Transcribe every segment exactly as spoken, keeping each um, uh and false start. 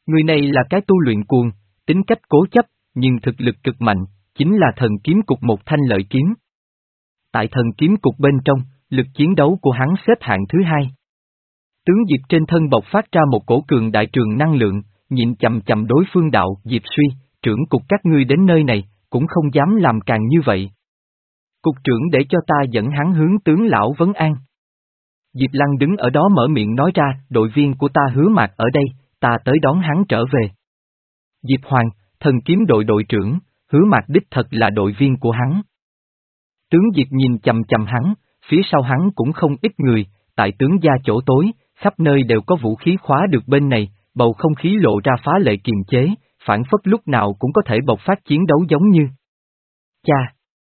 Người này là cái tu luyện cuồng, tính cách cố chấp, nhưng thực lực cực mạnh, chính là thần kiếm cục một thanh lợi kiếm. Tại thần kiếm cục bên trong, lực chiến đấu của hắn xếp hạng thứ hai. Tướng Diệp trên thân bộc phát ra một cổ cường đại trường năng lượng, nhìn chầm chầm đối phương đạo Diệp suy, trưởng cục các ngươi đến nơi này, cũng không dám làm càng như vậy. Cục trưởng để cho ta dẫn hắn hướng tướng lão vấn an. Diệp Lăng đứng ở đó mở miệng nói ra, đội viên của ta Hứa Mạc ở đây, ta tới đón hắn trở về. Diệp Hoàng, thần kiếm đội đội trưởng, Hứa Mạc đích thật là đội viên của hắn. Tướng Diệp nhìn chầm chầm hắn, phía sau hắn cũng không ít người, tại tướng gia chỗ tối, khắp nơi đều có vũ khí khóa được bên này, bầu không khí lộ ra phá lệ kiềm chế, phản phất lúc nào cũng có thể bộc phát chiến đấu giống như. Cha!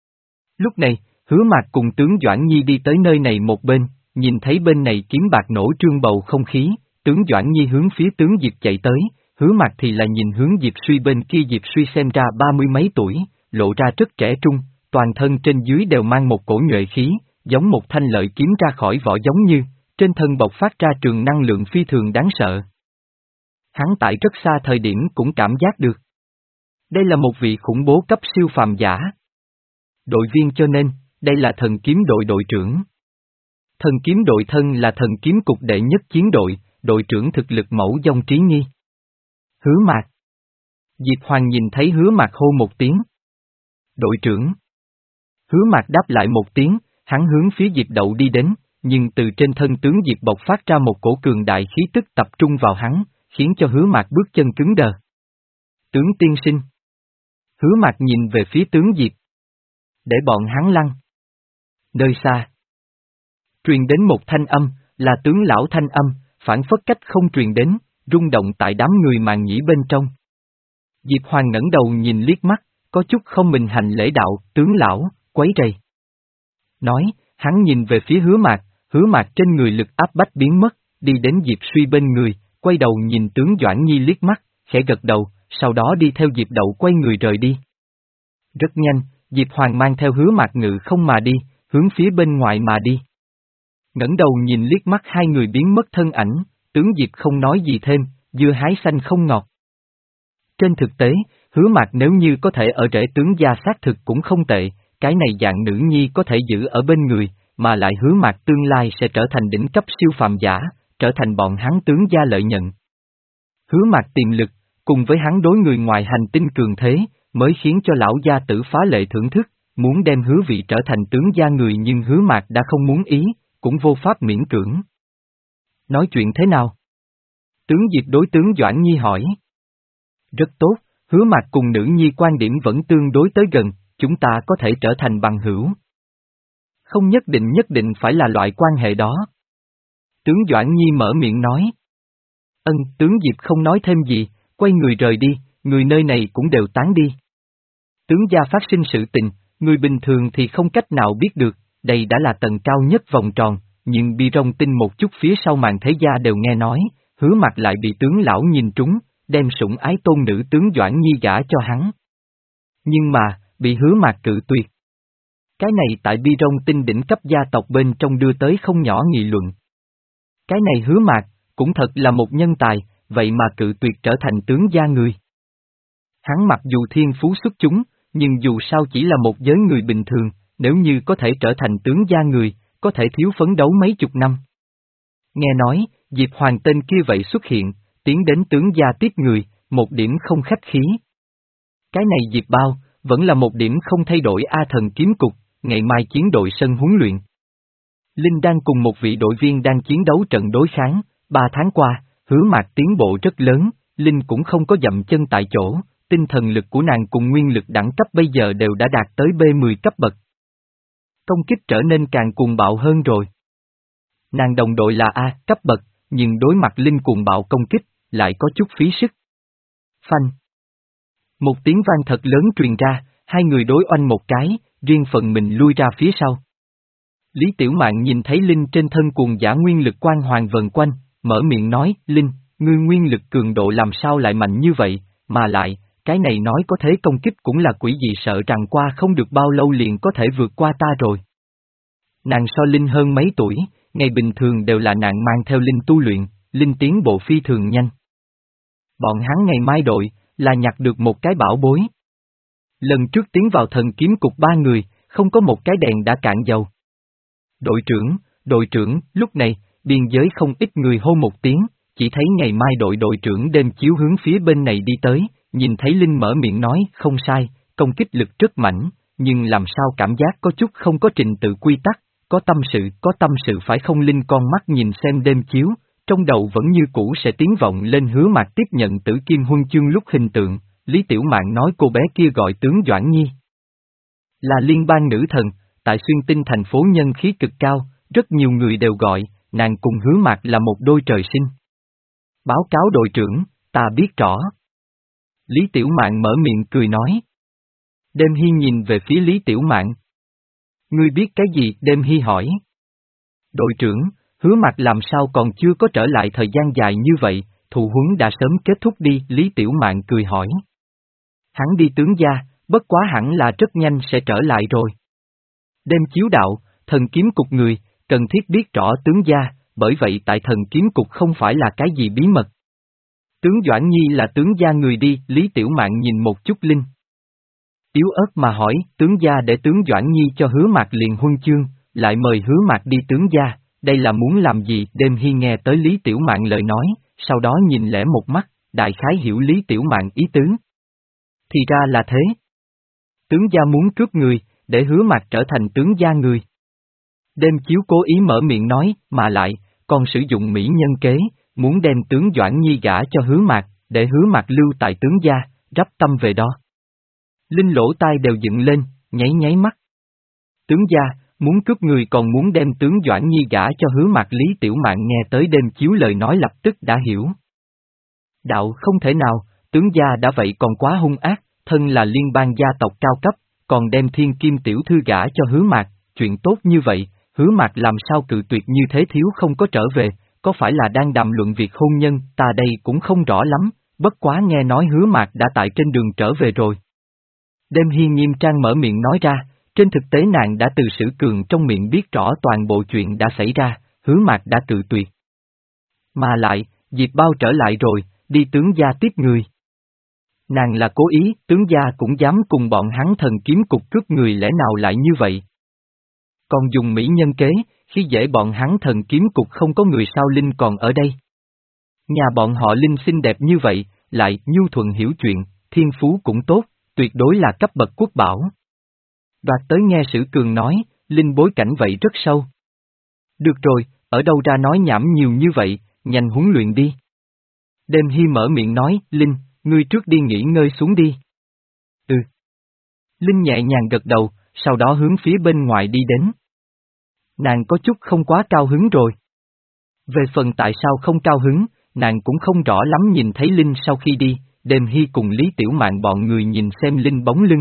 Lúc này, Hứa Mạc cùng tướng Doãn Nhi đi tới nơi này một bên, nhìn thấy bên này kiếm bạc nổ trương bầu không khí, tướng Doãn Nhi hướng phía tướng Diệp chạy tới, Hứa Mạc thì là nhìn hướng Diệp Suy bên kia. Diệp Suy xem ra ba mươi mấy tuổi, lộ ra rất trẻ trung, toàn thân trên dưới đều mang một cổ nhuệ khí, giống một thanh lợi kiếm ra khỏi vỏ giống như, trên thân bộc phát ra trường năng lượng phi thường đáng sợ. Hắn tại rất xa thời điểm cũng cảm giác được. Đây là một vị khủng bố cấp siêu phàm giả. Đội viên cho nên, đây là thần kiếm đội đội trưởng. Thần kiếm đội thân là thần kiếm cục đệ nhất chiến đội, đội trưởng thực lực mẫu dông Trí Nhi. Hứa Mạc. Diệp Hoàng nhìn thấy Hứa Mạc hô một tiếng. Đội trưởng. Hứa Mạc đáp lại một tiếng, hắn hướng phía Diệp Đậu đi đến, nhưng từ trên thân tướng Diệp bộc phát ra một cổ cường đại khí tức tập trung vào hắn, khiến cho Hứa Mạc bước chân cứng đờ. Tướng tiên sinh. Hứa Mạc nhìn về phía tướng Diệp. Để bọn hắn lăn. Nơi xa. Truyền đến một thanh âm, là tướng lão thanh âm, phản phất cách không truyền đến, rung động tại đám người màn nhĩ bên trong. Diệp Hoàng ngẩng đầu nhìn liếc mắt, có chút không mình hành lễ đạo, tướng lão, quấy rầy. Nói, hắn nhìn về phía Hứa Mạc, Hứa Mạc trên người lực áp bách biến mất, đi đến Diệp Suy bên người, quay đầu nhìn tướng Doãn Nhi liếc mắt, khẽ gật đầu, sau đó đi theo Diệp Đậu quay người rời đi. Rất nhanh, Diệp Hoàng mang theo Hứa Mạc ngự không mà đi, hướng phía bên ngoài mà đi. Ngẩng đầu nhìn liếc mắt hai người biến mất thân ảnh, tướng Diệp không nói gì thêm, dưa hái xanh không ngọt. Trên thực tế, Hứa Mạc nếu như có thể ở rễ tướng gia xác thực cũng không tệ, cái này dạng nữ nhi có thể giữ ở bên người, mà lại Hứa Mạc tương lai sẽ trở thành đỉnh cấp siêu phàm giả, trở thành bọn hắn tướng gia lợi nhận. Hứa Mạc tiềm lực, cùng với hắn đối người ngoài hành tinh cường thế, mới khiến cho lão gia tử phá lệ thưởng thức, muốn đem Hứa Vị trở thành tướng gia người, nhưng Hứa Mạc đã không muốn ý, cũng vô pháp miễn cưỡng. Nói chuyện thế nào? Tướng Diệp đối tướng Doãn Nhi hỏi. Rất tốt, Hứa Mạc cùng nữ nhi quan điểm vẫn tương đối tới gần, chúng ta có thể trở thành bằng hữu. Không nhất định nhất định phải là loại quan hệ đó. Tướng Doãn Nhi mở miệng nói. Ân, tướng Diệp không nói thêm gì, quay người rời đi, người nơi này cũng đều tán đi. Tướng gia phát sinh sự tình, người bình thường thì không cách nào biết được, đây đã là tầng cao nhất vòng tròn, nhưng bi rong tinh một chút phía sau màn thế gia đều nghe nói, Hứa Mạc lại bị tướng lão nhìn trúng, đem sủng ái tôn nữ tướng Doãn Nhi gả cho hắn. Nhưng mà, bị Hứa Mạc cự tuyệt. Cái này tại bi rong tinh đỉnh cấp gia tộc bên trong đưa tới không nhỏ nghị luận. Cái này Hứa Mạc, cũng thật là một nhân tài, vậy mà cự tuyệt trở thành tướng gia người. Hắn mặc dù thiên phú xuất chúng, nhưng dù sao chỉ là một giới người bình thường, nếu như có thể trở thành tướng gia người, có thể thiếu phấn đấu mấy chục năm. Nghe nói, Diệp Hoàng tên kia vậy xuất hiện, tiến đến tướng gia tiếp người, một điểm không khách khí. Cái này Diệp Bao, vẫn là một điểm không thay đổi A Thần kiếm cục, ngày mai chiến đội sân huấn luyện. Linh đang cùng một vị đội viên đang chiến đấu trận đối kháng, ba tháng qua, Hứa Mạc tiến bộ rất lớn, Linh cũng không có dậm chân tại chỗ, tinh thần lực của nàng cùng nguyên lực đẳng cấp bây giờ đều đã đạt tới B mười cấp bậc. Công kích trở nên càng cuồng bạo hơn rồi. Nàng đồng đội là A cấp bậc, nhưng đối mặt Linh cuồng bạo công kích, lại có chút phí sức. Phanh. Một tiếng vang thật lớn truyền ra, hai người đối oanh một cái, riêng phần mình lui ra phía sau. Lý Tiểu Mạn nhìn thấy Linh trên thân cuồng giả nguyên lực quang hoàng vần quanh, mở miệng nói, Linh, ngươi nguyên lực cường độ làm sao lại mạnh như vậy, mà lại, cái này nói có thế công kích cũng là quỷ dị, sợ rằng qua không được bao lâu liền có thể vượt qua ta rồi. Nàng so Linh hơn mấy tuổi, ngày bình thường đều là nàng mang theo Linh tu luyện, Linh tiến bộ phi thường nhanh. Bọn hắn ngày mai đội, là nhặt được một cái bảo bối. Lần trước tiến vào thần kiếm cục ba người, không có một cái đèn đã cạn dầu. Đội trưởng, đội trưởng, lúc này, biên giới không ít người hô một tiếng, chỉ thấy ngày mai đội đội trưởng đêm chiếu hướng phía bên này đi tới, nhìn thấy Linh mở miệng nói, không sai, công kích lực rất mạnh, nhưng làm sao cảm giác có chút không có trình tự quy tắc, có tâm sự, có tâm sự phải không? Linh con mắt nhìn xem đêm chiếu, trong đầu vẫn như cũ sẽ tiếng vọng lên Hứa Mạc tiếp nhận Tử Kim Huân Chương lúc hình tượng, Lý Tiểu Mạn nói cô bé kia gọi tướng Doãn Nhi. Là liên bang nữ thần, tại Xuyên Tinh thành phố nhân khí cực cao, rất nhiều người đều gọi, nàng cùng Hứa Mạc là một đôi trời sinh. Báo cáo đội trưởng, ta biết rõ. Lý Tiểu Mạn mở miệng cười nói. Đêm Hy nhìn về phía Lý Tiểu Mạn. Ngươi biết cái gì? Đêm Hy hỏi. Đội trưởng, Hứa Mạc làm sao còn chưa có trở lại thời gian dài như vậy, thụ huấn đã sớm kết thúc đi, Lý Tiểu Mạn cười hỏi. Hắn đi tướng gia, bất quá hẳn là rất nhanh sẽ trở lại rồi. Đêm chiếu đạo, thần kiếm cục người, cần thiết biết rõ tướng gia, bởi vậy tại thần kiếm cục không phải là cái gì bí mật. Tướng Doãn Nhi là tướng gia người đi, Lý Tiểu Mạn nhìn một chút Linh. Yếu ớt mà hỏi, tướng gia để tướng Doãn Nhi cho Hứa Mạc liền huân chương, lại mời Hứa Mạc đi tướng gia, đây là muốn làm gì? Đêm Hy nghe tới Lý Tiểu Mạn lời nói, sau đó nhìn lẽ một mắt, đại khái hiểu Lý Tiểu Mạn ý tứ. Thì ra là thế. Tướng gia muốn cướp người, để Hứa Mạc trở thành tướng gia người. Đêm chiếu cố ý mở miệng nói, mà lại, còn sử dụng mỹ nhân kế, muốn đem tướng Doãn Nhi gả cho Hứa Mạc, để Hứa Mạc lưu tại tướng gia, rắp tâm về đó. Linh lỗ tai đều dựng lên, nháy nháy mắt. Tướng gia, muốn cướp người còn muốn đem tướng Doãn Nhi gả cho Hứa Mạc. Lý Tiểu Mạn nghe tới đêm chiếu lời nói lập tức đã hiểu. Đạo không thể nào, tướng gia đã vậy còn quá hung ác, thân là liên bang gia tộc cao cấp, còn đem thiên kim tiểu thư gả cho Hứa Mạc, chuyện tốt như vậy, Hứa Mạc làm sao cự tuyệt như thế? Thiếu không có trở về, có phải là đang đàm luận việc hôn nhân? Ta đây cũng không rõ lắm, bất quá nghe nói Hứa Mạc đã tại trên đường trở về rồi. Đêm Hy nghiêm trang mở miệng nói ra, trên thực tế nàng đã từ Sử Cường trong miệng biết rõ toàn bộ chuyện đã xảy ra, Hứa Mạc đã cự tuyệt. Mà lại, Diệp Bao trở lại rồi, đi tướng gia tiếp người. Nàng là cố ý, tướng gia cũng dám cùng bọn hắn thần kiếm cục cướp người, lẽ nào lại như vậy? Còn dùng mỹ nhân kế, khi dễ bọn hắn thần kiếm cục không có người sao? Linh còn ở đây. Nhà bọn họ Linh xinh đẹp như vậy, lại nhu thuận hiểu chuyện, thiên phú cũng tốt, tuyệt đối là cấp bậc quốc bảo. Đoạt tới nghe Sử Cường nói, Linh bối cảnh vậy rất sâu. Được rồi, ở đâu ra nói nhảm nhiều như vậy, nhanh huấn luyện đi. Đêm Hy mở miệng nói, Linh, ngươi trước đi nghỉ ngơi xuống đi. Ừ. Linh nhẹ nhàng gật đầu, sau đó hướng phía bên ngoài đi đến. Nàng có chút không quá cao hứng rồi. Về phần tại sao không cao hứng, nàng cũng không rõ lắm. Nhìn thấy Linh sau khi đi, Đêm Hy cùng Lý Tiểu Mạn bọn người nhìn xem Linh bóng lưng.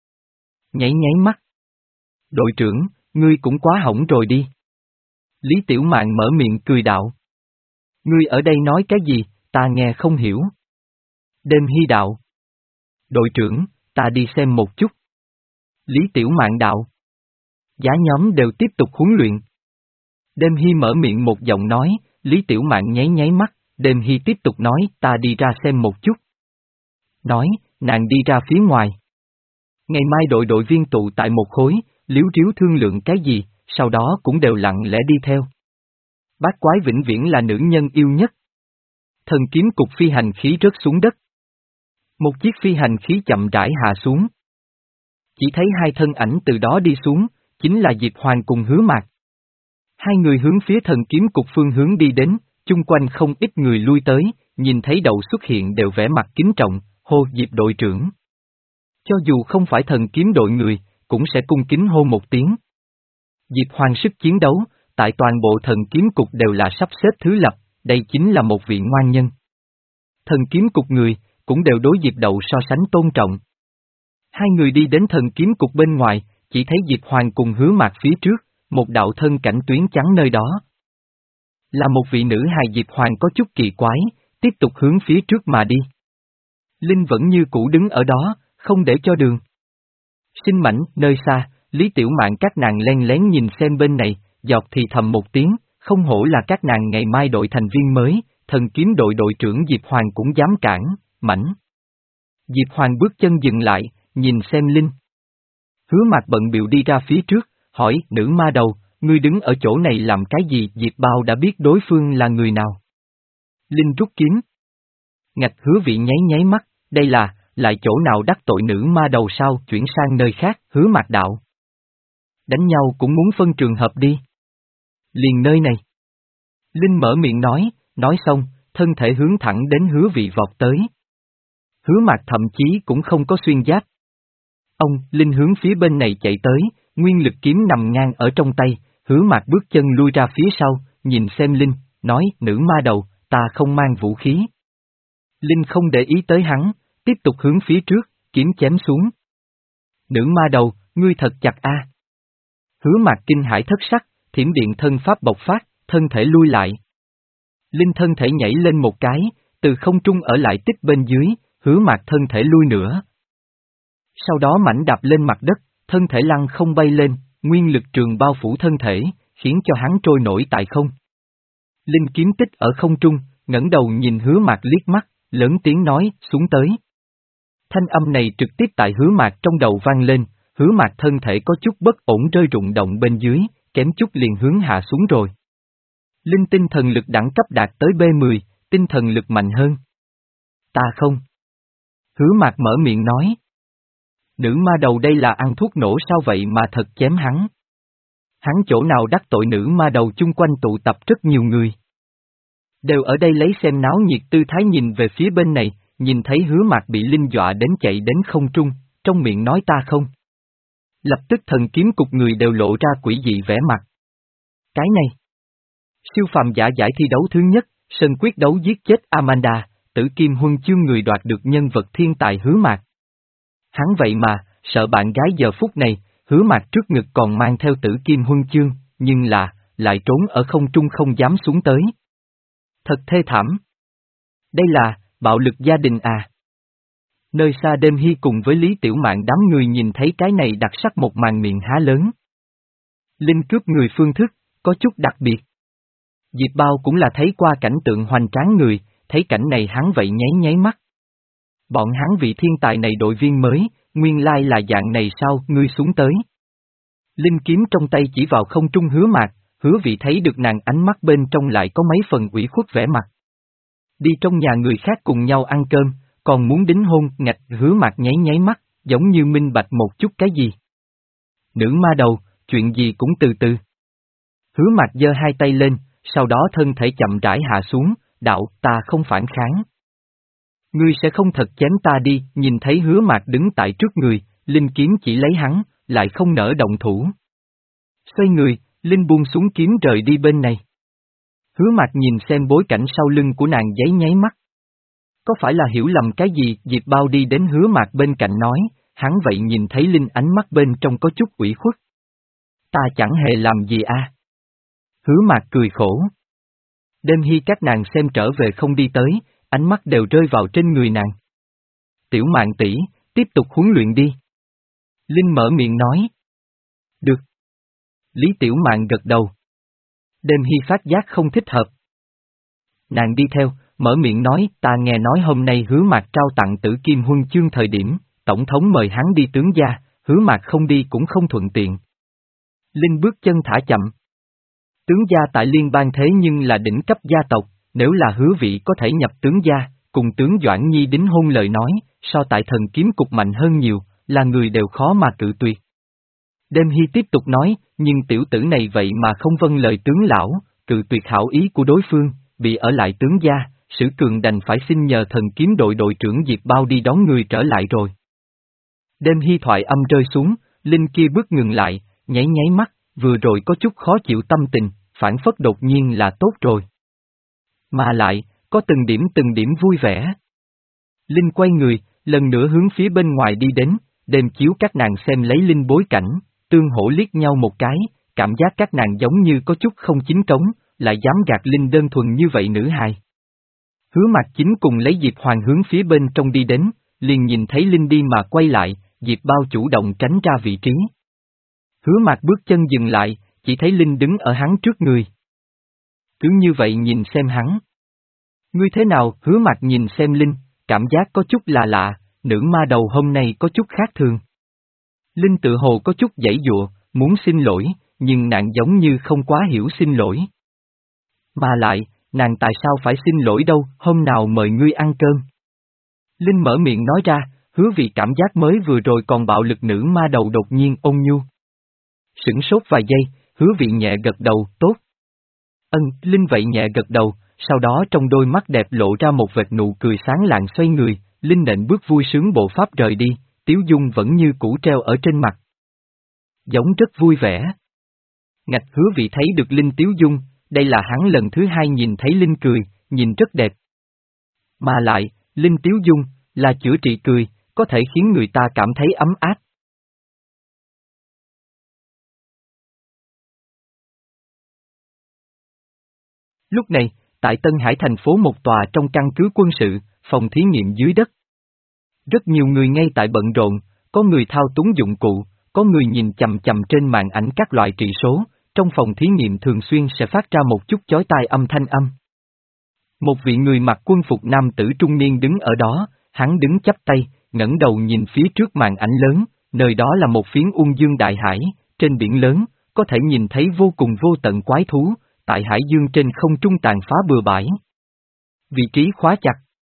Nháy nháy mắt. Đội trưởng, ngươi cũng quá hỏng rồi đi. Lý Tiểu Mạn mở miệng cười đạo. Ngươi ở đây nói cái gì, ta nghe không hiểu. Đêm Hy đạo. Đội trưởng, ta đi xem một chút. Lý Tiểu Mạn đạo. Giá nhóm đều tiếp tục huấn luyện. Đêm Hy mở miệng một giọng nói, Lý Tiểu Mạn nháy nháy mắt, Đêm Hy tiếp tục nói, ta đi ra xem một chút. Nói, nàng đi ra phía ngoài. Ngày mai đội đội viên tụ tại một khối, liếu riếu thương lượng cái gì, sau đó cũng đều lặng lẽ đi theo. Bát quái vĩnh viễn là nữ nhân yêu nhất. Thần kiếm cục phi hành khí rớt xuống đất. Một chiếc phi hành khí chậm rãi hạ xuống. Chỉ thấy hai thân ảnh từ đó đi xuống, chính là Diệp Hoàng cùng Hứa Mạc. Hai người hướng phía thần kiếm cục phương hướng đi đến, chung quanh không ít người lui tới, nhìn thấy đầu xuất hiện đều vẻ mặt kính trọng, hô Diệp đội trưởng. Cho dù không phải thần kiếm đội người, cũng sẽ cung kính hô một tiếng. Diệp Hoàng sức chiến đấu, tại toàn bộ thần kiếm cục đều là sắp xếp thứ lập, đây chính là một vị ngoan nhân. Thần kiếm cục người, cũng đều đối Diệp Đậu so sánh tôn trọng. Hai người đi đến thần kiếm cục bên ngoài, chỉ thấy Diệp Hoàng cùng Hứa Mạc phía trước, một đạo thân cảnh tuyến trắng nơi đó. Là một vị nữ hài. Diệp Hoàng có chút kỳ quái, tiếp tục hướng phía trước mà đi. Linh vẫn như cũ đứng ở đó, không để cho đường. Sinh mảnh, nơi xa, Lý Tiểu Mạn các nàng len lén nhìn xem bên này, giọt thì thầm một tiếng, không hổ là các nàng ngày mai đội thành viên mới, thần kiếm đội đội trưởng Diệp Hoàng cũng dám cản, mảnh. Diệp Hoàng bước chân dừng lại, nhìn xem Linh. Hứa Mạc bận bịu đi ra phía trước, hỏi, nữ ma đầu, ngươi đứng ở chỗ này làm cái gì? Diệp Bao đã biết đối phương là người nào. Linh rút kiếm. Ngạch Hứa Vị nháy nháy mắt, đây là, lại chỗ nào đắc tội nữ ma đầu sao? Chuyển sang nơi khác, Hứa Mạc đạo. Đánh nhau cũng muốn phân trường hợp đi. Liền nơi này. Linh mở miệng nói, nói xong, thân thể hướng thẳng đến Hứa Vị vọt tới. Hứa Mạc thậm chí cũng không có xuyên giáp. Ông, Linh hướng phía bên này chạy tới, nguyên lực kiếm nằm ngang ở trong tay, Hứa Mạc bước chân lui ra phía sau, nhìn xem Linh, nói, nữ ma đầu, ta không mang vũ khí. Linh không để ý tới hắn, tiếp tục hướng phía trước, kiếm chém xuống. Nữ ma đầu, ngươi thật chặt a. À. Hứa Mạc kinh hãi thất sắc, thiểm điện thân pháp bộc phát, thân thể lui lại. Linh thân thể nhảy lên một cái, từ không trung ở lại tích bên dưới, Hứa Mạc thân thể lui nữa. Sau đó mảnh đạp lên mặt đất, thân thể lăn không bay lên, nguyên lực trường bao phủ thân thể, khiến cho hắn trôi nổi tại không. Linh kiếm tích ở không trung, ngẩng đầu nhìn Hứa Mạc liếc mắt, lớn tiếng nói, xuống tới. Thanh âm này trực tiếp tại Hứa Mạc trong đầu vang lên, Hứa Mạc thân thể có chút bất ổn rơi rụng động bên dưới, kém chút liền hướng hạ xuống rồi. Linh tinh thần lực đẳng cấp đạt tới B mười, tinh thần lực mạnh hơn. Ta không. Hứa Mạc mở miệng nói. Nữ ma đầu đây là ăn thuốc nổ sao vậy mà thật chém hắn. Hắn chỗ nào đắc tội nữ ma đầu, chung quanh tụ tập rất nhiều người. Đều ở đây lấy xem náo nhiệt tư thái nhìn về phía bên này, nhìn thấy Hứa Mạc bị Linh dọa đến chạy đến không trung, trong miệng nói ta không. Lập tức thần kiếm cục người đều lộ ra quỷ dị vẻ mặt. Cái này. Siêu phàm giả giải thi đấu thứ nhất, sân quyết đấu giết chết Amanda, Tử Kim Huân Chương người đoạt được nhân vật thiên tài Hứa Mạc. Hắn vậy mà, sợ bạn gái giờ phút này, Hứa Mạc trước ngực còn mang theo Tử Kim Huân Chương, nhưng là, lại trốn ở không trung không dám xuống tới. Thật thê thảm. Đây là, bạo lực gia đình à. Nơi xa Đêm Hy cùng với Lý Tiểu Mạn đám người nhìn thấy cái này đặc sắc một màn miệng há lớn. Linh cướp người phương thức, có chút đặc biệt. Diệp Bao cũng là thấy qua cảnh tượng hoành tráng người, thấy cảnh này hắn vậy nháy nháy mắt. Bọn hắn vị thiên tài này đội viên mới, nguyên lai là dạng này sao, ngươi xuống tới. Linh kiếm trong tay chỉ vào không trung Hứa Mạc, Hứa Vị thấy được nàng ánh mắt bên trong lại có mấy phần ủy khuất vẻ mặt. Đi trong nhà người khác cùng nhau ăn cơm, còn muốn đính hôn, ngạch Hứa Mạc nháy nháy mắt, giống như minh bạch một chút cái gì. Nữ ma đầu, chuyện gì cũng từ từ. Hứa Mạc giơ hai tay lên, sau đó thân thể chậm rãi hạ xuống, đạo, ta không phản kháng. Ngươi sẽ không thật chém ta đi, nhìn thấy Hứa Mạc đứng tại trước người, Linh kiếm chỉ lấy hắn, lại không nỡ động thủ. Xoay người, Linh buông xuống kiếm rời đi bên này. Hứa Mạc nhìn xem bối cảnh sau lưng của nàng giấy nháy mắt. Có phải là hiểu lầm cái gì? Diệp Bao đi đến Hứa Mạc bên cạnh nói, hắn vậy nhìn thấy Linh ánh mắt bên trong có chút ủy khuất. Ta chẳng hề làm gì à. Hứa Mạc cười khổ. Đêm Hy các nàng xem trở về không đi tới, ánh mắt đều rơi vào trên người nàng. Tiểu Mạn tỷ, tiếp tục huấn luyện đi. Linh mở miệng nói. Được. Lý Tiểu Mạn gật đầu. Đêm Hy phát giác không thích hợp. Nàng đi theo, mở miệng nói, ta nghe nói hôm nay Hứa Mạc trao tặng Tử Kim Huân Chương thời điểm, tổng thống mời hắn đi tướng gia, Hứa Mạc không đi cũng không thuận tiện. Linh bước chân thả chậm. Tướng gia tại liên bang thế nhưng là đỉnh cấp gia tộc, nếu là Hứa Vị có thể nhập tướng gia, cùng tướng Doãn Nhi đính hôn lời nói, so tại thần kiếm cục mạnh hơn nhiều, là người đều khó mà cự tuyệt. Đêm Hy tiếp tục nói, nhưng tiểu tử này vậy mà không vâng lời tướng lão, cự tuyệt hảo ý của đối phương, bị ở lại tướng gia, Sử Cường đành phải xin nhờ thần kiếm đội đội trưởng Diệp Bao đi đón người trở lại rồi. Đêm Hy thoại âm rơi xuống, Linh kia bước ngừng lại, nháy nháy mắt, vừa rồi có chút khó chịu tâm tình, phản phất đột nhiên là tốt rồi. Mà lại, có từng điểm từng điểm vui vẻ. Linh quay người, lần nữa hướng phía bên ngoài đi đến, đêm chiếu các nàng xem lấy Linh bối cảnh, tương hỗ liếc nhau một cái, cảm giác các nàng giống như có chút không chính cống, lại dám gạt Linh đơn thuần như vậy nữ hài. Hứa Mạc Chính cùng lấy Diệp Hoàng hướng phía bên trong đi đến, liền nhìn thấy Linh đi mà quay lại, Diệp Bao chủ động tránh ra vị trí. Hứa Mạc bước chân dừng lại, chỉ thấy Linh đứng ở hắn trước người. Cứ như vậy nhìn xem hắn. Ngươi thế nào? Hứa Mạc nhìn xem Linh, cảm giác có chút lạ lạ, nữ ma đầu hôm nay có chút khác thường. Linh tự hồ có chút giãy giụa, muốn xin lỗi, nhưng nàng giống như không quá hiểu xin lỗi. Mà lại, nàng tại sao phải xin lỗi đâu, hôm nào mời ngươi ăn cơm. Linh mở miệng nói ra, hứa vì cảm giác mới vừa rồi còn bạo lực nữ ma đầu đột nhiên ôn nhu. Sửng sốt vài giây, hứa vị nhẹ gật đầu, tốt. Ân, Linh vậy nhẹ gật đầu, sau đó trong đôi mắt đẹp lộ ra một vệt nụ cười sáng lạng xoay người, Linh nện bước vui sướng bộ pháp rời đi, Tiếu Dung vẫn như cũ treo ở trên mặt. Giống rất vui vẻ. Ngạch hứa vị thấy được Linh Tiếu Dung, đây là hắn lần thứ hai nhìn thấy Linh cười, nhìn rất đẹp. Mà lại, Linh Tiếu Dung, là chữa trị cười, có thể khiến người ta cảm thấy ấm áp. Lúc này, tại Tân Hải thành phố một tòa trong căn cứ quân sự, phòng thí nghiệm dưới đất. Rất nhiều người ngay tại bận rộn, có người thao túng dụng cụ, có người nhìn chằm chằm trên màn ảnh các loại trị số, trong phòng thí nghiệm thường xuyên sẽ phát ra một chút chói tai âm thanh âm. Một vị người mặc quân phục nam tử trung niên đứng ở đó, hắn đứng chắp tay, ngẩng đầu nhìn phía trước màn ảnh lớn, nơi đó là một phiến Ung Dương Đại Hải, trên biển lớn, có thể nhìn thấy vô cùng vô tận quái thú, tại hải dương trên không trung tàn phá bừa bãi. Vị trí khóa chặt.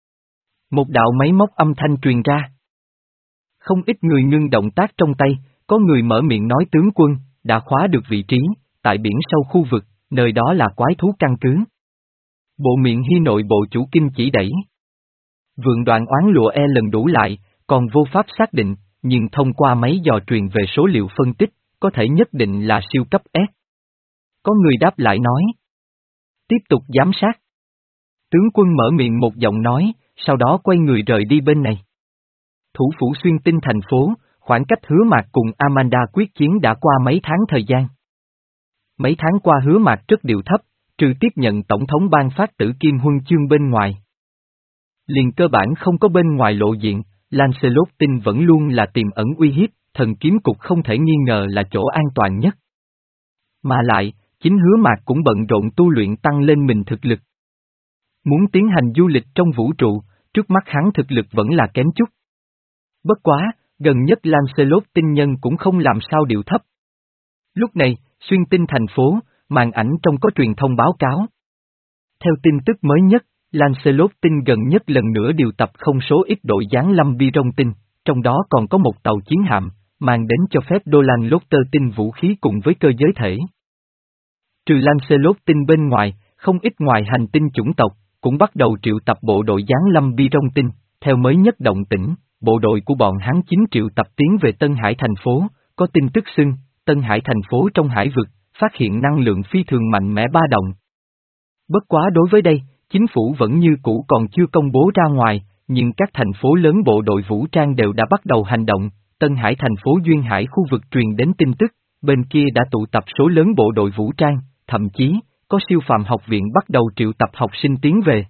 Một đạo máy móc âm thanh truyền ra. Không ít người ngưng động tác trong tay, có người mở miệng nói tướng quân, đã khóa được vị trí, tại biển sâu khu vực, nơi đó là quái thú căn cứ. Bộ miệng hy nội bộ chủ Kim chỉ đẩy. Vượng đoạn oán lụa e lần đủ lại, còn vô pháp xác định, nhưng thông qua máy dò truyền về số liệu phân tích, có thể nhất định là siêu cấp S. Có người đáp lại nói. Tiếp tục giám sát. Tướng quân mở miệng một giọng nói, sau đó quay người rời đi bên này. Thủ phủ xuyên tinh thành phố, khoảng cách Hứa Mạc cùng Amanda quyết chiến đã qua mấy tháng thời gian. Mấy tháng qua Hứa Mạc rất điệu thấp, trừ tiếp nhận tổng thống ban phát tử kim huân chương bên ngoài. Liền cơ bản không có bên ngoài lộ diện, Lancelot tin vẫn luôn là tiềm ẩn uy hiếp, thần kiếm cục không thể nghi ngờ là chỗ an toàn nhất. Mà lại, chính Hứa Mạc cũng bận rộn tu luyện tăng lên mình thực lực. Muốn tiến hành du lịch trong vũ trụ, trước mắt hắn thực lực vẫn là kém chút. Bất quá, gần nhất Lancelot tinh nhân cũng không làm sao điệu thấp. Lúc này, xuyên tinh thành phố, màn ảnh trong có truyền thông báo cáo. Theo tin tức mới nhất, Lancelot tinh gần nhất lần nữa điều tập không số ít đội giáng lâm Biron tinh, trong đó còn có một tàu chiến hạm, mang đến cho phép Dolan Lotter tinh vũ khí cùng với cơ giới thể. Trừ Lancelot tinh bên ngoài, không ít ngoài hành tinh chủng tộc, cũng bắt đầu triệu tập bộ đội giáng lâm Biron tinh, theo mới nhất động tĩnh, bộ đội của bọn hắn chính triệu tập tiến về Tân Hải thành phố, có tin tức xưng, Tân Hải thành phố trong hải vực, phát hiện năng lượng phi thường mạnh mẽ ba động. Bất quá đối với đây, chính phủ vẫn như cũ còn chưa công bố ra ngoài, nhưng các thành phố lớn bộ đội vũ trang đều đã bắt đầu hành động, Tân Hải thành phố Duyên Hải khu vực truyền đến tin tức, bên kia đã tụ tập số lớn bộ đội vũ trang, thậm chí, có siêu phàm học viện bắt đầu triệu tập học sinh tiến về.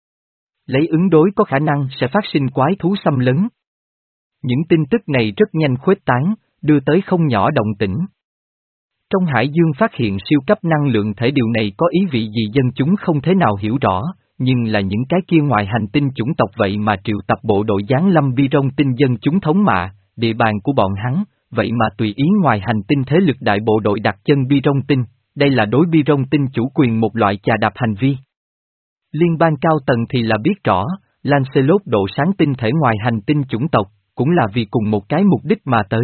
Lấy ứng đối có khả năng sẽ phát sinh quái thú xâm lấn. Những tin tức này rất nhanh khuếch tán, đưa tới không nhỏ động tĩnh. Trong hải dương phát hiện siêu cấp năng lượng thể, điều này có ý vị gì dân chúng không thể nào hiểu rõ, nhưng là những cái kia ngoài hành tinh chủng tộc vậy mà triệu tập bộ đội giáng lâm Biron tinh, dân chúng thống mạ, địa bàn của bọn hắn, vậy mà tùy ý ngoài hành tinh thế lực đại bộ đội đặt chân Biron tinh, đây là đối Biron tinh chủ quyền một loại chà đạp hành vi. Liên bang cao tầng thì là biết rõ, Lancelot độ sáng tinh thể ngoài hành tinh chủng tộc, cũng là vì cùng một cái mục đích mà tới.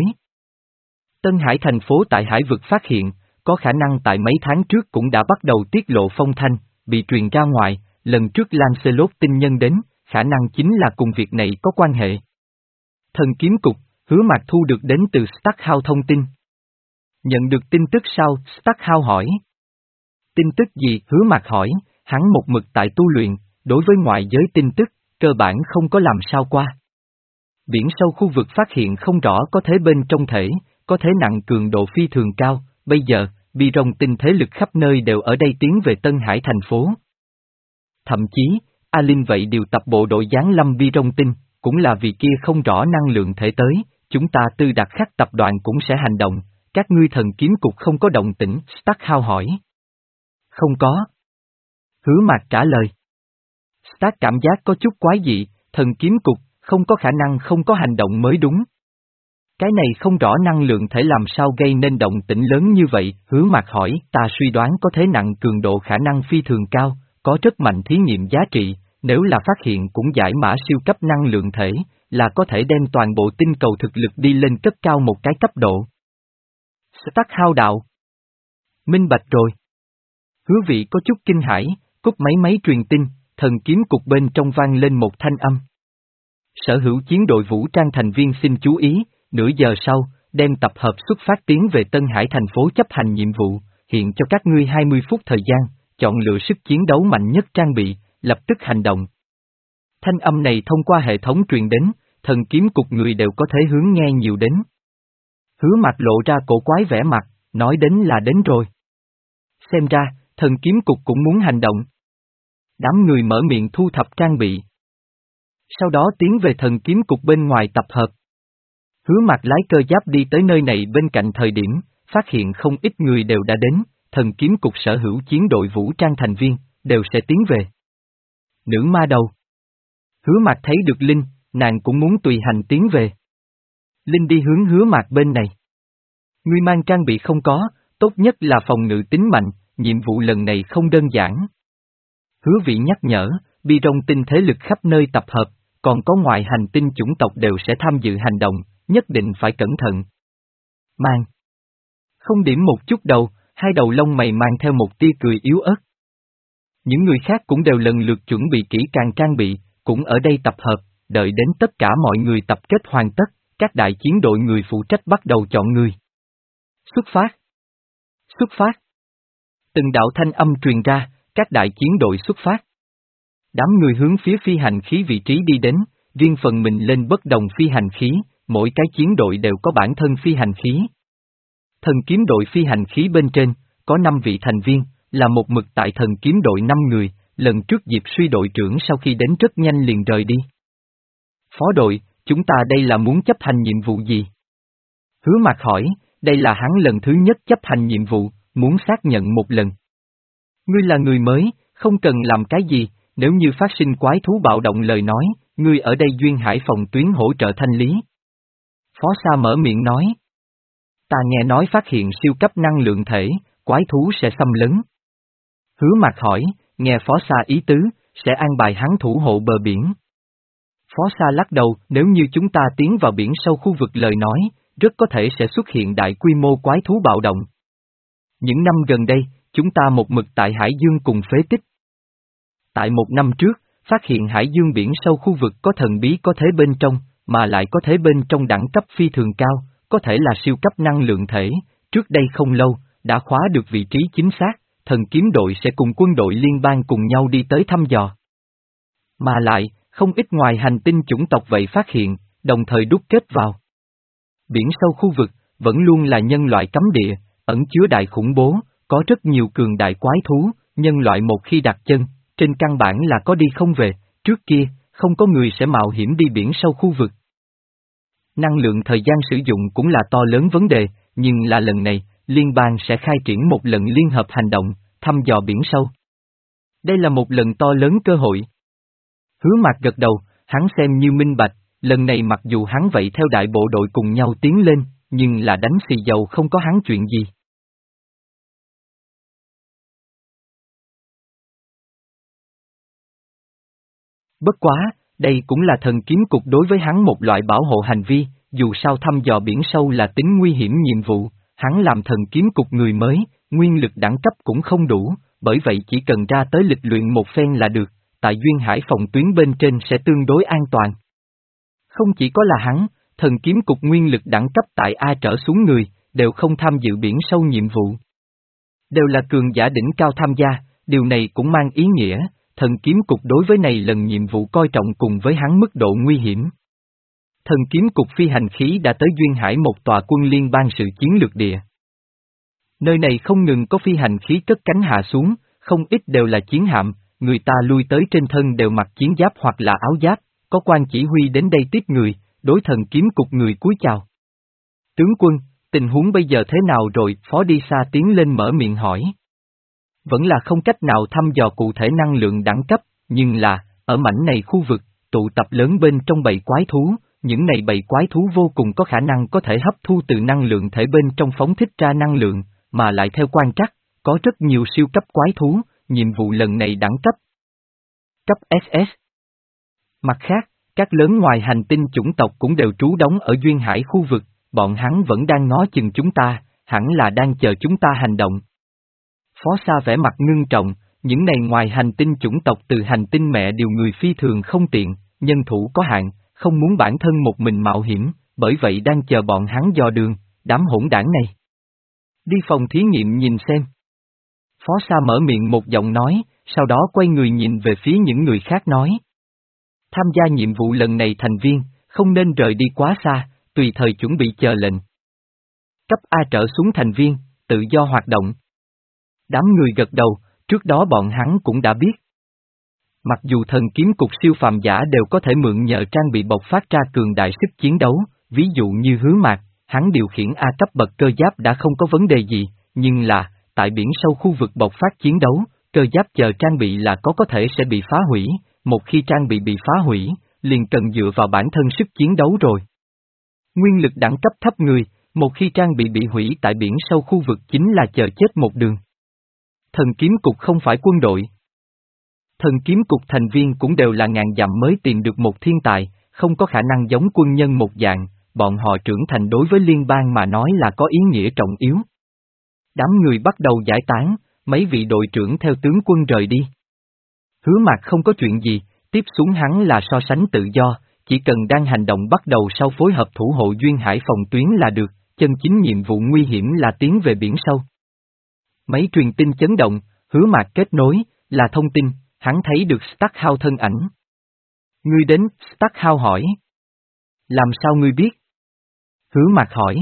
Tân Hải thành phố tại hải vực phát hiện, có khả năng tại mấy tháng trước cũng đã bắt đầu tiết lộ phong thanh, bị truyền ra ngoài, lần trước Lancelot tinh nhân đến, khả năng chính là cùng việc này có quan hệ. Thần kiếm cục, Hứa Mạc thu được đến từ Starkhouse thông tin. Nhận được tin tức sau, Starkhouse hỏi. Tin tức gì? Hứa Mạc hỏi, hắn một mực tại tu luyện, đối với ngoại giới tin tức, cơ bản không có làm sao qua. Biển sâu khu vực phát hiện không rõ có thế bên trong thể, có thế nặng cường độ phi thường cao, bây giờ, Biron tinh thế lực khắp nơi đều ở đây tiến về Tân Hải thành phố. Thậm chí, Alin vậy điều tập bộ đội giáng lâm Biron tinh, cũng là vì kia không rõ năng lượng thể tới, chúng ta Tư Đặc Khắc tập đoàn cũng sẽ hành động, các ngươi thần kiếm cục không có động tĩnh, Starkhouse hỏi. Không có. Hứa Mạc trả lời. Tác cảm giác có chút quái dị, thần kiếm cục, không có khả năng không có hành động mới đúng. Cái này không rõ năng lượng thể làm sao gây nên động tĩnh lớn như vậy, Hứa Mạc hỏi, ta suy đoán có thế nặng cường độ khả năng phi thường cao, có rất mạnh thí nghiệm giá trị, nếu là phát hiện cũng giải mã siêu cấp năng lượng thể, là có thể đem toàn bộ tinh cầu thực lực đi lên cất cao một cái cấp độ. Tắc Hao đạo. Minh bạch rồi. Hứa Vị có chút kinh hãi, cúp máy máy truyền tin, thần kiếm cục bên trong vang lên một thanh âm. Sở hữu chiến đội vũ trang thành viên xin chú ý, nửa giờ sau, đem tập hợp xuất phát tiến về Tân Hải thành phố chấp hành nhiệm vụ, hiện cho các ngươi hai mươi phút thời gian, chọn lựa sức chiến đấu mạnh nhất trang bị, lập tức hành động. Thanh âm này thông qua hệ thống truyền đến, thần kiếm cục người đều có thể hướng nghe nhiều đến. Hứa Mạc lộ ra cổ quái vẻ mặt, nói đến là đến rồi. Xem ra, thần kiếm cục cũng muốn hành động. Đám người mở miệng thu thập trang bị. Sau đó tiến về thần kiếm cục bên ngoài tập hợp. Hứa Mạc lái cơ giáp đi tới nơi này bên cạnh thời điểm, phát hiện không ít người đều đã đến, thần kiếm cục sở hữu chiến đội vũ trang thành viên, đều sẽ tiến về. Nữ ma đầu. Hứa Mạc thấy được Linh, nàng cũng muốn tùy hành tiến về. Linh đi hướng Hứa Mạc bên này. Ngươi mang trang bị không có, tốt nhất là phòng ngự tính mạnh, nhiệm vụ lần này không đơn giản. Hứa Vị nhắc nhở, bi rong tinh thế lực khắp nơi tập hợp, còn có ngoại hành tinh chủng tộc đều sẽ tham dự hành động, nhất định phải cẩn thận. Mang. Không điểm một chút đầu, hai đầu lông mày mang theo một tia cười yếu ớt. Những người khác cũng đều lần lượt chuẩn bị kỹ càng trang bị, cũng ở đây tập hợp, đợi đến tất cả mọi người tập kết hoàn tất, các đại chiến đội người phụ trách bắt đầu chọn người. Xuất phát. Xuất phát. Từng đạo thanh âm truyền ra, các đại chiến đội xuất phát. Đám người hướng phía phi hành khí vị trí đi đến, riêng phần mình lên bất đồng phi hành khí, mỗi cái chiến đội đều có bản thân phi hành khí. Thần kiếm đội phi hành khí bên trên, có năm vị thành viên, là một mực tại thần kiếm đội năm người, lần trước Diệp Suy đội trưởng sau khi đến rất nhanh liền rời đi. Phó đội, chúng ta đây là muốn chấp hành nhiệm vụ gì? Hứa Mạc hỏi, đây là hắn lần thứ nhất chấp hành nhiệm vụ, muốn xác nhận một lần. Ngươi là người mới, không cần làm cái gì, nếu như phát sinh quái thú bạo động lời nói, ngươi ở đây Duyên Hải phòng tuyến hỗ trợ thanh lý. Phó Sa mở miệng nói. Ta nghe nói phát hiện siêu cấp năng lượng thể, quái thú sẽ xâm lấn. Hứa Mạc hỏi, nghe Phó Sa ý tứ, sẽ an bài hắn thủ hộ bờ biển. Phó Sa lắc đầu, nếu như chúng ta tiến vào biển sâu khu vực lời nói, rất có thể sẽ xuất hiện đại quy mô quái thú bạo động. Những năm gần đây, chúng ta một mực tại Hải Dương cùng phế tích. Tại một năm trước, phát hiện Hải Dương biển sâu khu vực có thần bí có thế bên trong, mà lại có thế bên trong đẳng cấp phi thường cao, có thể là siêu cấp năng lượng thể, trước đây không lâu, đã khóa được vị trí chính xác, thần kiếm đội sẽ cùng quân đội liên bang cùng nhau đi tới thăm dò. Mà lại, không ít ngoài hành tinh chủng tộc vậy phát hiện, đồng thời đúc kết vào. Biển sâu khu vực, vẫn luôn là nhân loại cấm địa, ẩn chứa đại khủng bố, có rất nhiều cường đại quái thú, nhân loại một khi đặt chân, trên căn bản là có đi không về, trước kia, không có người sẽ mạo hiểm đi biển sâu khu vực. Năng lượng thời gian sử dụng cũng là to lớn vấn đề, nhưng là lần này, liên bang sẽ khai triển một lần liên hợp hành động, thăm dò biển sâu. Đây là một lần to lớn cơ hội. Hứa Mạc gật đầu, hắn xem như minh bạch, lần này mặc dù hắn vậy theo đại bộ đội cùng nhau tiến lên, nhưng là đánh xì dầu không có hắn chuyện gì. Bất quá, đây cũng là thần kiếm cục đối với hắn một loại bảo hộ hành vi, dù sao thăm dò biển sâu là tính nguy hiểm nhiệm vụ, hắn làm thần kiếm cục người mới, nguyên lực đẳng cấp cũng không đủ, bởi vậy chỉ cần ra tới lịch luyện một phen là được, tại Duyên Hải phòng tuyến bên trên sẽ tương đối an toàn. Không chỉ có là hắn, thần kiếm cục nguyên lực đẳng cấp tại A trở xuống người, đều không tham dự biển sâu nhiệm vụ. Đều là cường giả đỉnh cao tham gia, điều này cũng mang ý nghĩa, thần kiếm cục đối với này lần nhiệm vụ coi trọng cùng với hắn mức độ nguy hiểm. Thần kiếm cục phi hành khí đã tới Duyên Hải một tòa quân liên bang sự chiến lược địa. Nơi này không ngừng có phi hành khí cất cánh hạ xuống, không ít đều là chiến hạm, người ta lui tới trên thân đều mặc chiến giáp hoặc là áo giáp, có quan chỉ huy đến đây tiếp người, đối thần kiếm cục người cúi chào. Tướng quân, tình huống bây giờ thế nào rồi? Phó Đi Xa tiến lên mở miệng hỏi. Vẫn là không cách nào thăm dò cụ thể năng lượng đẳng cấp, nhưng là, ở mảnh này khu vực, tụ tập lớn bên trong bầy quái thú, những này bầy quái thú vô cùng có khả năng có thể hấp thu từ năng lượng thể bên trong phóng thích ra năng lượng, mà lại theo quan trắc, có rất nhiều siêu cấp quái thú, nhiệm vụ lần này đẳng cấp. Cấp ét ét. Mặt khác, các lớn ngoài hành tinh chủng tộc cũng đều trú đóng ở duyên hải khu vực, bọn hắn vẫn đang ngó chừng chúng ta, hẳn là đang chờ chúng ta hành động. Phó Sa vẻ mặt ngưng trọng, những này ngoài hành tinh chủng tộc từ hành tinh mẹ điều người phi thường không tiện, nhân thủ có hạn, không muốn bản thân một mình mạo hiểm, bởi vậy đang chờ bọn hắn dò đường, đám hỗn đảng này. Đi phòng thí nghiệm nhìn xem. Phó Sa mở miệng một giọng nói, sau đó quay người nhìn về phía những người khác nói. Tham gia nhiệm vụ lần này thành viên, không nên rời đi quá xa, tùy thời chuẩn bị chờ lệnh. Cấp A trở xuống thành viên, tự do hoạt động. Đám người gật đầu, trước đó bọn hắn cũng đã biết. Mặc dù thần kiếm cục siêu phàm giả đều có thể mượn nhờ trang bị bộc phát ra cường đại sức chiến đấu, ví dụ như Hứa Mạc, hắn điều khiển A cấp bậc cơ giáp đã không có vấn đề gì, nhưng là, tại biển sâu khu vực bộc phát chiến đấu, cơ giáp chờ trang bị là có có thể sẽ bị phá hủy, một khi trang bị bị phá hủy, liền cần dựa vào bản thân sức chiến đấu rồi. Nguyên lực đẳng cấp thấp người, một khi trang bị bị hủy tại biển sâu khu vực chính là chờ chết một đường. Thần kiếm cục không phải quân đội. Thần kiếm cục thành viên cũng đều là ngàn dặm mới tìm được một thiên tài, không có khả năng giống quân nhân một dạng, bọn họ trưởng thành đối với liên bang mà nói là có ý nghĩa trọng yếu. Đám người bắt đầu giải tán, mấy vị đội trưởng theo tướng quân rời đi. Hứa Mạc không có chuyện gì, tiếp xuống hắn là so sánh tự do, chỉ cần đang hành động bắt đầu sau phối hợp thủ hộ duyên hải phòng tuyến là được, chân chính nhiệm vụ nguy hiểm là tiến về biển sâu. Mấy truyền tin chấn động, Hứa Mạc kết nối, là thông tin, hắn thấy được Starkhouse thân ảnh. Ngươi đến, Starkhouse hỏi. Làm sao ngươi biết? Hứa Mạc hỏi.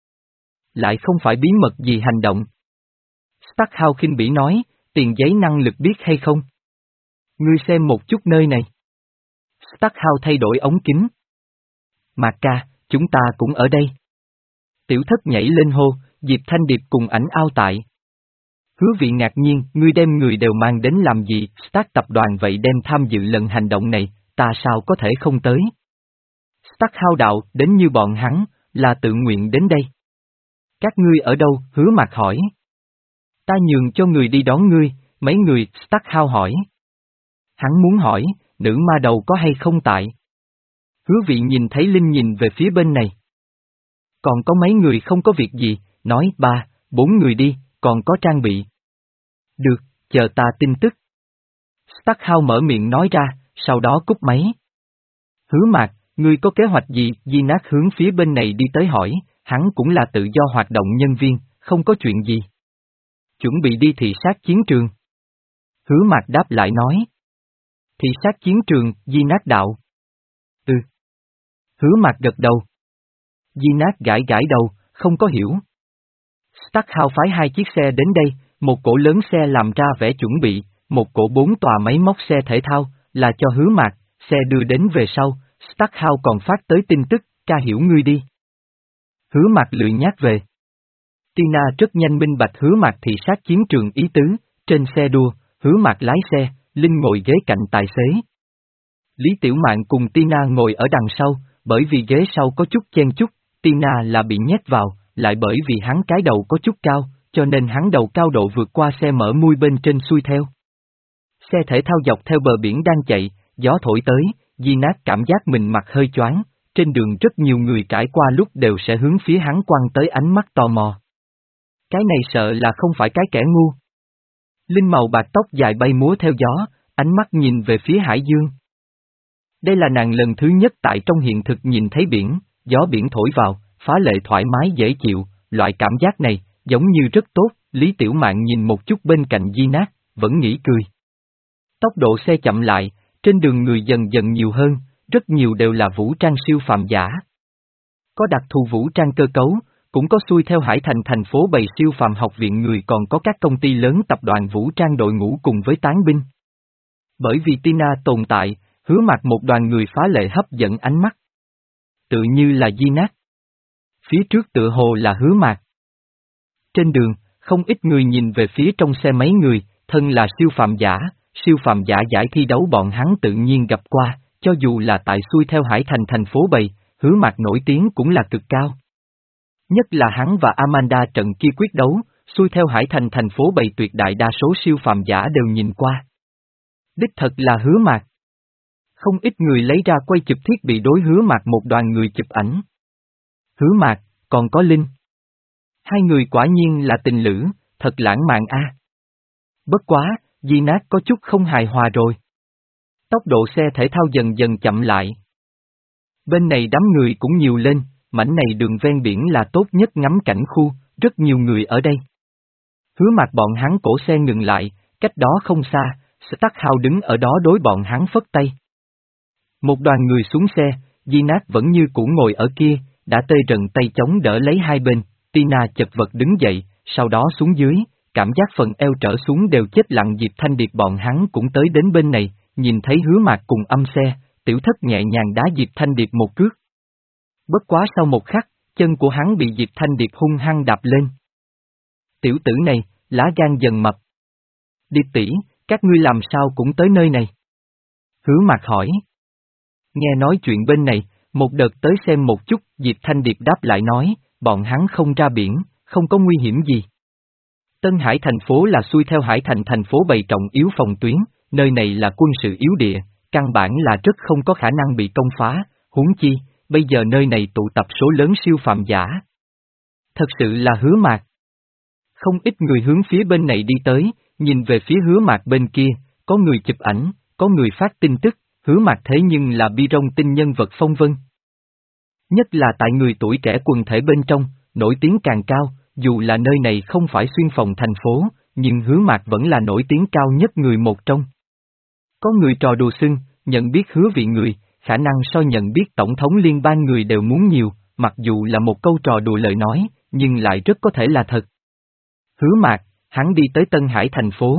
Lại không phải bí mật gì hành động. Starkhouse khinh bỉ nói, tiền giấy năng lực biết hay không? Ngươi xem một chút nơi này. Starkhouse thay đổi ống kính. Mạc ca, chúng ta cũng ở đây. Tiểu thất nhảy lên hô, Diệp Thanh Điệp cùng ảnh ao tại. Hứa Vị ngạc nhiên, ngươi đem người đều mang đến làm gì, Stark tập đoàn vậy đem tham dự lần hành động này, ta sao có thể không tới? Starkhouse đạo, đến như bọn hắn, là tự nguyện đến đây. Các ngươi ở đâu, Hứa Mạc hỏi. Ta nhường cho người đi đón ngươi, mấy người, Starkhouse hỏi. Hắn muốn hỏi, nữ ma đầu có hay không tại? Hứa Vị nhìn thấy Linh nhìn về phía bên này. Còn có mấy người không có việc gì, nói ba, bốn người đi, còn có trang bị. Được, chờ ta tin tức. Starkhouse mở miệng nói ra, sau đó cúp máy. Hứa Mạc, ngươi có kế hoạch gì? Di Nát hướng phía bên này đi tới hỏi, hắn cũng là tự do hoạt động nhân viên, không có chuyện gì. Chuẩn bị đi thị sát chiến trường. Hứa Mạc đáp lại nói. Thị sát chiến trường, Di Nát đạo. Ừ. Hứa Mạc gật đầu. Di Nát gãi gãi đầu, không có hiểu. Starkhouse phái hai chiếc xe đến đây, một cổ lớn xe làm ra vẻ chuẩn bị, một cổ bốn tòa máy móc xe thể thao, là cho Hứa Mạc, xe đưa đến về sau, Starkhouse còn phát tới tin tức, ca hiểu ngươi đi. Hứa Mạc lười nhác về. Tina rất nhanh minh bạch Hứa Mạc thị sát chiến trường ý tứ, trên xe đua, Hứa Mạc lái xe, Linh ngồi ghế cạnh tài xế. Lý Tiểu Mạn cùng Tina ngồi ở đằng sau, bởi vì ghế sau có chút chen chúc, Tina là bị nhét vào, lại bởi vì hắn cái đầu có chút cao, cho nên hắn đầu cao độ vượt qua xe mở mui bên trên xuôi theo. Xe thể thao dọc theo bờ biển đang chạy, gió thổi tới, Di Nát cảm giác mình mặt hơi choáng, trên đường rất nhiều người trải qua lúc đều sẽ hướng phía hắn quăng tới ánh mắt tò mò. Cái này sợ là không phải cái kẻ ngu. Linh màu bạc tóc dài bay múa theo gió, ánh mắt nhìn về phía hải dương. Đây là nàng lần thứ nhất tại trong hiện thực nhìn thấy biển, gió biển thổi vào, phá lệ thoải mái dễ chịu, loại cảm giác này, giống như rất tốt, Lý Tiểu Mạn nhìn một chút bên cạnh Di Nát, vẫn nghĩ cười. Tốc độ xe chậm lại, trên đường người dần dần nhiều hơn, rất nhiều đều là vũ trang siêu phàm giả. Có đặc thù vũ trang cơ cấu, cũng có xuôi theo Hải Thành thành phố bầy siêu phàm học viện người còn có các công ty lớn tập đoàn vũ trang đội ngũ cùng với tán binh. Bởi vì Tina tồn tại, Hứa Mạc một đoàn người phá lệ hấp dẫn ánh mắt. Tự như là Di Nát. Phía trước tựa hồ là Hứa Mạc. Trên đường, không ít người nhìn về phía trong xe mấy người, thân là siêu phàm giả, siêu phàm giả giải thi đấu bọn hắn tự nhiên gặp qua, cho dù là tại xuôi theo hải thành thành phố bầy, Hứa Mạc nổi tiếng cũng là cực cao. Nhất là hắn và Amanda trận kia quyết đấu, xuôi theo hải thành thành phố bầy tuyệt đại đa số siêu phàm giả đều nhìn qua. Đích thật là Hứa Mạc. Không ít người lấy ra quay chụp thiết bị đối Hứa Mạc một đoàn người chụp ảnh. Hứa Mạc, còn có Linh. Hai người quả nhiên là tình lữ, thật lãng mạn a. Bất quá, Di Nát có chút không hài hòa rồi. Tốc độ xe thể thao dần dần chậm lại. Bên này đám người cũng nhiều lên, mảnh này đường ven biển là tốt nhất ngắm cảnh khu, rất nhiều người ở đây. Hứa Mạc bọn hắn cổ xe ngừng lại, cách đó không xa, Starkhao đứng ở đó đối bọn hắn phất tay. Một đoàn người xuống xe, Di Nát vẫn như cũ ngồi ở kia, đã tê rần tay chống đỡ lấy hai bên, Tina chật vật đứng dậy, sau đó xuống dưới, cảm giác phần eo trở xuống đều chết lặng. Diệp Thanh Điệp bọn hắn cũng tới đến bên này, nhìn thấy Hứa Mạc cùng âm xe, tiểu thất nhẹ nhàng đá Diệp Thanh Điệp một cước. Bất quá sau một khắc, chân của hắn bị Diệp Thanh Điệp hung hăng đạp lên. Tiểu tử này, lá gan dần mập. Điệp tỷ, các ngươi làm sao cũng tới nơi này? Hứa Mạc hỏi. Nghe nói chuyện bên này, một đợt tới xem một chút, Diệp Thanh Điệp đáp lại nói, bọn hắn không ra biển, không có nguy hiểm gì. Tân Hải thành phố là xuôi theo hải thành thành phố bày trọng yếu phòng tuyến, nơi này là quân sự yếu địa, căn bản là rất không có khả năng bị công phá, huống chi, bây giờ nơi này tụ tập số lớn siêu phàm giả. Thật sự là Hứa Mạc. Không ít người hướng phía bên này đi tới, nhìn về phía Hứa Mạc bên kia, có người chụp ảnh, có người phát tin tức, Hứa Mạc thế nhưng là bi rong tinh nhân vật phong vân. Nhất là tại người tuổi trẻ quần thể bên trong, nổi tiếng càng cao, dù là nơi này không phải xuyên phòng thành phố, nhưng Hứa Mạc vẫn là nổi tiếng cao nhất người một trong. Có người trò đùa xưng, nhận biết Hứa vị người, khả năng so nhận biết tổng thống liên bang người đều muốn nhiều, mặc dù là một câu trò đùa lời nói, nhưng lại rất có thể là thật. Hứa Mạc, hắn đi tới Tân Hải thành phố.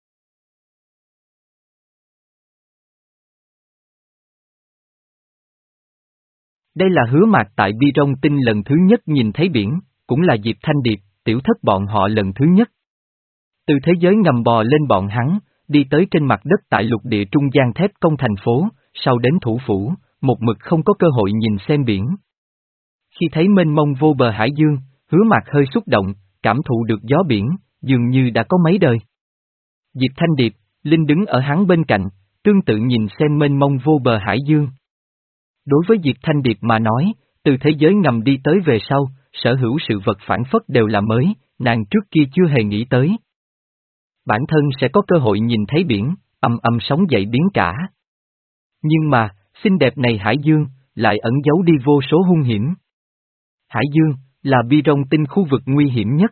Đây là Hứa Mạc tại Bi Rong Tinh lần thứ nhất nhìn thấy biển, cũng là Diệp Thanh Điệp, tiểu thất bọn họ lần thứ nhất. Từ thế giới ngầm bò lên bọn hắn, đi tới trên mặt đất tại lục địa trung gian thép công thành phố, sau đến thủ phủ, một mực không có cơ hội nhìn xem biển. Khi thấy mênh mông vô bờ hải dương, Hứa Mạc hơi xúc động, cảm thụ được gió biển, dường như đã có mấy đời. Diệp Thanh Điệp, Linh đứng ở hắn bên cạnh, tương tự nhìn xem mênh mông vô bờ hải dương. Đối với Diệp Thanh Điệp mà nói, từ thế giới ngầm đi tới về sau, sở hữu sự vật phản phất đều là mới, nàng trước kia chưa hề nghĩ tới. Bản thân sẽ có cơ hội nhìn thấy biển, âm âm sóng dậy biến cả. Nhưng mà, xinh đẹp này hải dương, lại ẩn giấu đi vô số hung hiểm. Hải dương, là Bi Rong Tinh khu vực nguy hiểm nhất.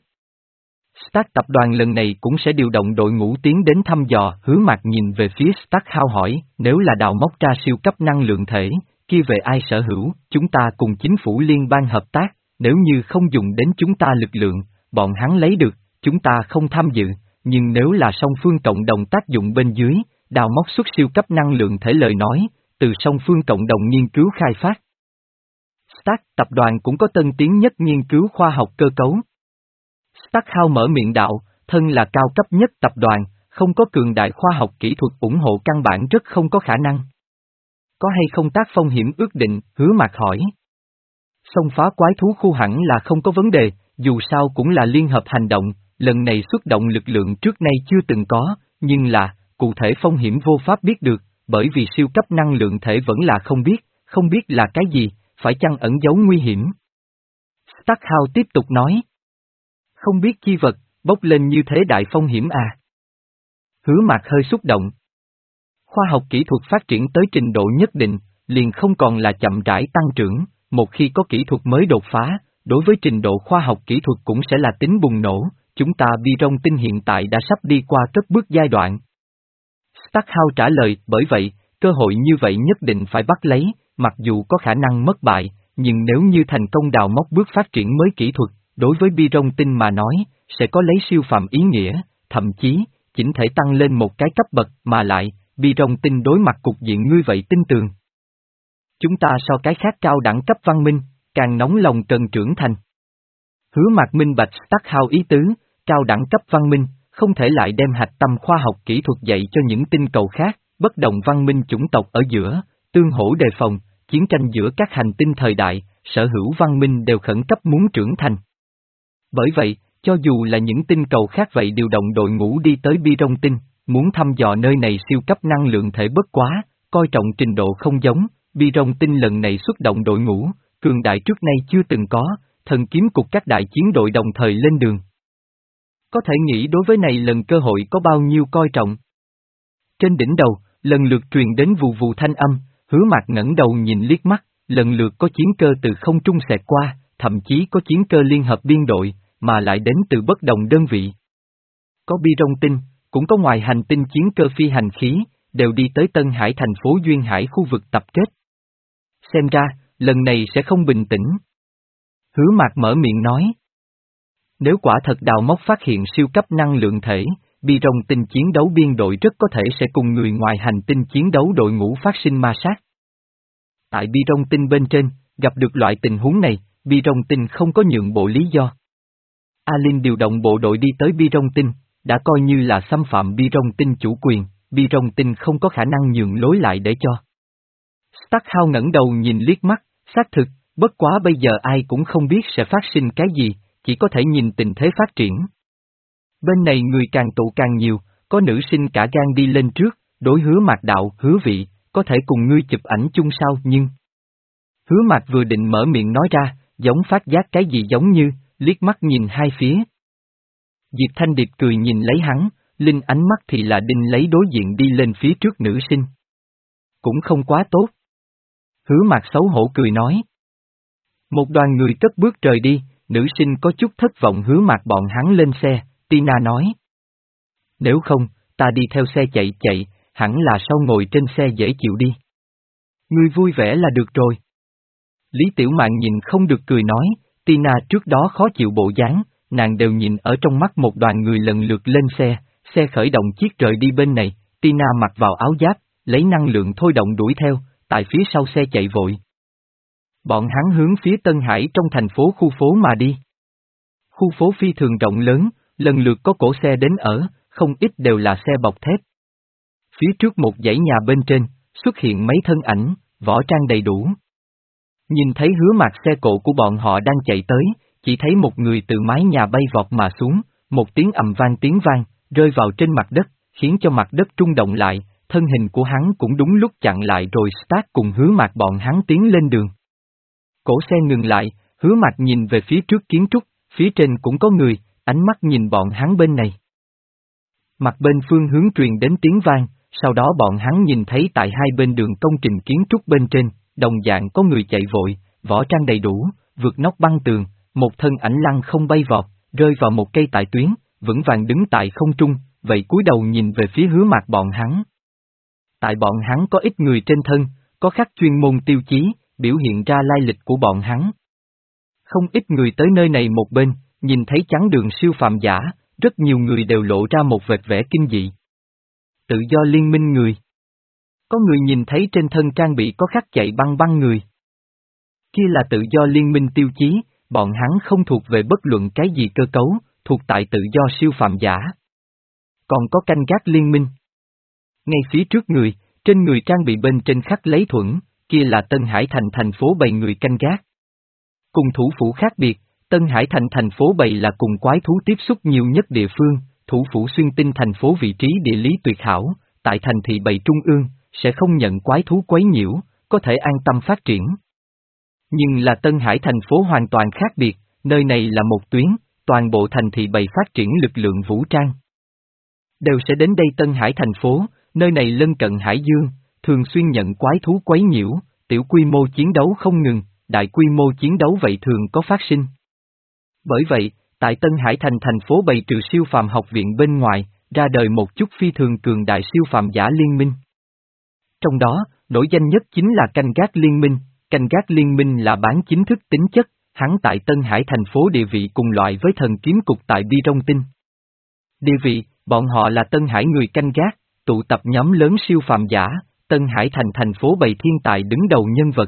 Stark tập đoàn lần này cũng sẽ điều động đội ngũ tiến đến thăm dò. Hứa Mạc nhìn về phía Starkhao hỏi, nếu là đào móc ra siêu cấp năng lượng thể, kia về ai sở hữu, chúng ta cùng chính phủ liên bang hợp tác, nếu như không dùng đến chúng ta lực lượng, bọn hắn lấy được, chúng ta không tham dự, nhưng nếu là song phương cộng đồng tác dụng bên dưới, đào móc xuất siêu cấp năng lượng thể lời nói, từ song phương cộng đồng nghiên cứu khai phát. Stark tập đoàn cũng có tân tiến nhất nghiên cứu khoa học cơ cấu. Starkhao mở miệng đạo, thân là cao cấp nhất tập đoàn, không có cường đại khoa học kỹ thuật ủng hộ căn bản rất không có khả năng. Có hay không tác phong hiểm ước định, Hứa Mạc hỏi. Xông phá quái thú khu hẳn là không có vấn đề, dù sao cũng là liên hợp hành động, lần này xuất động lực lượng trước nay chưa từng có, nhưng là, cụ thể phong hiểm vô pháp biết được, bởi vì siêu cấp năng lượng thể vẫn là không biết, không biết là cái gì, phải chăng ẩn giấu nguy hiểm. Starkhao tiếp tục nói. Không biết chi vật, bốc lên như thế đại phong hiểm à. Hứa Mạc hơi xúc động. Khoa học kỹ thuật phát triển tới trình độ nhất định, liền không còn là chậm rãi tăng trưởng, một khi có kỹ thuật mới đột phá, đối với trình độ khoa học kỹ thuật cũng sẽ là tính bùng nổ, chúng ta Bi Rong Tinh hiện tại đã sắp đi qua cất bước giai đoạn. Starkhao trả lời, bởi vậy, cơ hội như vậy nhất định phải bắt lấy, mặc dù có khả năng mất bại, nhưng nếu như thành công đào móc bước phát triển mới kỹ thuật, đối với Bi Rong Tinh mà nói, sẽ có lấy siêu phàm ý nghĩa, thậm chí, chỉnh thể tăng lên một cái cấp bậc mà lại, Bi Rong Tinh đối mặt cục diện ngươi vậy tin tường. Chúng ta so cái khác cao đẳng cấp văn minh, càng nóng lòng cần trưởng thành. Hứa Mạc minh bạch Starkhao ý tứ, cao đẳng cấp văn minh, không thể lại đem hạch tâm khoa học kỹ thuật dạy cho những tinh cầu khác, bất đồng văn minh chủng tộc ở giữa, tương hỗ đề phòng, chiến tranh giữa các hành tinh thời đại, sở hữu văn minh đều khẩn cấp muốn trưởng thành. Bởi vậy, cho dù là những tinh cầu khác vậy điều động đội ngũ đi tới Bi Rong Tinh, muốn thăm dò nơi này siêu cấp năng lượng thể bất quá, coi trọng trình độ không giống, Bi Rong Tinh lần này xuất động đội ngũ, cường đại trước nay chưa từng có, thần kiếm cục các đại chiến đội đồng thời lên đường. Có thể nghĩ đối với này lần cơ hội có bao nhiêu coi trọng. Trên đỉnh đầu, lần lượt truyền đến vù vù thanh âm, Hứa Mạc ngẩng đầu nhìn liếc mắt, lần lượt có chiến cơ từ không trung xẹt qua, thậm chí có chiến cơ liên hợp biên đội, mà lại đến từ bất đồng đơn vị. Có Bi Rong Tinh, cũng có ngoài hành tinh chiến cơ phi hành khí, đều đi tới Tân Hải thành phố Duyên Hải khu vực tập kết. Xem ra, lần này sẽ không bình tĩnh. Hứa Mạc mở miệng nói. Nếu quả thật đào móc phát hiện siêu cấp năng lượng thể, Bi Rong Tinh chiến đấu biên đội rất có thể sẽ cùng người ngoài hành tinh chiến đấu đội ngũ phát sinh ma sát. Tại Bi Rong Tinh bên trên, gặp được loại tình huống này, Bi Rong Tinh không có nhượng bộ lý do. Alin điều động bộ đội đi tới Bi Rong Tinh, đã coi như là xâm phạm Bi Rong Tinh chủ quyền, Bi Rong Tinh không có khả năng nhượng lối lại để cho. Starkhao ngẩng đầu nhìn liếc mắt, xác thực, bất quá bây giờ ai cũng không biết sẽ phát sinh cái gì, chỉ có thể nhìn tình thế phát triển. Bên này người càng tụ càng nhiều, có nữ sinh cả gan đi lên trước, đối Hứa Mạc đạo, Hứa vị, có thể cùng ngươi chụp ảnh chung sao nhưng... Hứa Mạc vừa định mở miệng nói ra, giống phát giác cái gì giống như, liếc mắt nhìn hai phía. Diệp Thanh Điệp cười nhìn lấy hắn, Linh ánh mắt thì là đinh lấy đối diện đi lên phía trước nữ sinh. Cũng không quá tốt. Hứa Mạc xấu hổ cười nói. Một đoàn người cất bước rời đi, nữ sinh có chút thất vọng Hứa Mạc bọn hắn lên xe, Tina nói. Nếu không, ta đi theo xe chạy chạy, hẳn là sau ngồi trên xe dễ chịu đi. Ngươi vui vẻ là được rồi. Lý Tiểu Mạn nhìn không được cười nói, Tina trước đó khó chịu bộ dáng, nàng đều nhìn ở trong mắt một đoàn người lần lượt lên xe, xe khởi động chiếc rời đi bên này, Tina mặc vào áo giáp, lấy năng lượng thôi động đuổi theo, tại phía sau xe chạy vội. Bọn hắn hướng phía Tân Hải trong thành phố khu phố mà đi. Khu phố phi thường rộng lớn, lần lượt có cổ xe đến ở, không ít đều là xe bọc thép. Phía trước một dãy nhà bên trên, xuất hiện mấy thân ảnh, võ trang đầy đủ. Nhìn thấy Hứa Mạc xe cộ của bọn họ đang chạy tới, chỉ thấy một người từ mái nhà bay vọt mà xuống, một tiếng ầm vang tiếng vang, rơi vào trên mặt đất, khiến cho mặt đất rung động lại, thân hình của hắn cũng đúng lúc chặn lại rồi Stark cùng Hứa Mạc bọn hắn tiến lên đường. Cổ xe ngừng lại, Hứa Mạc nhìn về phía trước kiến trúc, phía trên cũng có người, ánh mắt nhìn bọn hắn bên này. Mặt bên phương hướng truyền đến tiếng vang, sau đó bọn hắn nhìn thấy tại hai bên đường công trình kiến trúc bên trên, đồng dạng có người chạy vội, võ trang đầy đủ, vượt nóc băng tường, một thân ảnh lăng không bay vọt, rơi vào một cây tại tuyến, vững vàng đứng tại không trung, vậy cúi đầu nhìn về phía Hứa Mạc bọn hắn. Tại bọn hắn có ít người trên thân, có khắc chuyên môn tiêu chí, biểu hiện ra lai lịch của bọn hắn. Không ít người tới nơi này một bên, nhìn thấy chắn đường siêu phàm giả, rất nhiều người đều lộ ra một vệt vẻ kinh dị. Tự do liên minh người. Có người nhìn thấy trên thân trang bị có khắc chạy băng băng người. Kia là tự do liên minh tiêu chí, bọn hắn không thuộc về bất luận cái gì cơ cấu, thuộc tại tự do siêu phàm giả. Còn có canh gác liên minh. Ngay phía trước người, trên người trang bị bên trên khắc lấy thuẫn, kia là Tân Hải thành thành phố bầy người canh gác. Cùng thủ phủ khác biệt, Tân Hải thành thành phố bầy là cùng quái thú tiếp xúc nhiều nhất địa phương, thủ phủ xuyên tinh thành phố vị trí địa lý tuyệt hảo, tại thành thị bầy trung ương, sẽ không nhận quái thú quấy nhiễu, có thể an tâm phát triển. Nhưng là Tân Hải thành phố hoàn toàn khác biệt, nơi này là một tuyến, toàn bộ thành thị bầy phát triển lực lượng vũ trang. Đều sẽ đến đây Tân Hải thành phố, nơi này lân cận Hải Dương, thường xuyên nhận quái thú quấy nhiễu, tiểu quy mô chiến đấu không ngừng, đại quy mô chiến đấu vậy thường có phát sinh. Bởi vậy, tại Tân Hải thành thành phố bày trừ siêu phàm học viện bên ngoài, ra đời một chút phi thường cường đại siêu phàm giả liên minh. Trong đó, nổi danh nhất chính là canh gác liên minh, canh gác liên minh là bán chính thức tính chất, hắn tại Tân Hải thành phố địa vị cùng loại với thần kiếm cục tại Bi Rong Tinh. Địa vị, bọn họ là Tân Hải người canh gác, tụ tập nhóm lớn siêu phàm giả, Tân Hải thành thành phố bày thiên tài đứng đầu nhân vật.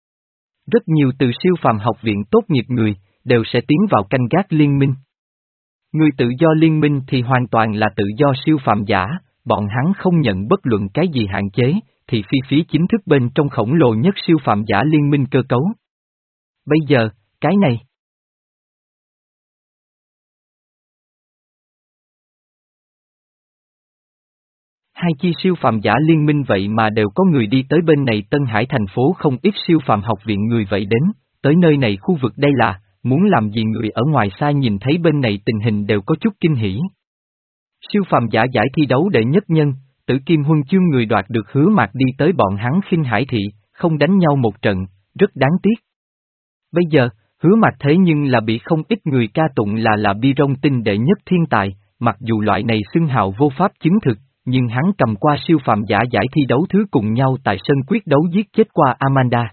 Rất nhiều từ siêu phàm học viện tốt nghiệp người, đều sẽ tiến vào canh gác liên minh. Người tự do liên minh thì hoàn toàn là tự do siêu phàm giả, bọn hắn không nhận bất luận cái gì hạn chế, thì phi phí chính thức bên trong khổng lồ nhất siêu phàm giả liên minh cơ cấu. Bây giờ, cái này. Hai chi siêu phàm giả liên minh vậy mà đều có người đi tới bên này Tân Hải thành phố không ít siêu phàm học viện người vậy đến, tới nơi này khu vực đây là, muốn làm gì người ở ngoài xa nhìn thấy bên này tình hình đều có chút kinh hỉ. Siêu phàm giả giải thi đấu đệ nhất nhân, Tử Kim Huân Chương người đoạt được Hứa Mạc đi tới bọn hắn Khinh Hải thị, không đánh nhau một trận, rất đáng tiếc. Bây giờ, Hứa Mạc thế nhưng là bị không ít người ca tụng là là bi rong tinh đệ nhất thiên tài, mặc dù loại này xưng hào vô pháp chứng thực, nhưng hắn cầm qua siêu phàm giả giải thi đấu thứ cùng nhau tại sân quyết đấu giết chết qua Amanda.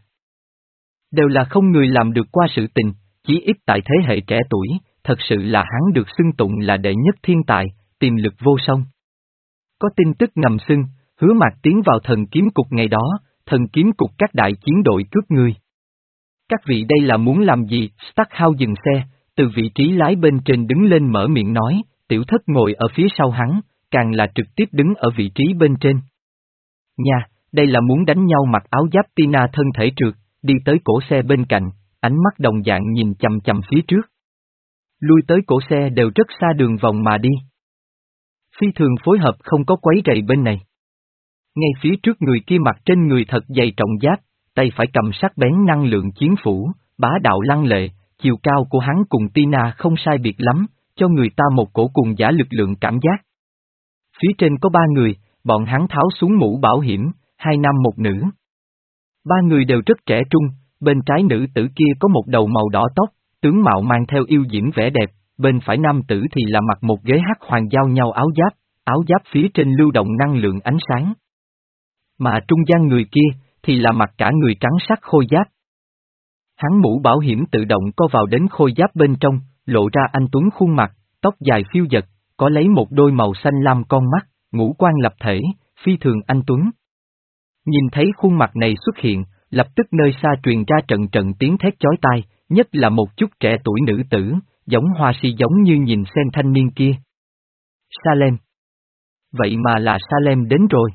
Đều là không người làm được qua sự tình, chí ít tại thế hệ trẻ tuổi, thật sự là hắn được xưng tụng là đệ nhất thiên tài, tiềm lực vô song. Có tin tức ngầm xưng, Hứa Mạc tiến vào thần kiếm cục ngày đó, thần kiếm cục các đại chiến đội cướp người. Các vị đây là muốn làm gì? Stackhouse dừng xe, từ vị trí lái bên trên đứng lên mở miệng nói, tiểu thất ngồi ở phía sau hắn, càng là trực tiếp đứng ở vị trí bên trên. Nha, đây là muốn đánh nhau mặc áo giáp Tina thân thể trượt, đi tới cổ xe bên cạnh, ánh mắt đồng dạng nhìn chằm chằm phía trước. Lui tới cổ xe đều rất xa đường vòng mà đi. Phi thường phối hợp không có quấy rầy bên này. Ngay phía trước người kia mặc trên người thật dày trọng giáp, tay phải cầm sắc bén năng lượng chiến phủ, bá đạo lăng lệ, chiều cao của hắn cùng Tina không sai biệt lắm, cho người ta một cổ cùng giả lực lượng cảm giác. Phía trên có ba người, bọn hắn tháo xuống mũ bảo hiểm, hai nam một nữ. Ba người đều rất trẻ trung, bên trái nữ tử kia có một đầu màu đỏ tóc, tướng mạo mang theo yêu diễm vẻ đẹp, bên phải nam tử thì là mặc một ghế hắc hoàng giao nhau áo giáp, áo giáp phía trên lưu động năng lượng ánh sáng. Mà trung gian người kia, thì là mặc cả người trắng sắc khôi giáp. Hắn mũ bảo hiểm tự động co vào đến khôi giáp bên trong, lộ ra anh tuấn khuôn mặt, tóc dài phiêu dật, có lấy một đôi màu xanh lam con mắt, ngũ quan lập thể, phi thường anh tuấn. Nhìn thấy khuôn mặt này xuất hiện, lập tức nơi xa truyền ra trận trận tiếng thét chói tai, nhất là một chút trẻ tuổi nữ tử, giống hoa si giống như nhìn xem thanh niên kia. Salem. Vậy mà là Salem đến rồi.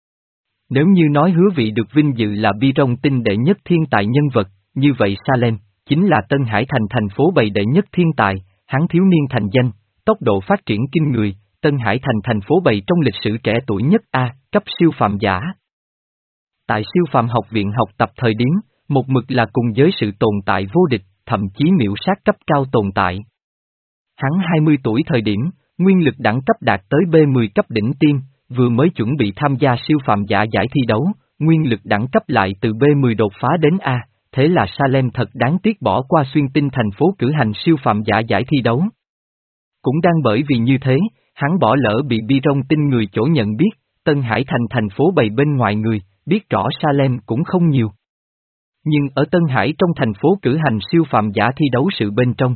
Nếu như nói hứa vị được vinh dự là bi rong tinh đệ nhất thiên tài nhân vật, như vậy Salem, chính là Tân Hải thành thành phố bầy đệ nhất thiên tài, hắn thiếu niên thành danh, tốc độ phát triển kinh người, Tân Hải thành thành phố bầy trong lịch sử trẻ tuổi nhất A, cấp siêu phàm giả. Tại siêu phàm học viện học tập thời điểm, một mực là cùng giới sự tồn tại vô địch, thậm chí miểu sát cấp cao tồn tại. Hắn hai mươi tuổi thời điểm, nguyên lực đẳng cấp đạt tới B mười cấp đỉnh tiêm, vừa mới chuẩn bị tham gia siêu phàm giả giải thi đấu, nguyên lực đẳng cấp lại từ B mười đột phá đến A, thế là Salem thật đáng tiếc bỏ qua xuyên tinh thành phố cử hành siêu phàm giả giải thi đấu. Cũng đang bởi vì như thế, hắn bỏ lỡ bị bi rong tinh người chỗ nhận biết, Tân Hải thành thành phố bầy bên ngoài người, biết rõ Salem cũng không nhiều. Nhưng ở Tân Hải trong thành phố cử hành siêu phàm giả thi đấu sự bên trong,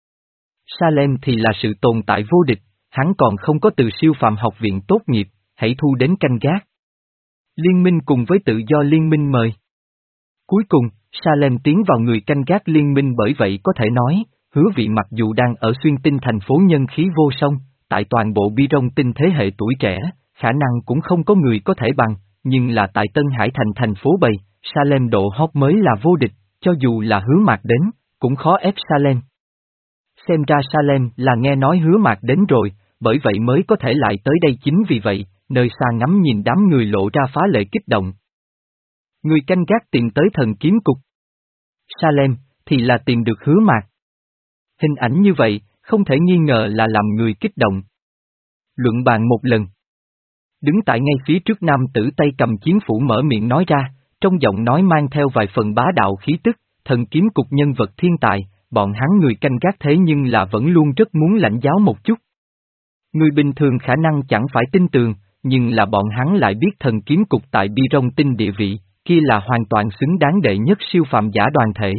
Salem thì là sự tồn tại vô địch, hắn còn không có từ siêu phàm học viện tốt nghiệp, hãy thu đến canh gác. Liên minh cùng với tự do liên minh mời. Cuối cùng, Salem tiến vào người canh gác liên minh bởi vậy có thể nói, hứa vị mặc dù đang ở xuyên tinh thành phố nhân khí vô song, tại toàn bộ bi rong tinh thế hệ tuổi trẻ, khả năng cũng không có người có thể bằng, nhưng là tại Tân Hải thành thành phố bầy, Salem độ hot mới là vô địch, cho dù là hứa mạc đến, cũng khó ép Salem. Xem ra Salem là nghe nói hứa mạc đến rồi, bởi vậy mới có thể lại tới đây chính vì vậy, nơi xa ngắm nhìn đám người lộ ra phá lệ kích động. Người canh gác tìm tới thần kiếm cục. Salem, thì là tìm được hứa mạc. Hình ảnh như vậy, không thể nghi ngờ là làm người kích động. Luận bàn một lần. Đứng tại ngay phía trước nam tử tay cầm chiến phủ mở miệng nói ra, trong giọng nói mang theo vài phần bá đạo khí tức, thần kiếm cục nhân vật thiên tài, bọn hắn người canh gác thế nhưng là vẫn luôn rất muốn lãnh giáo một chút. Người bình thường khả năng chẳng phải tin tường, nhưng là bọn hắn lại biết thần kiếm cục tại bi rong tinh địa vị, kia là hoàn toàn xứng đáng đệ nhất siêu phàm giả đoàn thể.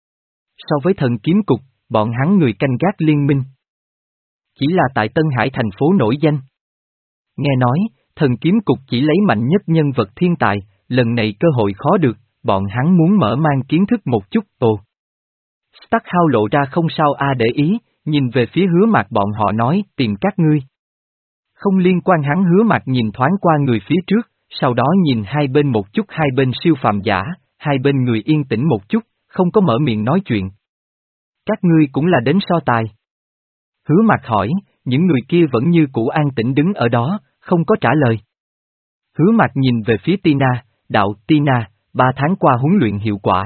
So với thần kiếm cục, bọn hắn người canh gác liên minh. Chỉ là tại Tân Hải thành phố nổi danh. Nghe nói, thần kiếm cục chỉ lấy mạnh nhất nhân vật thiên tài, lần này cơ hội khó được, bọn hắn muốn mở mang kiến thức một chút. Ồ. Stackhouse lộ ra không sao a để ý, nhìn về phía Hứa Mạc bọn họ nói tìm các ngươi. Không liên quan hắn Hứa Mạc nhìn thoáng qua người phía trước, sau đó nhìn hai bên một chút hai bên siêu phàm giả, hai bên người yên tĩnh một chút, không có mở miệng nói chuyện. Các ngươi cũng là đến so tài. Hứa Mạc hỏi, những người kia vẫn như cũ an tĩnh đứng ở đó, không có trả lời. Hứa Mạc nhìn về phía Tina, đạo Tina, ba tháng qua huấn luyện hiệu quả.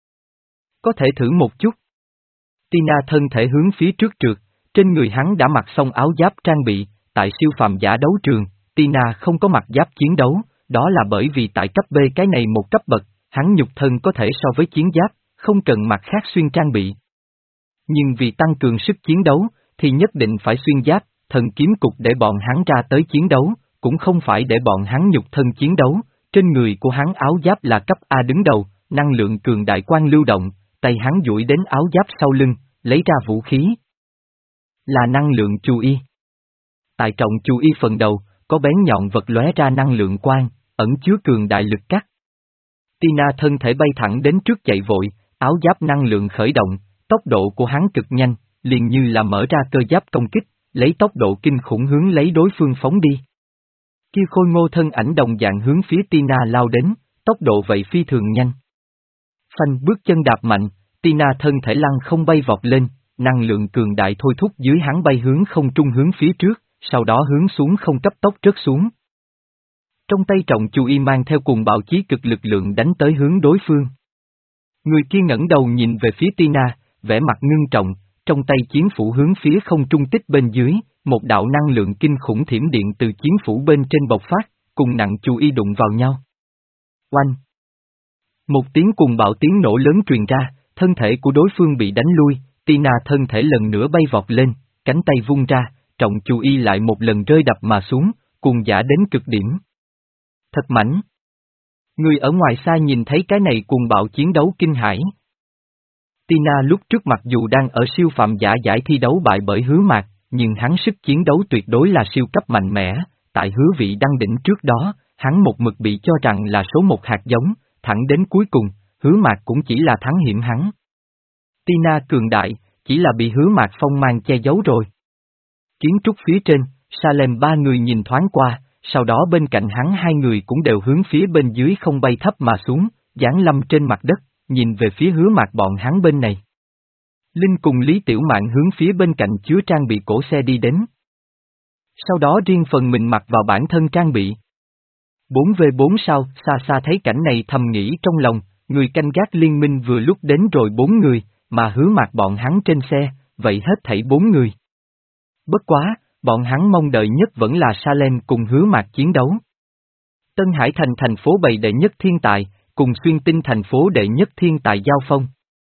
Có thể thử một chút. Tina thân thể hướng phía trước trượt, trên người hắn đã mặc xong áo giáp trang bị, tại siêu phàm giả đấu trường, Tina không có mặc giáp chiến đấu, đó là bởi vì tại cấp B cái này một cấp bậc, hắn nhục thân có thể so với chiến giáp, không cần mặc khác xuyên trang bị. Nhưng vì tăng cường sức chiến đấu, thì nhất định phải xuyên giáp, thần kiếm cục để bọn hắn ra tới chiến đấu, cũng không phải để bọn hắn nhục thân chiến đấu, trên người của hắn áo giáp là cấp A đứng đầu, năng lượng cường đại quan lưu động, tay hắn duỗi đến áo giáp sau lưng, lấy ra vũ khí. Là năng lượng chù y. Tại trọng chù y phần đầu, có bén nhọn vật lóe ra năng lượng quang, ẩn chứa cường đại lực cắt. Tina thân thể bay thẳng đến trước chạy vội, áo giáp năng lượng khởi động, tốc độ của hắn cực nhanh, liền như là mở ra cơ giáp công kích, lấy tốc độ kinh khủng hướng lấy đối phương phóng đi. Kia khôi ngô thân ảnh đồng dạng hướng phía Tina lao đến, tốc độ vậy phi thường nhanh. Phanh bước chân đạp mạnh, Tina thân thể lăn không bay vọt lên, năng lượng cường đại thôi thúc dưới hắn bay hướng không trung hướng phía trước, sau đó hướng xuống không cấp tốc rớt xuống. Trong tay trọng chu y mang theo cùng bạo chí cực lực lượng đánh tới hướng đối phương. Người kia ngẩng đầu nhìn về phía Tina, vẻ mặt ngưng trọng, trong tay chiến phủ hướng phía không trung tích bên dưới, một đạo năng lượng kinh khủng thiểm điện từ chiến phủ bên trên bộc phát, cùng nặng chu y đụng vào nhau. Oanh! Một tiếng cùng bạo tiếng nổ lớn truyền ra, thân thể của đối phương bị đánh lui, Tina thân thể lần nữa bay vọt lên, cánh tay vung ra, trọng chu y lại một lần rơi đập mà xuống, cuồng dã đến cực điểm. Thật mãnh! Người ở ngoài xa nhìn thấy cái này cuồng bạo chiến đấu kinh hãi. Tina lúc trước mặc dù đang ở siêu phàm giả giải thi đấu bại bởi Hứa Mạc, nhưng hắn sức chiến đấu tuyệt đối là siêu cấp mạnh mẽ, tại Hứa Vị đăng đỉnh trước đó, hắn một mực bị cho rằng là số một hạt giống, thẳng đến cuối cùng, Hứa Mạc cũng chỉ là thắng hiểm hắn. Tina cường đại, chỉ là bị Hứa Mạc phong mang che giấu rồi. Kiến trúc phía trên, Salem ba người nhìn thoáng qua, sau đó bên cạnh hắn hai người cũng đều hướng phía bên dưới không bay thấp mà xuống, giáng lâm trên mặt đất, nhìn về phía Hứa Mạc bọn hắn bên này. Linh cùng Lý Tiểu Mạn hướng phía bên cạnh chứa trang bị cổ xe đi đến. Sau đó riêng phần mình mặc vào bản thân trang bị. bốn về bốn sau, xa xa thấy cảnh này thầm nghĩ trong lòng, người canh gác liên minh vừa lúc đến rồi bốn người, mà Hứa Mạc bọn hắn trên xe, vậy hết thảy bốn người. Bất quá, bọn hắn mong đợi nhất vẫn là Salem cùng Hứa Mạc chiến đấu. Tân Hải Thành thành phố bầy đệ nhất thiên tài, cùng Xuyên Tinh thành phố đệ nhất thiên tài giao phong.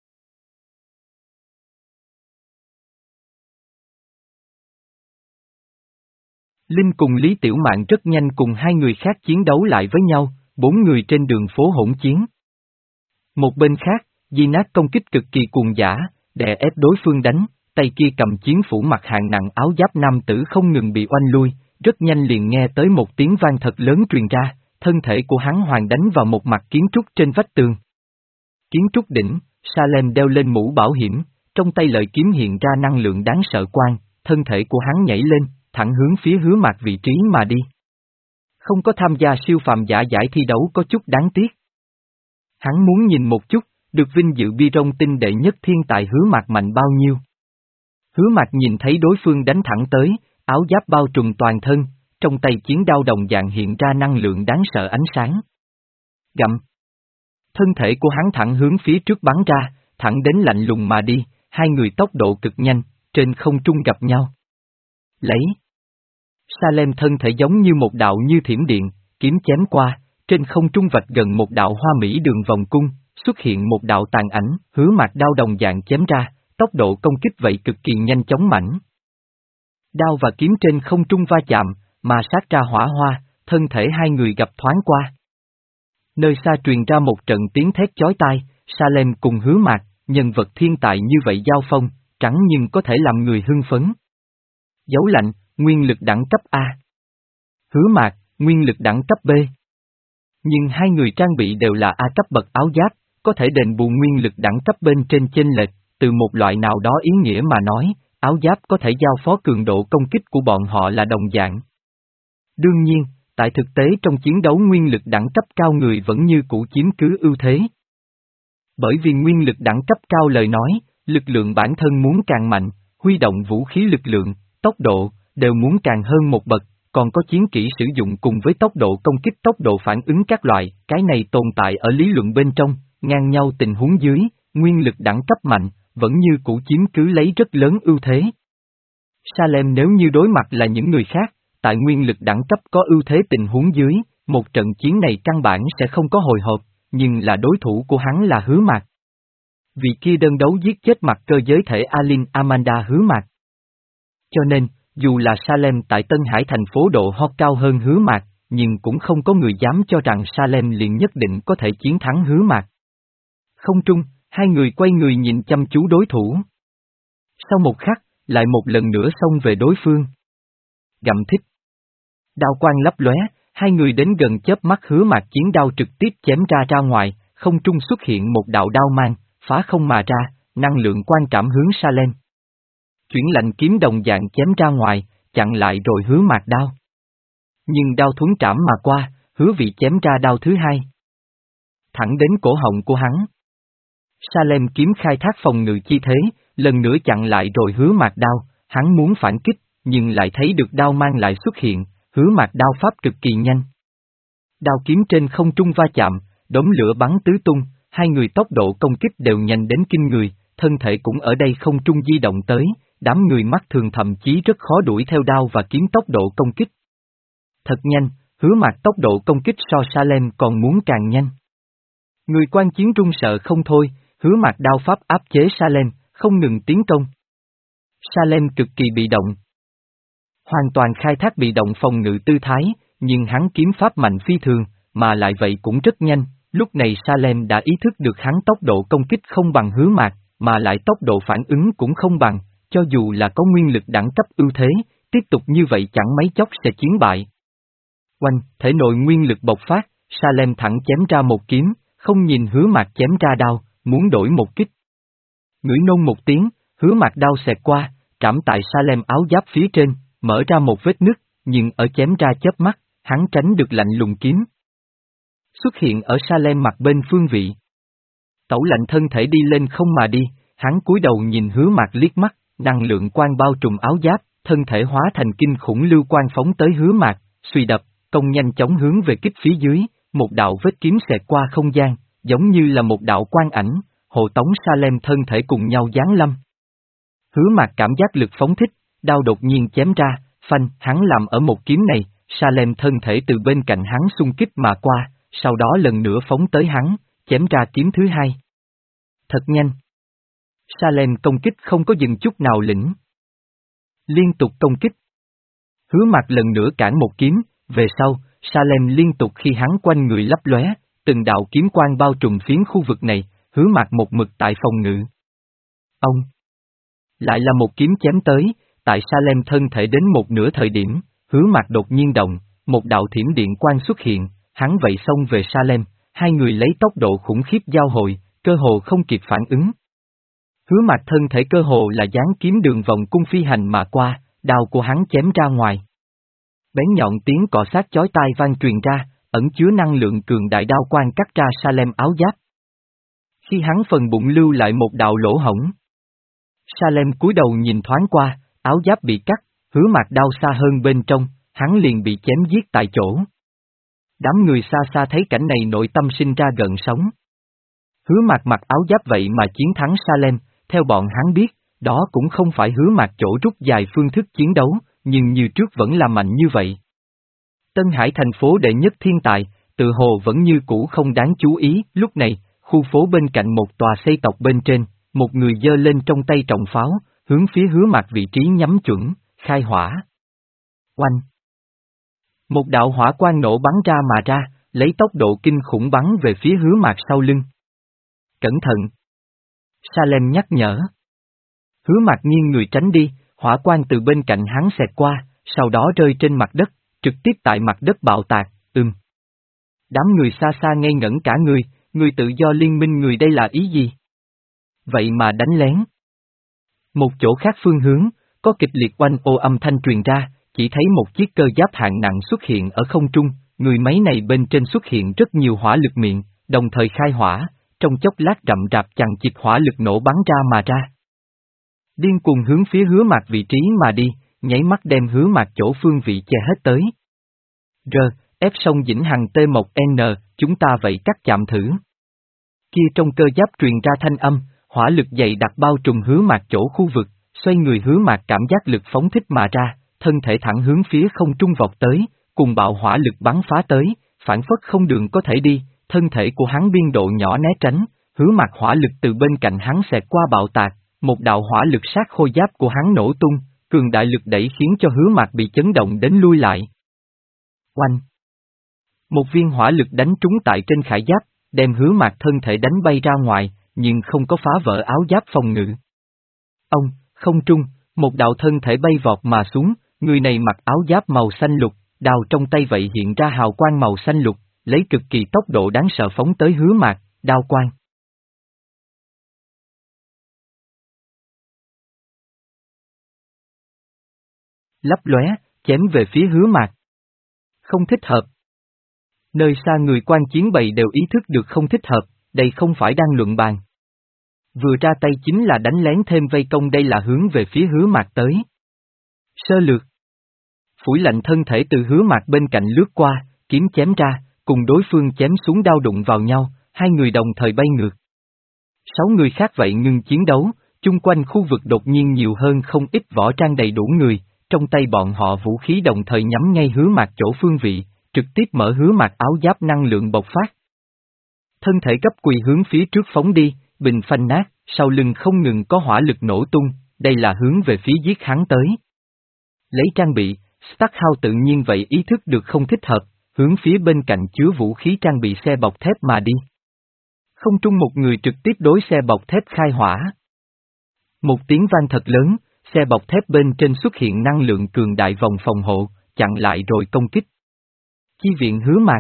Linh cùng Lý Tiểu Mạn rất nhanh cùng hai người khác chiến đấu lại với nhau, bốn người trên đường phố hỗn chiến. Một bên khác, Di Nát công kích cực kỳ cuồng dã, đè ép đối phương đánh, tay kia cầm chiến phủ mặc hạng nặng áo giáp nam tử không ngừng bị oanh lui, rất nhanh liền nghe tới một tiếng vang thật lớn truyền ra, thân thể của hắn hoàn đánh vào một mặt kiến trúc trên vách tường. Kiến trúc đỉnh, Salem đeo lên mũ bảo hiểm, trong tay lợi kiếm hiện ra năng lượng đáng sợ quang, thân thể của hắn nhảy lên, thẳng hướng phía Hứa Mạc vị trí mà đi. Không có tham gia siêu phàm giả giải thi đấu có chút đáng tiếc. Hắn muốn nhìn một chút, được vinh dự bi rong tinh đệ nhất thiên tài Hứa Mạc mạnh bao nhiêu. Hứa Mạc nhìn thấy đối phương đánh thẳng tới, áo giáp bao trùm toàn thân, trong tay chiến đao đồng dạng hiện ra năng lượng đáng sợ ánh sáng. Gặm. Thân thể của hắn thẳng hướng phía trước bắn ra, thẳng đến lạnh lùng mà đi, hai người tốc độ cực nhanh, trên không trung gặp nhau. Lấy. Salem thân thể giống như một đạo như thiểm điện, kiếm chém qua, trên không trung vạch gần một đạo hoa mỹ đường vòng cung, xuất hiện một đạo tàn ảnh, Hứa Mạc đao đồng dạng chém ra, tốc độ công kích vậy cực kỳ nhanh chóng mạnh. Đao và kiếm trên không trung va chạm, mà sát ra hỏa hoa, thân thể hai người gặp thoáng qua. Nơi xa truyền ra một trận tiếng thét chói tai, Salem cùng Hứa Mạc, nhân vật thiên tài như vậy giao phong, trắng nhưng có thể làm người hưng phấn. Dấu lạnh, nguyên lực đẳng cấp A. Hứa Mạc, nguyên lực đẳng cấp B. Nhưng hai người trang bị đều là A cấp bậc áo giáp, có thể đền bù nguyên lực đẳng cấp bên trên chênh lệch, từ một loại nào đó ý nghĩa mà nói, áo giáp có thể giao phó cường độ công kích của bọn họ là đồng dạng. Đương nhiên, tại thực tế trong chiến đấu nguyên lực đẳng cấp cao người vẫn như cũ chiếm cứ ưu thế. Bởi vì nguyên lực đẳng cấp cao lời nói, lực lượng bản thân muốn càng mạnh, huy động vũ khí lực lượng, tốc độ, đều muốn càng hơn một bậc, còn có chiến kỹ sử dụng cùng với tốc độ công kích tốc độ phản ứng các loại, cái này tồn tại ở lý luận bên trong, ngang nhau tình huống dưới, nguyên lực đẳng cấp mạnh, vẫn như cũ chiếm cứ lấy rất lớn ưu thế. Salem nếu như đối mặt là những người khác, tại nguyên lực đẳng cấp có ưu thế tình huống dưới, một trận chiến này căn bản sẽ không có hồi hộp, nhưng là đối thủ của hắn là Hứa Mạc. Vì kia đơn đấu giết chết mặt cơ giới thể Alin Amanda Hứa Mạc. Cho nên, dù là Salem tại Tân Hải thành phố độ ho cao hơn Hứa Mạc, nhưng cũng không có người dám cho rằng Salem liền nhất định có thể chiến thắng Hứa Mạc. Không trung, hai người quay người nhìn chăm chú đối thủ. Sau một khắc, lại một lần nữa xông về đối phương. Gặm thích. Đao quang lấp lóe, hai người đến gần chớp mắt Hứa Mạc chiến đao trực tiếp chém ra ra ngoài, không trung xuất hiện một đạo đao mang, phá không mà ra, năng lượng quan trảm hướng Salem. Chuyển lạnh kiếm đồng dạng chém ra ngoài, chặn lại rồi Hứa Mạc đao. Nhưng đao thuấn trảm mà qua, Hứa Vị chém ra đao thứ hai. Thẳng đến cổ họng của hắn. Salem kiếm khai thác phòng ngự chi thế, lần nữa chặn lại rồi Hứa Mạc đao, hắn muốn phản kích, nhưng lại thấy được đao mang lại xuất hiện, Hứa Mạc đao pháp cực kỳ nhanh. Đao kiếm trên không trung va chạm, đống lửa bắn tứ tung, hai người tốc độ công kích đều nhanh đến kinh người, thân thể cũng ở đây không trung di động tới, đám người mắt thường thậm chí rất khó đuổi theo đao và kiếm tốc độ công kích. Thật nhanh, Hứa Mạc tốc độ công kích so Salem còn muốn càng nhanh. Người quan chiến run sợ không thôi, Hứa Mạc đao pháp áp chế Salem, không ngừng tiến công. Salem cực kỳ bị động. Hoàn toàn khai thác bị động phòng ngự tư thái, nhưng hắn kiếm pháp mạnh phi thường, mà lại vậy cũng rất nhanh, lúc này Salem đã ý thức được hắn tốc độ công kích không bằng Hứa Mạc, mà lại tốc độ phản ứng cũng không bằng, cho dù là có nguyên lực đẳng cấp ưu thế, tiếp tục như vậy chẳng mấy chốc sẽ chiến bại. Oanh, thể nội nguyên lực bộc phát, Salem thẳng chém ra một kiếm, không nhìn Hứa Mạc chém ra đao, muốn đổi một kích. Ngửi nôn một tiếng, Hứa Mạc đao xẹt qua, trảm tại Salem áo giáp phía trên, mở ra một vết nứt, nhưng ở chém ra chớp mắt, hắn tránh được lạnh lùng kiếm. Xuất hiện ở Salem mặt bên phương vị. Tẩu lạnh thân thể đi lên không mà đi, hắn cúi đầu nhìn Hứa Mạc liếc mắt, năng lượng quang bao trùm áo giáp, thân thể hóa thành kinh khủng lưu quang phóng tới Hứa Mạc, suy đập, công nhanh chóng hướng về kích phía dưới, một đạo vết kiếm xẹt qua không gian, giống như là một đạo quang ảnh, hộ tống Salem thân thể cùng nhau giáng lâm. Hứa Mạc cảm giác lực phóng thích, đao đột nhiên chém ra, phanh, hắn làm ở một kiếm này, Salem thân thể từ bên cạnh hắn xung kích mà qua, sau đó lần nữa phóng tới hắn, chém ra kiếm thứ hai. Thật nhanh. Salem công kích không có dừng chút nào lĩnh. Liên tục công kích. Hứa Mạc lần nữa cản một kiếm, về sau, Salem liên tục khi hắn quanh người lấp lóe, từng đạo kiếm quang bao trùm phiến khu vực này, Hứa Mạc một mực tại phòng ngự. Ông. Lại là một kiếm chém tới, tại Salem thân thể đến một nửa thời điểm, Hứa Mạc đột nhiên động, một đạo thiểm điện quang xuất hiện, hắn vậy xông về Salem, hai người lấy tốc độ khủng khiếp giao hội, cơ hồ không kịp phản ứng. Hứa Mạc thân thể cơ hồ là dáng kiếm đường vòng cung phi hành mà qua, đao của hắn chém ra ngoài. Bén nhọn tiếng cọ sát chói tai vang truyền ra, ẩn chứa năng lượng cường đại đao quang cắt ra Salem áo giáp. Khi hắn phần bụng lưu lại một đạo lỗ hổng. Salem cúi đầu nhìn thoáng qua, áo giáp bị cắt, Hứa Mạc đao xa hơn bên trong, hắn liền bị chém giết tại chỗ. Đám người xa xa thấy cảnh này nội tâm sinh ra gợn sóng. Hứa Mạc mặc áo giáp vậy mà chiến thắng Salem, theo bọn hắn biết, đó cũng không phải Hứa Mạc chỗ rút dài phương thức chiến đấu, nhưng như trước vẫn là mạnh như vậy. Tân Hải thành phố đệ nhất thiên tài, tự hồ vẫn như cũ không đáng chú ý, lúc này, khu phố bên cạnh một tòa xây tộc bên trên, một người giơ lên trong tay trọng pháo, hướng phía Hứa Mạc vị trí nhắm chuẩn, khai hỏa. Oanh! Một đạo hỏa quang nổ bắn ra mà ra, lấy tốc độ kinh khủng bắn về phía Hứa Mạc sau lưng. Cẩn thận! Salem nhắc nhở. Hứa Mạc nghiêng người tránh đi, hỏa quang từ bên cạnh hắn xẹt qua, sau đó rơi trên mặt đất, trực tiếp tại mặt đất bạo tạc, ừm. Đám người xa xa ngây ngẩn cả người, người tự do liên minh người đây là ý gì? Vậy mà đánh lén. Một chỗ khác phương hướng, có kịch liệt oanh ô âm thanh truyền ra, chỉ thấy một chiếc cơ giáp hạng nặng xuất hiện ở không trung, người máy này bên trên xuất hiện rất nhiều hỏa lực miệng, đồng thời khai hỏa, trong chốc lát rậm rạp chằng chịt hỏa lực nổ bắn ra mà ra. Điên cuồng hướng phía Hứa Mạc vị trí mà đi, nháy mắt đem Hứa Mạc chỗ phương vị che hết tới. R, ép sông Vĩnh Hằng T một N, chúng ta vậy cắt chạm thử. Kia trong cơ giáp truyền ra thanh âm, hỏa lực dày đặc bao trùm Hứa Mạc chỗ khu vực, xoay người Hứa Mạc cảm giác lực phóng thích mà ra, thân thể thẳng hướng phía không trung vọt tới, cùng bạo hỏa lực bắn phá tới, phản phất không đường có thể đi, thân thể của hắn biên độ nhỏ né tránh, Hứa Mạc hỏa lực từ bên cạnh hắn xẹt qua bạo tạc, một đạo hỏa lực sát khôi giáp của hắn nổ tung, cường đại lực đẩy khiến cho Hứa Mạc bị chấn động đến lui lại. Oanh! Một viên hỏa lực đánh trúng tại trên khải giáp, đem Hứa Mạc thân thể đánh bay ra ngoài, nhưng không có phá vỡ áo giáp phòng ngự. Ông, không trung, một đạo thân thể bay vọt mà xuống, người này mặc áo giáp màu xanh lục, đao trong tay vậy hiện ra hào quang màu xanh lục, lấy cực kỳ tốc độ đáng sợ phóng tới Hứa Mạc, đao quang. Lấp lóe, chém về phía Hứa Mạc. Không thích hợp. Nơi xa người quan chiến bầy đều ý thức được không thích hợp, đây không phải đang luận bàn. Vừa ra tay chính là đánh lén thêm vây công, đây là hướng về phía Hứa Mạc tới. Sơ lược. Phủi lạnh thân thể từ Hứa Mạc bên cạnh lướt qua, kiếm chém ra, cùng đối phương chém xuống đao đụng vào nhau, hai người đồng thời bay ngược. Sáu người khác vậy ngừng chiến đấu, chung quanh khu vực đột nhiên nhiều hơn không ít võ trang đầy đủ người, trong tay bọn họ vũ khí đồng thời nhắm ngay Hứa Mạc chỗ phương vị, trực tiếp mở Hứa Mạc áo giáp năng lượng bộc phát. Thân thể gấp quỳ hướng phía trước phóng đi, bình phanh nát, sau lưng không ngừng có hỏa lực nổ tung, đây là hướng về phía giết hắn tới. Lấy trang bị, Starkhouse tự nhiên vậy ý thức được không thích hợp, hướng phía bên cạnh chứa vũ khí trang bị xe bọc thép mà đi. Không trung một người trực tiếp đối xe bọc thép khai hỏa. Một tiếng vang thật lớn, xe bọc thép bên trên xuất hiện năng lượng cường đại vòng phòng hộ, chặn lại rồi công kích. Chi viện Hứa Mạc.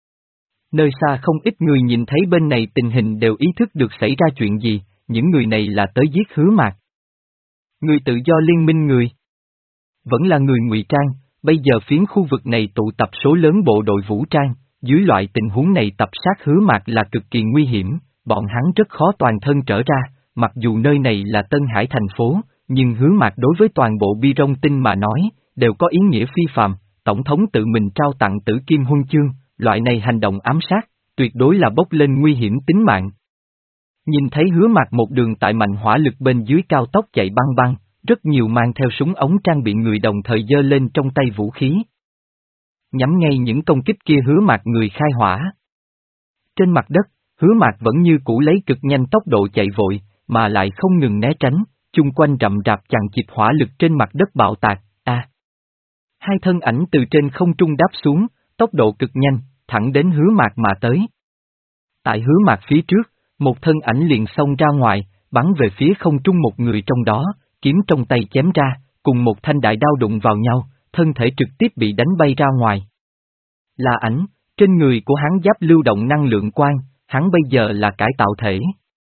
Nơi xa không ít người nhìn thấy bên này tình hình đều ý thức được xảy ra chuyện gì, những người này là tới giết Hứa Mạc. Người tự do liên minh người. Vẫn là người ngụy trang, bây giờ phiến khu vực này tụ tập số lớn bộ đội vũ trang, dưới loại tình huống này tập sát Hứa Mạc là cực kỳ nguy hiểm, bọn hắn rất khó toàn thân trở ra, mặc dù nơi này là Tân Hải thành phố, nhưng Hứa Mạc đối với toàn bộ Bi Rong Tinh mà nói, đều có ý nghĩa phi phàm, Tổng thống tự mình trao tặng Tử Kim Huân Chương, loại này hành động ám sát, tuyệt đối là bốc lên nguy hiểm tính mạng. Nhìn thấy Hứa Mạc một đường tại mạnh hỏa lực bên dưới cao tốc chạy băng băng, rất nhiều mang theo súng ống trang bị người đồng thời giơ lên trong tay vũ khí. Nhắm ngay những công kích kia Hứa Mạc người khai hỏa. Trên mặt đất, Hứa Mạc vẫn như cũ lấy cực nhanh tốc độ chạy vội, mà lại không ngừng né tránh, chung quanh rậm rạp chằng chịt hỏa lực trên mặt đất bạo tạc, a. À. Hai thân ảnh từ trên không trung đáp xuống, tốc độ cực nhanh, thẳng đến Hứa Mạc mà tới. Tại Hứa Mạc phía trước, một thân ảnh liền xông ra ngoài, bắn về phía không trung một người trong đó, kiếm trong tay chém ra, cùng một thanh đại đao đụng vào nhau, thân thể trực tiếp bị đánh bay ra ngoài. Là ảnh, trên người của hắn giáp lưu động năng lượng quang, hắn bây giờ là cải tạo thể.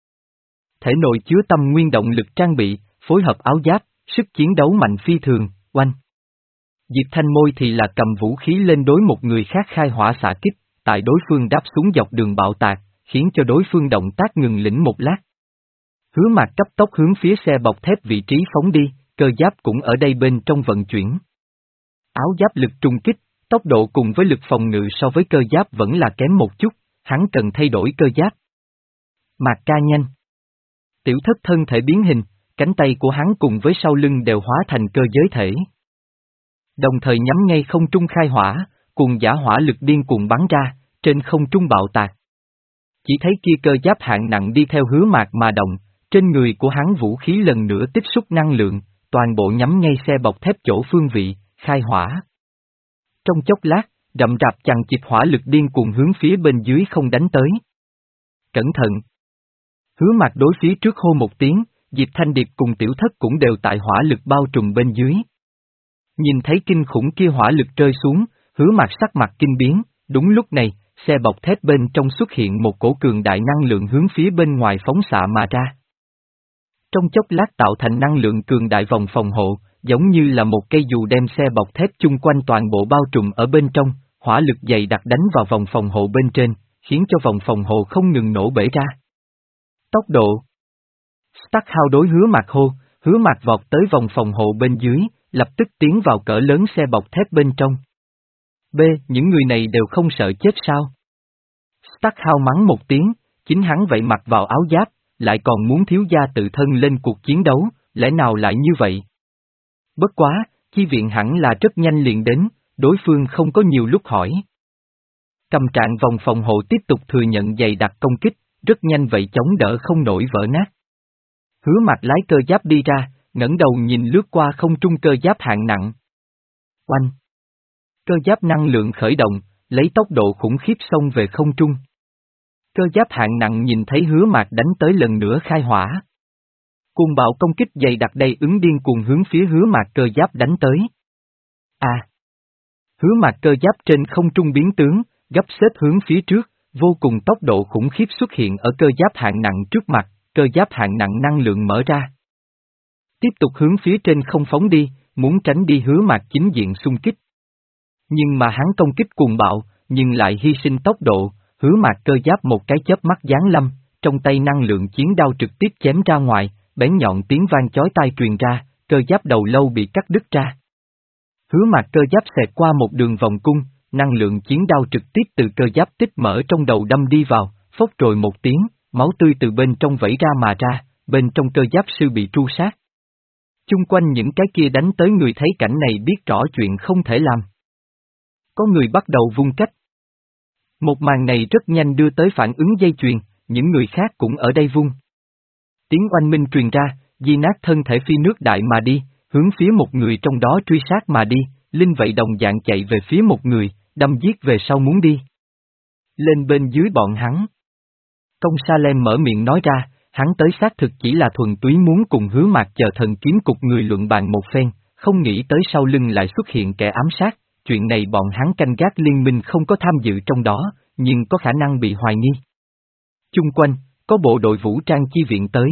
Thể nội chứa tâm nguyên động lực trang bị, phối hợp áo giáp, sức chiến đấu mạnh phi thường, oanh. Diệp Thanh Môi thì là cầm vũ khí lên đối một người khác khai hỏa xạ kích, tại đối phương đáp xuống dọc đường bạo tạc, khiến cho đối phương động tác ngừng lĩnh một lát. Hứa Mạc cấp tốc hướng phía xe bọc thép vị trí phóng đi, cơ giáp cũng ở đây bên trong vận chuyển. Áo giáp lực trùng kích, tốc độ cùng với lực phòng ngự so với cơ giáp vẫn là kém một chút, hắn cần thay đổi cơ giáp. Mạc ca nhanh. Tiểu Thất thân thể biến hình, cánh tay của hắn cùng với sau lưng đều hóa thành cơ giới thể. Đồng thời nhắm ngay không trung khai hỏa, cùng giả hỏa lực điên cuồng bắn ra, trên không trung bạo tạc. Chỉ thấy kia cơ giáp hạng nặng đi theo Hứa Mạc mà động, trên người của hắn vũ khí lần nữa tiếp xúc năng lượng, toàn bộ nhắm ngay xe bọc thép chỗ phương vị, khai hỏa. Trong chốc lát, rậm rạp chằng chịt hỏa lực điên cuồng hướng phía bên dưới không đánh tới. Cẩn thận! Hứa Mạc đối phía trước hô một tiếng, Diệp Thanh Điệp cùng Tiểu Thất cũng đều tại hỏa lực bao trùm bên dưới. Nhìn thấy kinh khủng kia hỏa lực rơi xuống, Hứa Mạc sắc mặt kinh biến, đúng lúc này, xe bọc thép bên trong xuất hiện một cổ cường đại năng lượng hướng phía bên ngoài phóng xạ mà ra. Trong chốc lát tạo thành năng lượng cường đại vòng phòng hộ, giống như là một cây dù đem xe bọc thép chung quanh toàn bộ bao trùm ở bên trong, hỏa lực dày đặc đánh vào vòng phòng hộ bên trên, khiến cho vòng phòng hộ không ngừng nổ bể ra. Tốc độ. Starkhouse đối Hứa Mạc hô, Hứa Mạc vọt tới vòng phòng hộ bên dưới, lập tức tiến vào cỡ lớn xe bọc thép bên trong. B. Những người này đều không sợ chết sao? Starkhouse mắng một tiếng, chính hắn vậy mặc vào áo giáp, lại còn muốn thiếu gia tự thân lên cuộc chiến đấu, lẽ nào lại như vậy? Bất quá, chi viện hẳn là rất nhanh liền đến, đối phương không có nhiều lúc hỏi. Cầm trạng vòng phòng hộ tiếp tục thừa nhận dày đặc công kích, rất nhanh vậy chống đỡ không nổi vỡ nát. Hứa Mạc lái cơ giáp đi ra, ngẩng đầu nhìn lướt qua không trung cơ giáp hạng nặng. Oanh! Cơ giáp năng lượng khởi động, lấy tốc độ khủng khiếp xông về không trung. Cơ giáp hạng nặng nhìn thấy Hứa Mạc đánh tới lần nữa khai hỏa. Cuồng bạo công kích dày đặc đầy ứng điên cuồng hướng phía Hứa Mạc cơ giáp đánh tới. À! Hứa Mạc cơ giáp trên không trung biến tướng, gấp xếp hướng phía trước, vô cùng tốc độ khủng khiếp xuất hiện ở cơ giáp hạng nặng trước mặt, cơ giáp hạng nặng năng lượng mở ra. Tiếp tục hướng phía trên không phóng đi, muốn tránh đi Hứa Mạc chính diện xung kích. Nhưng mà hắn công kích cuồng bạo, nhưng lại hy sinh tốc độ, Hứa Mạc cơ giáp một cái chớp mắt giáng lâm, trong tay năng lượng chiến đao trực tiếp chém ra ngoài, bén nhọn tiếng vang chói tai truyền ra, cơ giáp đầu lâu bị cắt đứt ra. Hứa Mạc cơ giáp xẹt qua một đường vòng cung, năng lượng chiến đao trực tiếp từ cơ giáp tích mở trong đầu đâm đi vào, phốc rồi một tiếng, máu tươi từ bên trong vẩy ra mà ra, bên trong cơ giáp sư bị tru sát. Chung quanh những cái kia đánh tới người thấy cảnh này biết rõ chuyện không thể làm. Có người bắt đầu vung cách. Một màn này rất nhanh đưa tới phản ứng dây chuyền, những người khác cũng ở đây vung. Tiếng oanh minh truyền ra, Di Nát thân thể phi nước đại mà đi, hướng phía một người trong đó truy sát mà đi, Linh vậy đồng dạng chạy về phía một người, đâm giết về sau muốn đi. Lên bên dưới bọn hắn. Công Salem mở miệng nói ra, hắn tới xác thực chỉ là thuần túy muốn cùng Hứa Mạc chờ thần kiếm cục người luận bàn một phen, không nghĩ tới sau lưng lại xuất hiện kẻ ám sát, chuyện này bọn hắn canh gác liên minh không có tham dự trong đó, nhưng có khả năng bị hoài nghi. Chung quanh, có bộ đội vũ trang chi viện tới.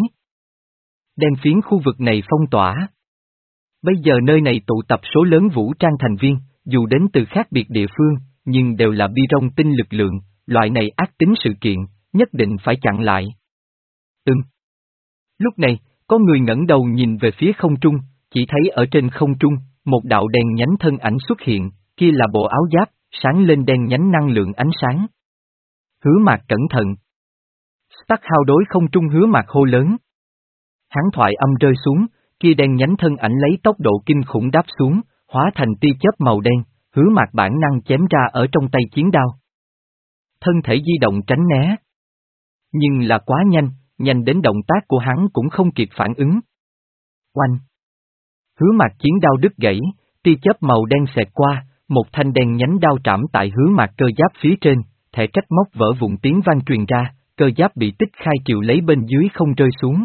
Đem phiến khu vực này phong tỏa. Bây giờ nơi này tụ tập số lớn vũ trang thành viên, dù đến từ khác biệt địa phương, nhưng đều là bi rong tinh lực lượng, loại này ác tính sự kiện, nhất định phải chặn lại. Ừm. Lúc này, có người ngẩng đầu nhìn về phía không trung, chỉ thấy ở trên không trung, một đạo đèn nhánh thân ảnh xuất hiện, kia là bộ áo giáp, sáng lên đèn nhánh năng lượng ánh sáng. Hứa Mạc cẩn thận. Starkhouse đối không trung Hứa Mạc hô lớn. Hắn thoại âm rơi xuống, kia đen nhánh thân ảnh lấy tốc độ kinh khủng đáp xuống, hóa thành tia chớp màu đen, Hứa Mạc bản năng chém ra ở trong tay chiến đao. Thân thể di động tránh né. Nhưng là quá nhanh, nhanh đến động tác của hắn cũng không kịp phản ứng. Oanh! Hứa Mạc chiến đao đứt gãy, tia chớp màu đen xẹt qua, một thanh đen nhánh đao trảm tại Hứa Mạc cơ giáp phía trên, thẻ trách móc vỡ vụn tiếng vang truyền ra, cơ giáp bị tích khai triều lấy bên dưới không rơi xuống.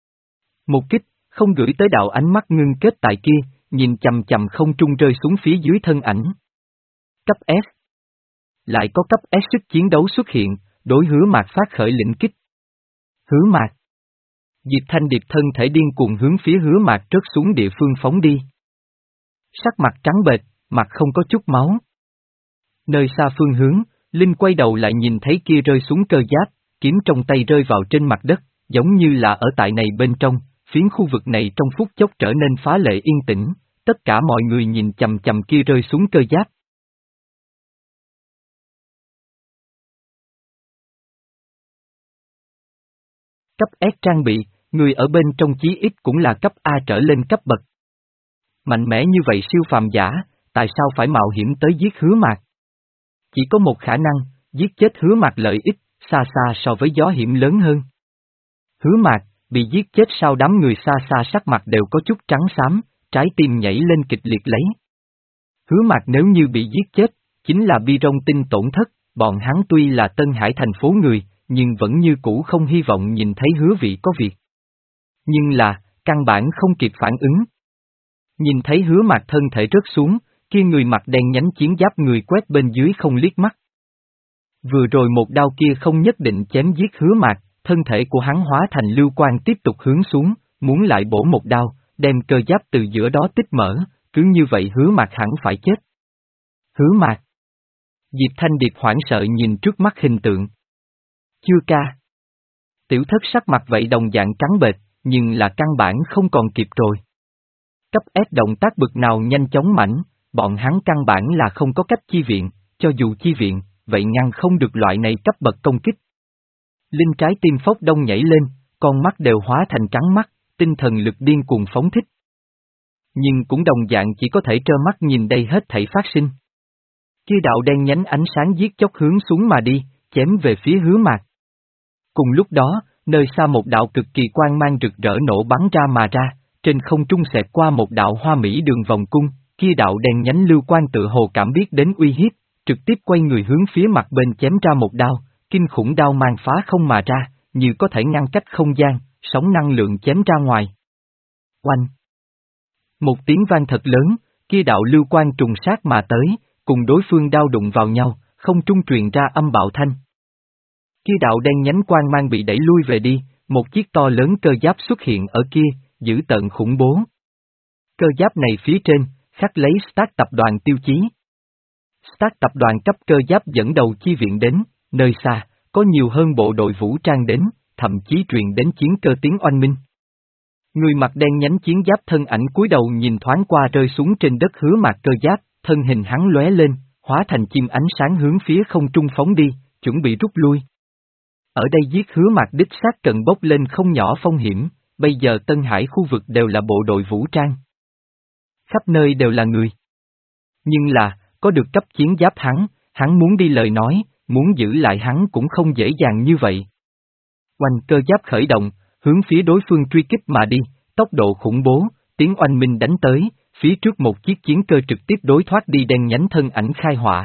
Một kích, không gửi tới đạo ánh mắt ngưng kết tại kia, nhìn chầm chầm không trung rơi xuống phía dưới thân ảnh. Cấp S. Lại có cấp S sức chiến đấu xuất hiện, đối Hứa Mạc phát khởi lĩnh kích. Hứa Mạc. Diệp Thanh Điệp thân thể điên cuồng hướng phía Hứa Mạc rớt xuống địa phương phóng đi. Sắc mặt trắng bệch, mặt không có chút máu. Nơi xa phương hướng, Linh quay đầu lại nhìn thấy kia rơi xuống cơ giáp, kiếm trong tay rơi vào trên mặt đất, giống như là ở tại này bên trong, phiến khu vực này trong phút chốc trở nên phá lệ yên tĩnh, tất cả mọi người nhìn chầm chầm kia rơi xuống cơ giáp. Cấp S trang bị, người ở bên trong chí ít cũng là cấp A trở lên cấp bậc. Mạnh mẽ như vậy siêu phàm giả, tại sao phải mạo hiểm tới giết Hứa Mạc? Chỉ có một khả năng, giết chết Hứa Mạc lợi ích, xa xa so với gió hiểm lớn hơn. Hứa Mạc, bị giết chết sau đám người xa xa sắc mặt đều có chút trắng xám, trái tim nhảy lên kịch liệt lấy. Hứa Mạc nếu như bị giết chết, chính là bi rong tinh tổn thất, bọn hắn tuy là Tân Hải thành phố người, nhưng vẫn như cũ không hy vọng nhìn thấy Hứa Vị có việc. Nhưng là, căn bản không kịp phản ứng. Nhìn thấy Hứa Mạc thân thể rớt xuống, kia người mặc đen nhánh chiến giáp người quét bên dưới không liếc mắt. Vừa rồi một đao kia không nhất định chém giết Hứa Mạc, thân thể của hắn hóa thành lưu quang tiếp tục hướng xuống, muốn lại bổ một đao, đem cơ giáp từ giữa đó tích mở, cứ như vậy Hứa Mạc hẳn phải chết. Hứa Mạc. Diệp Thanh Điệp hoảng sợ nhìn trước mắt hình tượng. Chưa ca. Tiểu thất sắc mặt vậy đồng dạng trắng bệch, nhưng là căn bản không còn kịp rồi. Cấp S động tác bực nào nhanh chóng mảnh, bọn hắn căn bản là không có cách chi viện, cho dù chi viện, vậy ngăn không được loại này cấp bậc công kích. Linh trái tim Phốc Đông nhảy lên, con mắt đều hóa thành trắng mắt, tinh thần lực điên cuồng phóng thích. Nhưng cũng đồng dạng chỉ có thể trơ mắt nhìn đây hết thảy phát sinh. Kia đạo đen nhánh ánh sáng giết chóc hướng xuống mà đi, chém về phía Hứa Mạc. Cùng lúc đó, nơi xa một đạo cực kỳ quang mang rực rỡ nổ bắn ra mà ra, trên không trung xẹt qua một đạo hoa mỹ đường vòng cung, kia đạo đen nhánh lưu quang tự hồ cảm biết đến uy hiếp, trực tiếp quay người hướng phía mặt bên chém ra một đao, kinh khủng đao mang phá không mà ra, như có thể ngăn cách không gian, sóng năng lượng chém ra ngoài. Oanh! Một tiếng vang thật lớn, kia đạo lưu quang trùng sát mà tới, cùng đối phương đao đụng vào nhau, không trung truyền ra âm bạo thanh. Kia đạo đen nhánh quang mang bị đẩy lui về đi, một chiếc to lớn cơ giáp xuất hiện ở kia, dữ tợn khủng bố. Cơ giáp này phía trên, khắc lấy Stark tập đoàn tiêu chí. Stark tập đoàn cấp cơ giáp dẫn đầu chi viện đến, nơi xa, có nhiều hơn bộ đội vũ trang đến, thậm chí truyền đến chiến cơ tiếng oanh minh. Người mặc đen nhánh chiến giáp thân ảnh cúi đầu nhìn thoáng qua rơi xuống trên đất Hứa Mạc cơ giáp, thân hình hắn lóe lên, hóa thành chim ánh sáng hướng phía không trung phóng đi, chuẩn bị rút lui. Ở đây giết Hứa Mạc đích xác cần bốc lên không nhỏ phong hiểm, bây giờ Tân Hải khu vực đều là bộ đội vũ trang. Khắp nơi đều là người. Nhưng là, có được cấp chiến giáp hắn, hắn muốn đi lời nói, muốn giữ lại hắn cũng không dễ dàng như vậy. Oanh cơ giáp khởi động, hướng phía đối phương truy kích mà đi, tốc độ khủng bố, tiếng oanh minh đánh tới, phía trước một chiếc chiến cơ trực tiếp đối thoát đi đen nhánh thân ảnh khai hỏa.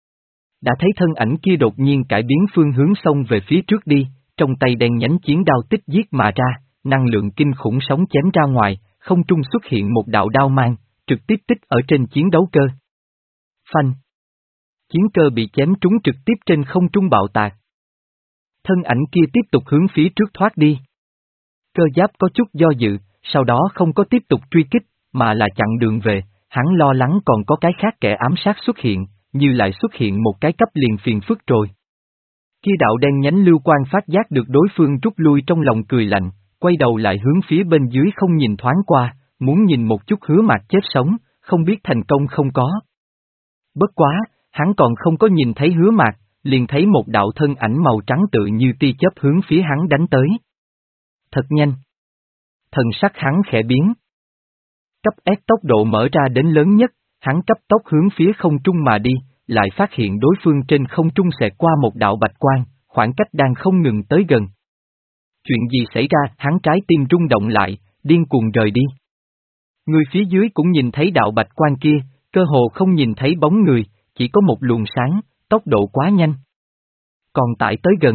Đã thấy thân ảnh kia đột nhiên cải biến phương hướng xông về phía trước đi, trong tay đen nhánh chiến đao tích giết mà ra, năng lượng kinh khủng sóng chém ra ngoài, không trung xuất hiện một đạo đao mang, trực tiếp tích ở trên chiến đấu cơ. Phanh! Chiến cơ bị chém trúng trực tiếp trên không trung bạo tạc. Thân ảnh kia tiếp tục hướng phía trước thoát đi. Cơ giáp có chút do dự, sau đó không có tiếp tục truy kích, mà là chặn đường về, hắn lo lắng còn có cái khác kẻ ám sát xuất hiện, như lại xuất hiện một cái cấp liền phiền phức rồi. Kia đạo đen nhánh lưu quan phát giác được đối phương rút lui trong lòng cười lạnh, quay đầu lại hướng phía bên dưới không nhìn thoáng qua, muốn nhìn một chút Hứa Mạc chết sống, không biết thành công không có. Bất quá, hắn còn không có nhìn thấy Hứa Mạc, liền thấy một đạo thân ảnh màu trắng tự như tia chớp hướng phía hắn đánh tới. Thật nhanh. Thần sắc hắn khẽ biến. Cấp S tốc độ mở ra đến lớn nhất, hắn cấp tốc hướng phía không trung mà đi, lại phát hiện đối phương trên không trung xẹt qua một đạo bạch quang, khoảng cách đang không ngừng tới gần. Chuyện gì xảy ra, hắn trái tim rung động lại, điên cuồng rời đi. Người phía dưới cũng nhìn thấy đạo bạch quang kia, cơ hồ không nhìn thấy bóng người, chỉ có một luồng sáng, tốc độ quá nhanh. Còn tại tới gần.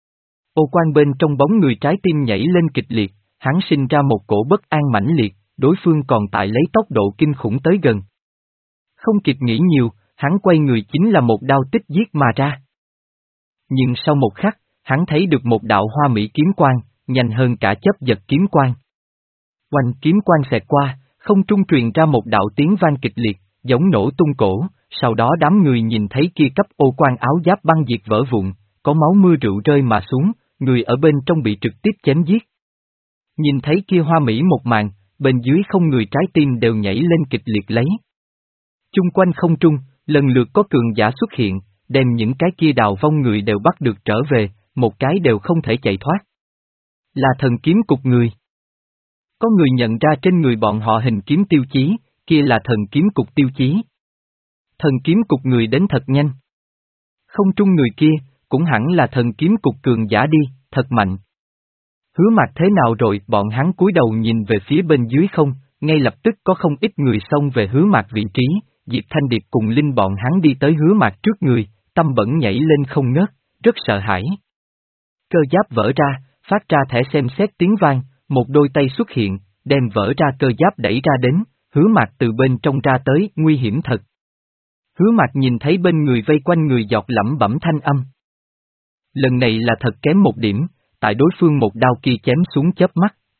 Ô quan bên trong bóng người trái tim nhảy lên kịch liệt, hắn sinh ra một cổ bất an mãnh liệt, đối phương còn tại lấy tốc độ kinh khủng tới gần. Không kịp nghĩ nhiều, hắn quay người chính là một đao tích giết mà ra. Nhưng sau một khắc, hắn thấy được một đạo hoa mỹ kiếm quang, nhanh hơn cả chớp giật kiếm quang. Oanh kiếm quang xẹt qua, không trung truyền ra một đạo tiếng vang kịch liệt, giống nổ tung cổ, sau đó đám người nhìn thấy kia cấp ô quan áo giáp băng diệt vỡ vụn, có máu mưa rượu rơi mà xuống, người ở bên trong bị trực tiếp chém giết. Nhìn thấy kia hoa mỹ một màn, bên dưới không người trái tim đều nhảy lên kịch liệt lấy. Chung quanh không trung, lần lượt có cường giả xuất hiện, đem những cái kia đào vong người đều bắt được trở về, một cái đều không thể chạy thoát. Là thần kiếm cục người. Có người nhận ra trên người bọn họ hình kiếm tiêu chí, kia là thần kiếm cục tiêu chí. Thần kiếm cục người đến thật nhanh. Không trung người kia, cũng hẳn là thần kiếm cục cường giả đi, thật mạnh. Hứa Mạc thế nào rồi, bọn hắn cúi đầu nhìn về phía bên dưới không, ngay lập tức có không ít người xông về Hứa Mạc vị trí, Diệp Thanh Điệp cùng Linh bọn hắn đi tới Hứa Mạc trước người, tâm bẩn nhảy lên không ngớt, rất sợ hãi. Cơ giáp vỡ ra, phát ra thẻ xem xét tiếng vang, một đôi tay xuất hiện, đem vỡ ra cơ giáp đẩy ra đến, Hứa Mạc từ bên trong ra tới, nguy hiểm thật. Hứa Mạc nhìn thấy bên người vây quanh người giọt lẩm bẩm thanh âm. Lần này là thật kém một điểm, tại đối phương một đao kia chém xuống chớp mắt,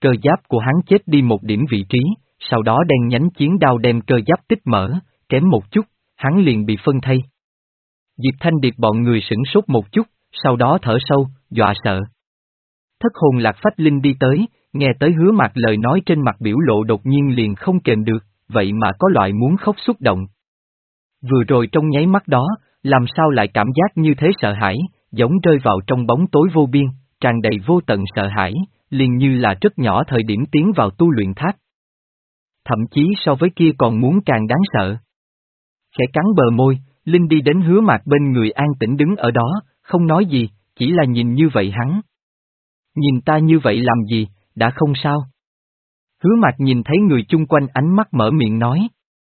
cơ giáp của hắn chết đi một điểm vị trí, sau đó đen nhánh chiến đao đem cơ giáp tích mở, kém một chút, hắn liền bị phân thây. Diệp Thanh Điệp bọn người sửng sốt một chút, sau đó thở sâu, dọa sợ. Thất hồn lạc phách linh đi tới, nghe tới Hứa Mạc lời nói trên mặt biểu lộ đột nhiên liền không kềm được, vậy mà có loại muốn khóc xúc động. Vừa rồi trong nháy mắt đó, làm sao lại cảm giác như thế sợ hãi, giống rơi vào trong bóng tối vô biên, tràn đầy vô tận sợ hãi, liền như là rất nhỏ thời điểm tiến vào tu luyện tháp. Thậm chí so với kia còn muốn càng đáng sợ. Khẽ cắn bờ môi, Linh đi đến Hứa Mạc bên người an tĩnh đứng ở đó, không nói gì, chỉ là nhìn như vậy hắn. Nhìn ta như vậy làm gì, đã không sao. Hứa Mạc nhìn thấy người chung quanh ánh mắt mở miệng nói.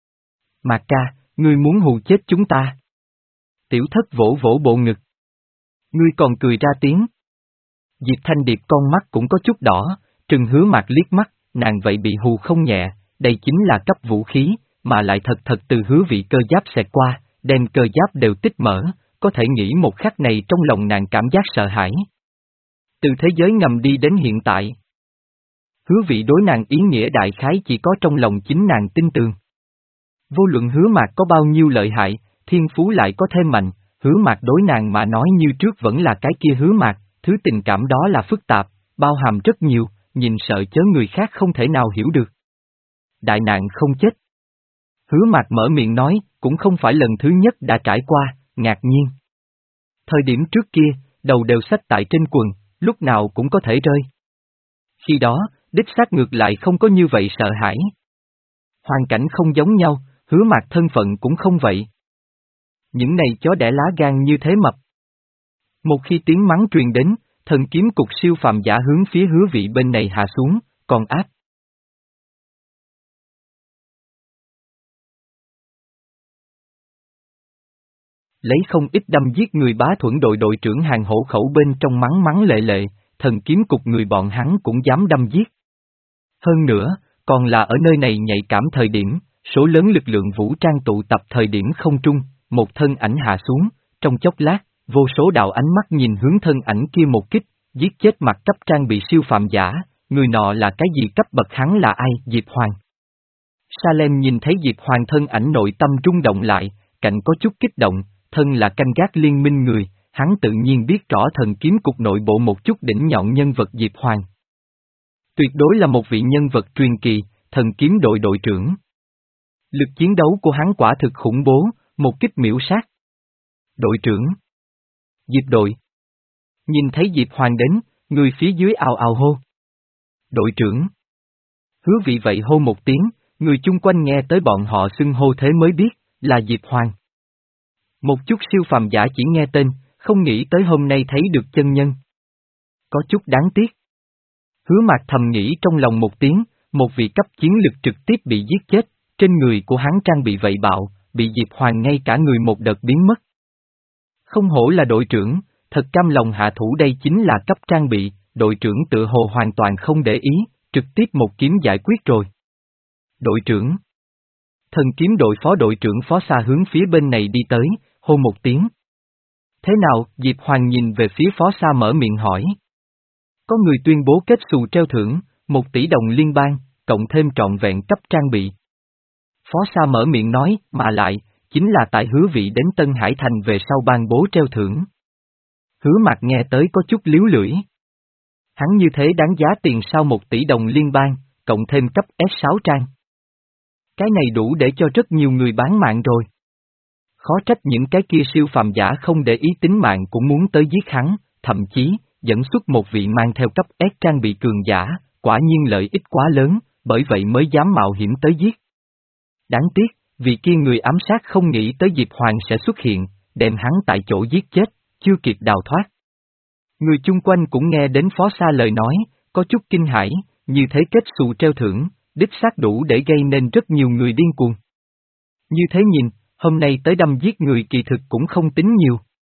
Mạc ca, ngươi muốn hù chết chúng ta. Tiểu thất vỗ vỗ bộ ngực. Ngươi còn cười ra tiếng. Diệp Thanh Điệp con mắt cũng có chút đỏ, trừng Hứa Mạc liếc mắt, nàng vậy bị hù không nhẹ, đây chính là cấp vũ khí, mà lại thật thật từ hứa vị cơ giáp xẹt qua, đem cơ giáp đều tích mở, có thể nghĩ một khắc này trong lòng nàng cảm giác sợ hãi. Từ thế giới ngầm đi đến hiện tại. Hứa vị đối nàng ý nghĩa đại khái chỉ có trong lòng chính nàng tin tường. Vô luận Hứa Mạc có bao nhiêu lợi hại, thiên phú lại có thêm mạnh, Hứa Mạc đối nàng mà nói như trước vẫn là cái kia Hứa Mạc, thứ tình cảm đó là phức tạp, bao hàm rất nhiều, nhìn sợ chớ người khác không thể nào hiểu được. Đại nạn không chết. Hứa Mạc mở miệng nói, cũng không phải lần thứ nhất đã trải qua, ngạc nhiên. Thời điểm trước kia, đầu đều xách tại trên quần, lúc nào cũng có thể rơi. Khi đó, đích xác ngược lại không có như vậy sợ hãi. Hoàn cảnh không giống nhau, Hứa Mạc thân phận cũng không vậy. Những này chó đẻ lá gan như thế mập. Một khi tiếng mắng truyền đến, thần kiếm cục siêu phàm giả hướng phía Hứa vị bên này hạ xuống, còn áp. Lấy không ít đâm giết người bá thuẫn đội đội trưởng hàng hổ khẩu bên trong mắng mắng lệ lệ, thần kiếm cục người bọn hắn cũng dám đâm giết. Hơn nữa, còn là ở nơi này nhạy cảm thời điểm, số lớn lực lượng vũ trang tụ tập thời điểm không trung, một thân ảnh hạ xuống, trong chốc lát, vô số đạo ánh mắt nhìn hướng thân ảnh kia một kích, giết chết mặt cấp trang bị siêu phàm giả, người nọ là cái gì cấp bậc hắn là ai, Diệp Hoàng. Salem nhìn thấy Diệp Hoàng thân ảnh nội tâm rung động lại, cạnh có chút kích động, thân là canh gác liên minh người, hắn tự nhiên biết rõ thần kiếm cục nội bộ một chút đỉnh nhọn nhân vật Diệp Hoàng. Tuyệt đối là một vị nhân vật truyền kỳ, thần kiếm đội đội trưởng. Lực chiến đấu của hắn quả thực khủng bố, một kích miểu sát. Đội trưởng. Diệp đội. Nhìn thấy Diệp Hoàng đến, người phía dưới ào ào hô. Đội trưởng. Hứa vị vậy hô một tiếng, người chung quanh nghe tới bọn họ xưng hô thế mới biết, là Diệp Hoàng. Một chút siêu phàm giả chỉ nghe tên, không nghĩ tới hôm nay thấy được chân nhân. Có chút đáng tiếc. Hứa Mạc thầm nghĩ trong lòng một tiếng, một vị cấp chiến lực trực tiếp bị giết chết, trên người của hắn trang bị vậy bạo, bị Diệp Hoàng ngay cả người một đợt biến mất. Không hổ là đội trưởng, thật cam lòng hạ thủ, đây chính là cấp trang bị, đội trưởng tự hồ hoàn toàn không để ý, trực tiếp một kiếm giải quyết rồi. Đội trưởng. Thần kiếm đội phó đội trưởng phó xa hướng phía bên này đi tới, hô một tiếng. Thế nào, Diệp Hoàng nhìn về phía phó xa mở miệng hỏi. Có người tuyên bố kết xù treo thưởng, một tỷ đồng liên bang, cộng thêm trọn vẹn cấp trang bị. Phó xa mở miệng nói, mà lại, chính là tại Hứa vị đến Tân Hải Thành về sau ban bố treo thưởng. Hứa Mạc nghe tới có chút líu lưỡi. Hắn như thế đáng giá tiền sau một tỷ đồng liên bang, cộng thêm cấp S sáu trang. Cái này đủ để cho rất nhiều người bán mạng rồi. Khó trách những cái kia siêu phàm giả không để ý tính mạng cũng muốn tới giết hắn, thậm chí, dẫn xuất một vị mang theo cấp S trang bị cường giả, quả nhiên lợi ích quá lớn, bởi vậy mới dám mạo hiểm tới giết. Đáng tiếc, vì kia người ám sát không nghĩ tới Diệp Hoàng sẽ xuất hiện, đem hắn tại chỗ giết chết, chưa kịp đào thoát. Người chung quanh cũng nghe đến phó xa lời nói, có chút kinh hãi, như thế kết xù treo thưởng, đích xác đủ để gây nên rất nhiều người điên cuồng. Như thế nhìn, hôm nay tới đâm giết người kỳ thực cũng không tính nhiều.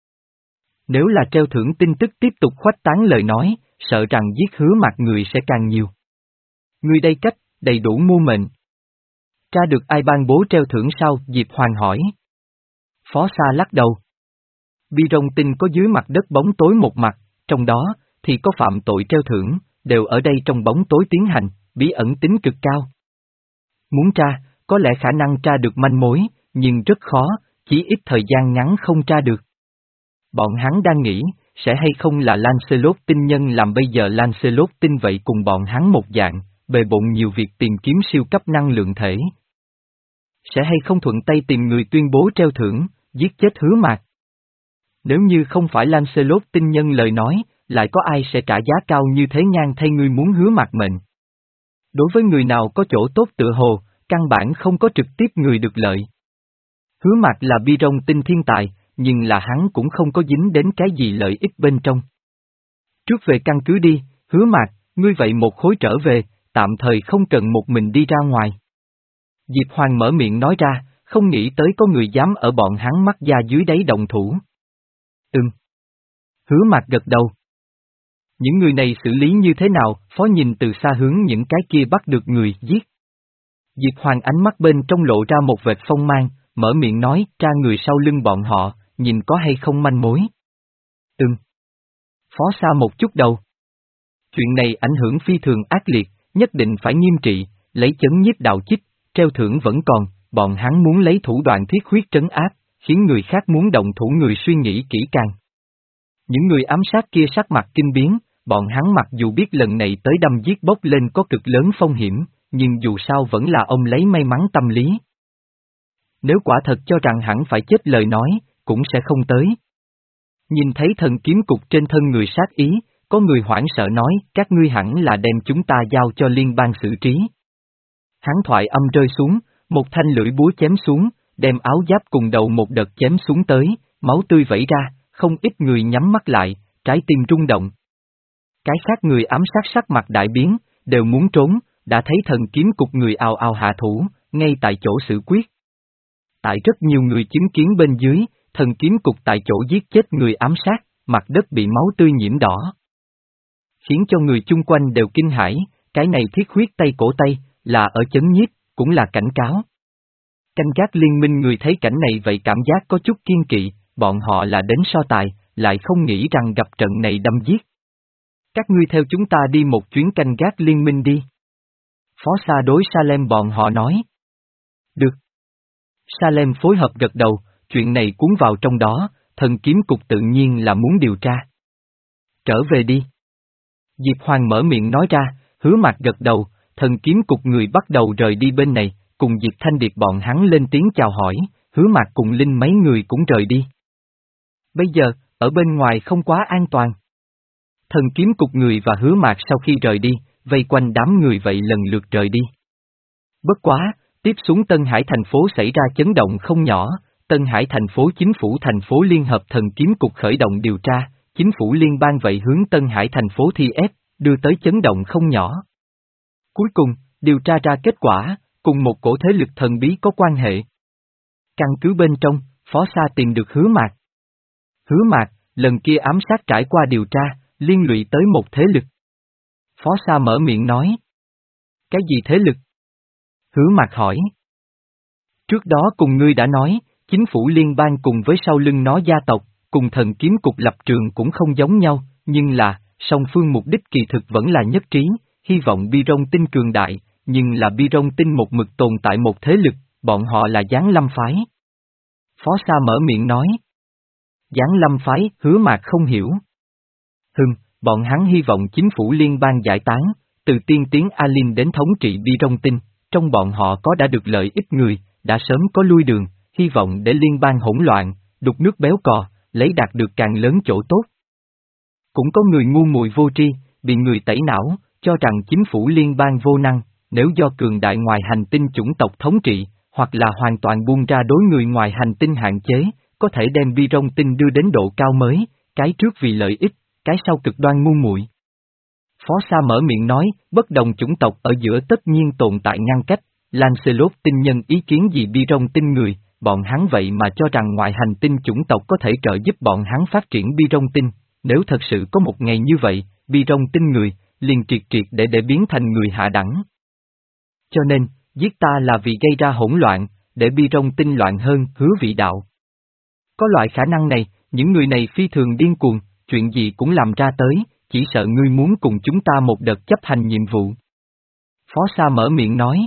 Nếu là treo thưởng tin tức tiếp tục khuếch tán lời nói, sợ rằng giết Hứa Mạc người sẽ càng nhiều. Người đây cách, đầy đủ mua mệnh. Tra được ai ban bố treo thưởng sao? Diệp Hoàng hỏi. Phó Sa lắc đầu. Bi rồng tinh có dưới mặt đất bóng tối một mặt, trong đó, thì có phạm tội treo thưởng, đều ở đây trong bóng tối tiến hành, bí ẩn tính cực cao. Muốn tra, có lẽ khả năng tra được manh mối, nhưng rất khó, chỉ ít thời gian ngắn không tra được. Bọn hắn đang nghĩ, sẽ hay không là Lancelot tinh nhân làm bây giờ Lancelot tinh vậy cùng bọn hắn một dạng, bề bộn nhiều việc tìm kiếm siêu cấp năng lượng thể. Sẽ hay không thuận tay tìm người tuyên bố treo thưởng, giết chết Hứa Mạc. Nếu như không phải Lancelot tinh nhân lời nói, lại có ai sẽ trả giá cao như thế ngang thay ngươi muốn Hứa Mạc mệnh. Đối với người nào có chỗ tốt tựa hồ, căn bản không có trực tiếp người được lợi. Hứa Mạc là bi rong tinh thiên tài, nhưng là hắn cũng không có dính đến cái gì lợi ích bên trong. Trước về căn cứ đi, Hứa Mạc, ngươi vậy một khối trở về, tạm thời không cần một mình đi ra ngoài. Diệp Hoàng mở miệng nói ra, không nghĩ tới có người dám ở bọn hắn mắt da dưới đáy động thủ. Ừm. Hứa Mạc gật đầu. Những người này xử lý như thế nào, phó nhìn từ xa hướng những cái kia bắt được người, giết. Diệp Hoàng ánh mắt bên trong lộ ra một vệt phong mang, mở miệng nói, tra người sau lưng bọn họ, nhìn có hay không manh mối. Ừm. Phó xa một chút đầu. Chuyện này ảnh hưởng phi thường ác liệt, nhất định phải nghiêm trị, lấy chấn nhiếp đạo chích, treo thưởng vẫn còn, bọn hắn muốn lấy thủ đoạn thiết huyết trấn áp, khiến người khác muốn động thủ người suy nghĩ kỹ càng. Những người ám sát kia sắc mặt kinh biến, bọn hắn mặc dù biết lần này tới đâm giết bốc lên có cực lớn phong hiểm, nhưng dù sao vẫn là ông lấy may mắn tâm lý. Nếu quả thật cho rằng hẳn phải chết lời nói, cũng sẽ không tới. Nhìn thấy thần kiếm cục trên thân người sát ý, có người hoảng sợ nói, các ngươi hẳn là đem chúng ta giao cho liên bang xử trí. Hắn thoại âm rơi xuống, một thanh lưỡi búa chém xuống, đem áo giáp cùng đầu một đợt chém xuống tới, máu tươi vẩy ra, không ít người nhắm mắt lại, trái tim rung động. Cái khác người ám sát sắc mặt đại biến, đều muốn trốn, đã thấy thần kiếm cục người ào ào hạ thủ, ngay tại chỗ xử quyết. Tại rất nhiều người chứng kiến bên dưới, thần kiếm cục tại chỗ giết chết người ám sát, mặt đất bị máu tươi nhiễm đỏ. Khiến cho người chung quanh đều kinh hãi, cái này thiết huyết tay cổ tay, là ở chấn nhiếp, cũng là cảnh cáo. Canh gác liên minh người thấy cảnh này vậy cảm giác có chút kiên kỵ, bọn họ là đến so tài, lại không nghĩ rằng gặp trận này đâm giết. Các ngươi theo chúng ta đi một chuyến canh gác liên minh đi. Phó Sa đối Salem bọn họ nói. Được. Salem phối hợp gật đầu, chuyện này cuốn vào trong đó, thần kiếm cục tự nhiên là muốn điều tra. Trở về đi. Diệp Hoàng mở miệng nói ra, Hứa Mạc gật đầu, thần kiếm cục người bắt đầu rời đi bên này, cùng Diệp Thanh Điệp bọn hắn lên tiếng chào hỏi, Hứa Mạc cùng Linh mấy người cũng rời đi. Bây giờ, ở bên ngoài không quá an toàn. Thần kiếm cục người và Hứa Mạc sau khi rời đi, vây quanh đám người vậy lần lượt rời đi. Bất quá, tiếp xuống Tân Hải thành phố xảy ra chấn động không nhỏ, Tân Hải thành phố chính phủ thành phố liên hợp thần kiếm cục khởi động điều tra, chính phủ liên bang vậy hướng Tân Hải thành phố thi ép, đưa tới chấn động không nhỏ. Cuối cùng, điều tra ra kết quả, cùng một cổ thế lực thần bí có quan hệ. Căn cứ bên trong, Phó Sa tìm được Hứa Mạc. Hứa Mạc, lần kia ám sát trải qua điều tra, liên lụy tới một thế lực. Phó Sa mở miệng nói. Cái gì thế lực? Hứa Mạc hỏi. Trước đó cùng ngươi đã nói, chính phủ liên bang cùng với sau lưng nó gia tộc, cùng thần kiếm cục lập trường cũng không giống nhau, nhưng là, song phương mục đích kỳ thực vẫn là nhất trí, hy vọng Bi Rong Tinh cường đại, nhưng là Bi Rong Tinh một mực tồn tại một thế lực, bọn họ là Giáng Lâm phái. Phó Sa mở miệng nói. Giáng Lâm phái, Hứa Mạc không hiểu. Hừm, bọn hắn hy vọng chính phủ liên bang giải tán, từ tiên tiến Alin đến thống trị Bi Rong Tinh, trong bọn họ có đã được lợi ích người, đã sớm có lui đường, hy vọng để liên bang hỗn loạn, đục nước béo cò, lấy đạt được càng lớn chỗ tốt. Cũng có người ngu muội vô tri, bị người tẩy não, cho rằng chính phủ liên bang vô năng, nếu do cường đại ngoài hành tinh chủng tộc thống trị, hoặc là hoàn toàn buông ra đối người ngoài hành tinh hạn chế, có thể đem Bi Rong Tinh đưa đến độ cao mới, cái trước vì lợi ích, cái sau cực đoan ngu muội. Phó Sa mở miệng nói, bất đồng chủng tộc ở giữa tất nhiên tồn tại ngăn cách, Lancelot tinh nhân ý kiến gì Bi Rong Tinh người, bọn hắn vậy mà cho rằng ngoại hành tinh chủng tộc có thể trợ giúp bọn hắn phát triển Bi Rong Tinh, nếu thật sự có một ngày như vậy, Bi Rong Tinh người, liền triệt triệt để để biến thành người hạ đẳng. Cho nên, giết ta là vì gây ra hỗn loạn, để Bi Rong Tinh loạn hơn, Hứa vị đạo. Có loại khả năng này, những người này phi thường điên cuồng, chuyện gì cũng làm ra tới, chỉ sợ ngươi muốn cùng chúng ta một đợt chấp hành nhiệm vụ. Phó Sa mở miệng nói.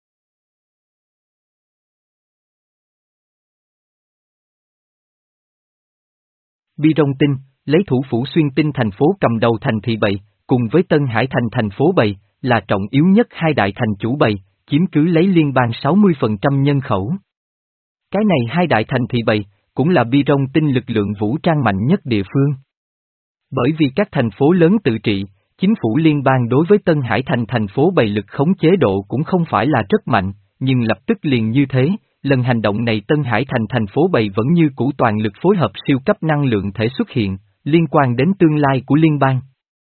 Bi Rong Tinh, lấy thủ phủ xuyên tinh thành phố cầm đầu thành thị Bầy, cùng với Tân Hải thành thành phố Bầy, là trọng yếu nhất hai đại thành chủ Bầy, chiếm cứ lấy liên bang sáu mươi phần trăm nhân khẩu. Cái này hai đại thành thị Bầy, cũng là Bi Rong Tinh lực lượng vũ trang mạnh nhất địa phương. Bởi vì các thành phố lớn tự trị, chính phủ liên bang đối với Tân Hải thành thành phố Bầy lực khống chế độ cũng không phải là rất mạnh, nhưng lập tức liền như thế, lần hành động này Tân Hải thành thành phố Bầy vẫn như cũ toàn lực phối hợp siêu cấp năng lượng thể xuất hiện, liên quan đến tương lai của liên bang.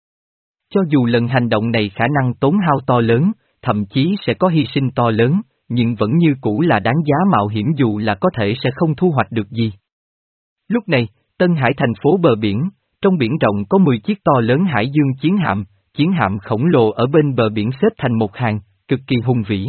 Cho dù lần hành động này khả năng tốn hao to lớn, thậm chí sẽ có hy sinh to lớn, nhưng vẫn như cũ là đáng giá mạo hiểm dù là có thể sẽ không thu hoạch được gì. Lúc này, Tân Hải thành phố bờ biển, trong biển rộng có mười chiếc to lớn hải dương chiến hạm, chiến hạm khổng lồ ở bên bờ biển xếp thành một hàng, cực kỳ hùng vĩ.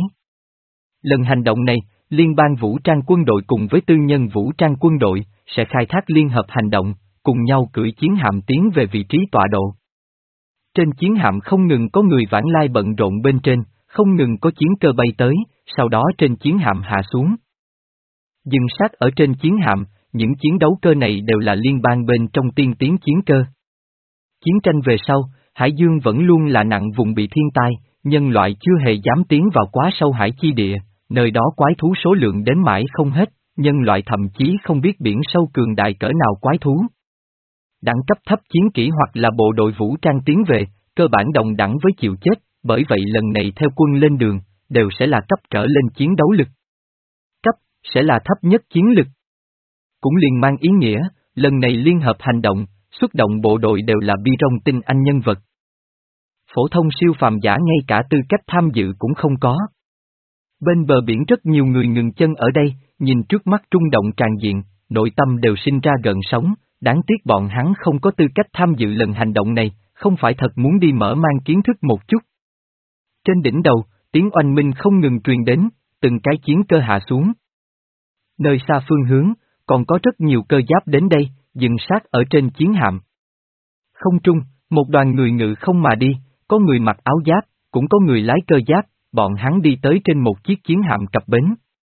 Lần hành động này, liên bang vũ trang quân đội cùng với tư nhân vũ trang quân đội, sẽ khai thác liên hợp hành động, cùng nhau cưỡi chiến hạm tiến về vị trí tọa độ. Trên chiến hạm không ngừng có người vãng lai bận rộn bên trên, không ngừng có chiến cơ bay tới, sau đó trên chiến hạm hạ xuống. Dừng sát ở trên chiến hạm, những chiến đấu cơ này đều là liên bang bên trong tiên tiến chiến cơ. Chiến tranh về sau, Hải Dương vẫn luôn là nặng vùng bị thiên tai, nhân loại chưa hề dám tiến vào quá sâu hải chi địa, nơi đó quái thú số lượng đến mãi không hết, nhân loại thậm chí không biết biển sâu cường đại cỡ nào quái thú. Đẳng cấp thấp chiến kỹ hoặc là bộ đội vũ trang tiến về, cơ bản đồng đẳng với chịu chết, bởi vậy lần này theo quân lên đường, đều sẽ là cấp trở lên chiến đấu lực. Cấp, sẽ là thấp nhất chiến lực. Cũng liền mang ý nghĩa, lần này liên hợp hành động, xuất động bộ đội đều là Bi Rong Tinh anh nhân vật. Phổ thông siêu phàm giả ngay cả tư cách tham dự cũng không có. Bên bờ biển rất nhiều người ngừng chân ở đây, nhìn trước mắt trung động tràn diện, nội tâm đều sinh ra gợn sóng, đáng tiếc bọn hắn không có tư cách tham dự lần hành động này, không phải thật muốn đi mở mang kiến thức một chút. Trên đỉnh đầu, tiếng oanh minh không ngừng truyền đến, từng cái chiến cơ hạ xuống. Nơi xa phương hướng, còn có rất nhiều cơ giáp đến đây, dừng sát ở trên chiến hạm. Không trung, một đoàn người ngự không mà đi, có người mặc áo giáp, cũng có người lái cơ giáp, bọn hắn đi tới trên một chiếc chiến hạm cập bến.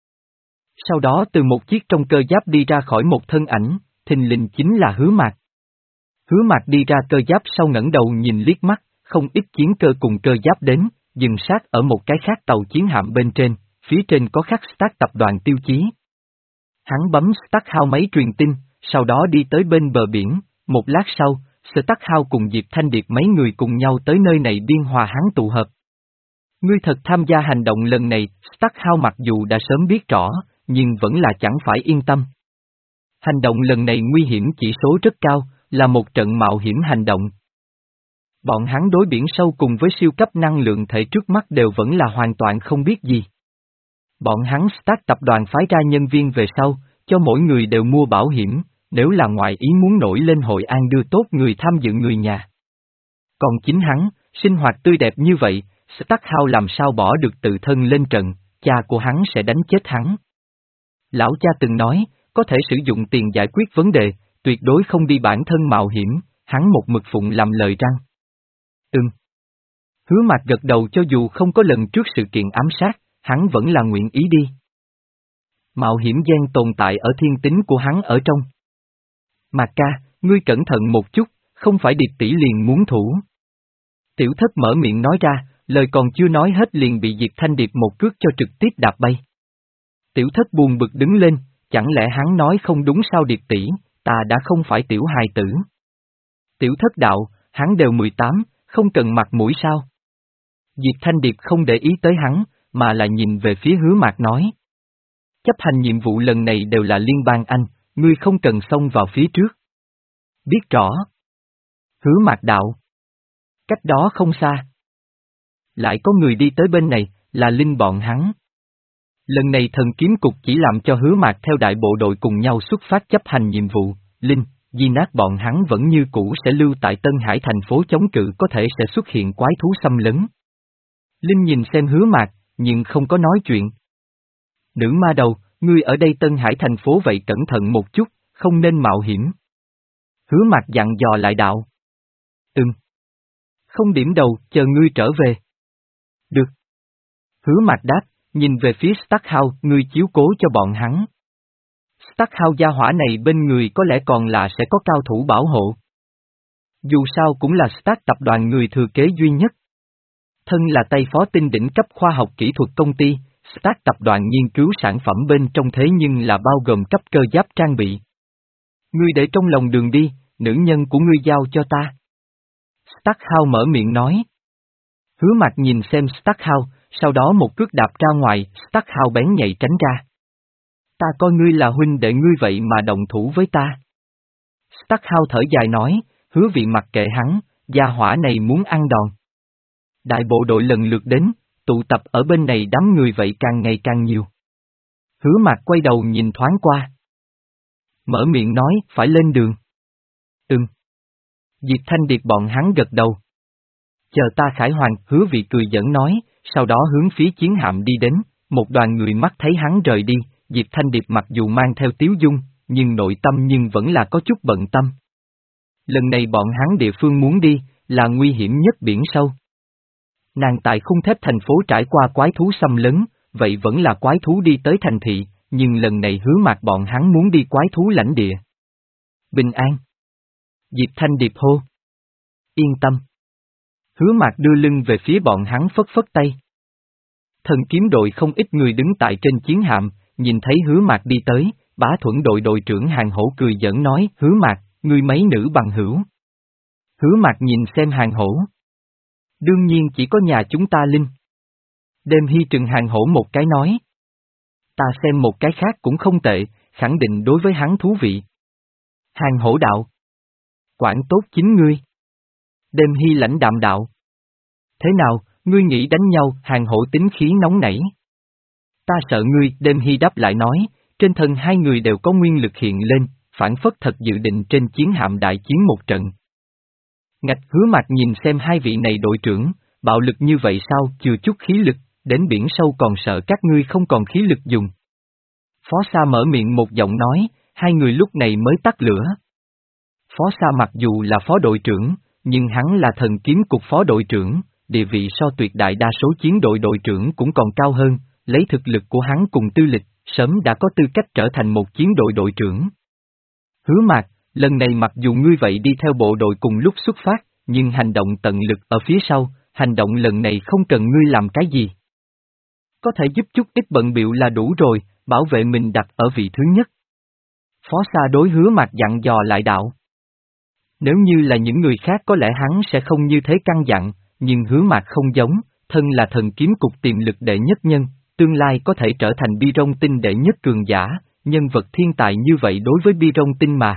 Sau đó từ một chiếc trong cơ giáp đi ra khỏi một thân ảnh, thình lình chính là Hứa Mạc. Hứa Mạc đi ra cơ giáp sau ngẩng đầu nhìn liếc mắt, không ít chiến cơ cùng cơ giáp đến, dừng sát ở một cái khác tàu chiến hạm bên trên, phía trên có khắc Stark tập đoàn tiêu chí. Hắn bấm Stark Hao máy truyền tin, sau đó đi tới bên bờ biển, một lát sau, Stark Hao cùng Diệp Thanh Điệp mấy người cùng nhau tới nơi này biên hòa hắn tụ hợp. Ngươi thật tham gia hành động lần này, Stark Hao mặc dù đã sớm biết rõ, nhưng vẫn là chẳng phải yên tâm. Hành động lần này nguy hiểm chỉ số rất cao, là một trận mạo hiểm hành động. Bọn hắn đối biển sâu cùng với siêu cấp năng lượng thể trước mắt đều vẫn là hoàn toàn không biết gì. Bọn hắn Stark tập đoàn phái ra nhân viên về sau, cho mỗi người đều mua bảo hiểm, nếu là ngoại ý muốn nổi lên Hội An đưa tốt người tham dự người nhà. Còn chính hắn, sinh hoạt tươi đẹp như vậy, Stark Hao làm sao bỏ được tự thân lên trận, cha của hắn sẽ đánh chết hắn. Lão cha từng nói, có thể sử dụng tiền giải quyết vấn đề, tuyệt đối không đi bản thân mạo hiểm, hắn một mực phụng làm lời răng. Ừm. Hứa Mạc gật đầu cho dù không có lần trước sự kiện ám sát, hắn vẫn là nguyện ý đi. Mạo hiểm gian tồn tại ở thiên tính của hắn ở trong. Mạc ca, ngươi cẩn thận một chút, không phải Điệp tỷ liền muốn thủ. Tiểu Thất mở miệng nói ra, lời còn chưa nói hết liền bị Diệp Thanh Điệp một cước cho trực tiếp đạp bay. Tiểu Thất buồn bực đứng lên, chẳng lẽ hắn nói không đúng sao Điệp tỷ, ta đã không phải tiểu hài tử. Tiểu Thất đạo, hắn đều mười tám, không cần mặt mũi sao. Diệp Thanh Điệp không để ý tới hắn, mà là nhìn về phía Hứa Mạc nói. Chấp hành nhiệm vụ lần này đều là liên bang anh, ngươi không cần xông vào phía trước. Biết rõ. Hứa Mạc đạo. Cách đó không xa. Lại có người đi tới bên này, là Linh bọn hắn. Lần này thần kiếm cục chỉ làm cho Hứa Mạc theo đại bộ đội cùng nhau xuất phát chấp hành nhiệm vụ, Linh, Di Nát bọn hắn vẫn như cũ sẽ lưu tại Tân Hải thành phố chống cự có thể sẽ xuất hiện quái thú xâm lấn. Linh nhìn xem Hứa Mạc, nhưng không có nói chuyện. Nữ ma đầu, ngươi ở đây Tân Hải thành phố vậy cẩn thận một chút, không nên mạo hiểm. Hứa Mạc dặn dò lại đạo. Ừm. Không điểm đầu, chờ ngươi trở về. Được. Hứa Mạc đáp, nhìn về phía Stackhouse, ngươi chiếu cố cho bọn hắn. Stackhouse gia hỏa này bên người có lẽ còn là sẽ có cao thủ bảo hộ. Dù sao cũng là Stack tập đoàn người thừa kế duy nhất. Thân là tay phó tinh đỉnh cấp khoa học kỹ thuật công ty, Stack tập đoàn nghiên cứu sản phẩm bên trong thế nhưng là bao gồm cấp cơ giáp trang bị. Ngươi để trong lòng đường đi, nữ nhân của ngươi giao cho ta. Stackhouse mở miệng nói. Hứa Mạc nhìn xem Stackhouse, sau đó một cước đạp ra ngoài, Stackhouse bén nhạy tránh ra. Ta coi ngươi là huynh đệ ngươi vậy mà đồng thủ với ta. Stackhouse thở dài nói, Hứa Viện mặc kệ hắn, gia hỏa này muốn ăn đòn. Đại bộ đội lần lượt đến, tụ tập ở bên này đám người vậy càng ngày càng nhiều. Hứa Mạc quay đầu nhìn thoáng qua. Mở miệng nói, phải lên đường. Ừm. Diệp Thanh Điệp bọn hắn gật đầu. Chờ ta khải hoàn, Hứa Vị cười giỡn nói, sau đó hướng phía chiến hạm đi đến, một đoàn người mắt thấy hắn rời đi, Diệp Thanh Điệp mặc dù mang theo tiếu dung, nhưng nội tâm nhưng vẫn là có chút bận tâm. Lần này bọn hắn địa phương muốn đi, là nguy hiểm nhất biển sâu. Nàng tại khung thép thành phố trải qua quái thú xâm lấn, vậy vẫn là quái thú đi tới thành thị, nhưng lần này Hứa Mạc bọn hắn muốn đi quái thú lãnh địa. Bình an. Diệp Thanh Điệp hô. Yên tâm. Hứa Mạc đưa lưng về phía bọn hắn phất phất tay. Thần kiếm đội không ít người đứng tại trên chiến hạm, nhìn thấy Hứa Mạc đi tới, Bá Thuẫn đội đội trưởng Hàng Hổ cười giỡn nói, Hứa Mạc, ngươi mấy nữ bằng hữu. Hứa Mạc nhìn xem Hàng Hổ. Đương nhiên chỉ có nhà chúng ta Linh. Đêm Hy trừng Hàng Hổ một cái nói. Ta xem một cái khác cũng không tệ, khẳng định đối với hắn thú vị. Hàng Hổ đạo. Quản tốt chính ngươi. Đêm Hy lãnh đạm đạo. Thế nào, ngươi nghĩ đánh nhau? Hàng Hổ tính khí nóng nảy. Ta sợ ngươi, Đêm Hy đáp lại nói, trên thân hai người đều có nguyên lực hiện lên, phản phất thật dự định trên chiến hạm đại chiến một trận. Ngạch Hứa Mạc nhìn xem hai vị này đội trưởng, bạo lực như vậy sao, chừa chút khí lực, đến biển sâu còn sợ các ngươi không còn khí lực dùng. Phó Sa mở miệng một giọng nói, hai người lúc này mới tắt lửa. Phó Sa mặc dù là phó đội trưởng, nhưng hắn là thần kiếm cục phó đội trưởng, địa vị so tuyệt đại đa số chiến đội đội trưởng cũng còn cao hơn, lấy thực lực của hắn cùng tư lịch, sớm đã có tư cách trở thành một chiến đội đội trưởng. Hứa Mạc, lần này mặc dù ngươi vậy đi theo bộ đội cùng lúc xuất phát, nhưng hành động tận lực ở phía sau, hành động lần này không cần ngươi làm cái gì. Có thể giúp chút ít bận bịu là đủ rồi, bảo vệ mình đặt ở vị thứ nhất. Phó Sa đối Hứa Mạc dặn dò lại đạo. Nếu như là những người khác có lẽ hắn sẽ không như thế căn dặn, nhưng Hứa Mạc không giống, thân là thần kiếm cục tiềm lực đệ nhất nhân, tương lai có thể trở thành bi rong tinh đệ nhất cường giả, nhân vật thiên tài như vậy đối với bi rong tinh mà.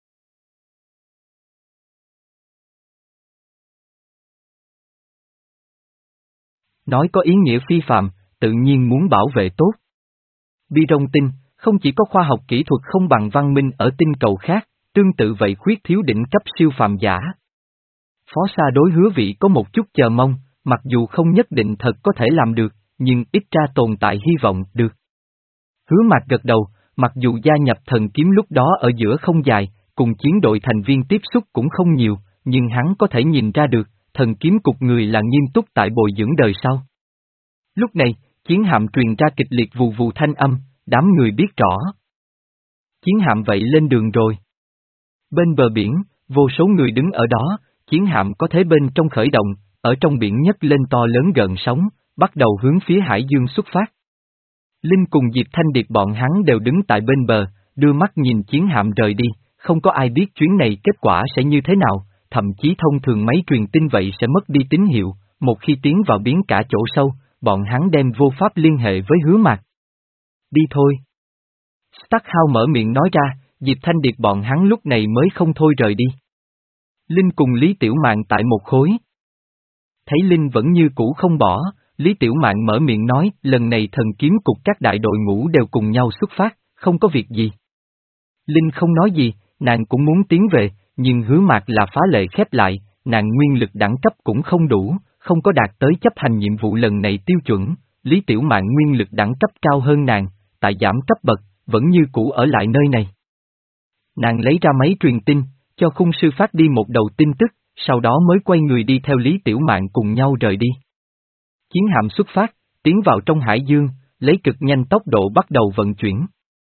Nói có ý nghĩa phi phàm, tự nhiên muốn bảo vệ tốt. Bi rong tinh, không chỉ có khoa học kỹ thuật không bằng văn minh ở tinh cầu khác, tương tự vậy khuyết thiếu đỉnh cấp siêu phàm giả. Phó Sa đối Hứa Vị có một chút chờ mong, mặc dù không nhất định thật có thể làm được, nhưng ít ra tồn tại hy vọng, được. Hứa Mạc gật đầu, mặc dù gia nhập thần kiếm lúc đó ở giữa không dài, cùng chiến đội thành viên tiếp xúc cũng không nhiều, nhưng hắn có thể nhìn ra được, thần kiếm cục người là nghiêm túc tại bồi dưỡng đời sau. Lúc này, chiến hạm truyền ra kịch liệt vù vù thanh âm, đám người biết rõ. Chiến hạm vậy lên đường rồi. Bên bờ biển, vô số người đứng ở đó, chiến hạm có thế bên trong khởi động, ở trong biển nhấc lên to lớn gợn sóng, bắt đầu hướng phía hải dương xuất phát. Linh cùng Diệp Thanh Điệp bọn hắn đều đứng tại bên bờ, đưa mắt nhìn chiến hạm rời đi, không có ai biết chuyến này kết quả sẽ như thế nào, thậm chí thông thường máy truyền tin vậy sẽ mất đi tín hiệu, một khi tiến vào biến cả chỗ sâu, bọn hắn đem vô pháp liên hệ với Hứa Mạc. Đi thôi. Stackhouse mở miệng nói ra, Diệp Thanh Điệp bọn hắn lúc này mới không thôi rời đi. Linh cùng Lý Tiểu Mạn tại một khối. Thấy Linh vẫn như cũ không bỏ, Lý Tiểu Mạn mở miệng nói, lần này thần kiếm cục các đại đội ngũ đều cùng nhau xuất phát, không có việc gì. Linh không nói gì, nàng cũng muốn tiến về, nhưng Hứa Mạc là phá lệ khép lại, nàng nguyên lực đẳng cấp cũng không đủ, không có đạt tới chấp hành nhiệm vụ lần này tiêu chuẩn, Lý Tiểu Mạn nguyên lực đẳng cấp cao hơn nàng, tại giảm cấp bậc, vẫn như cũ ở lại nơi này. Nàng lấy ra máy truyền tin, cho khung sư phát đi một đầu tin tức, sau đó mới quay người đi theo Lý Tiểu Mạn cùng nhau rời đi. Chiến hạm xuất phát, tiến vào trong hải dương, lấy cực nhanh tốc độ bắt đầu vận chuyển.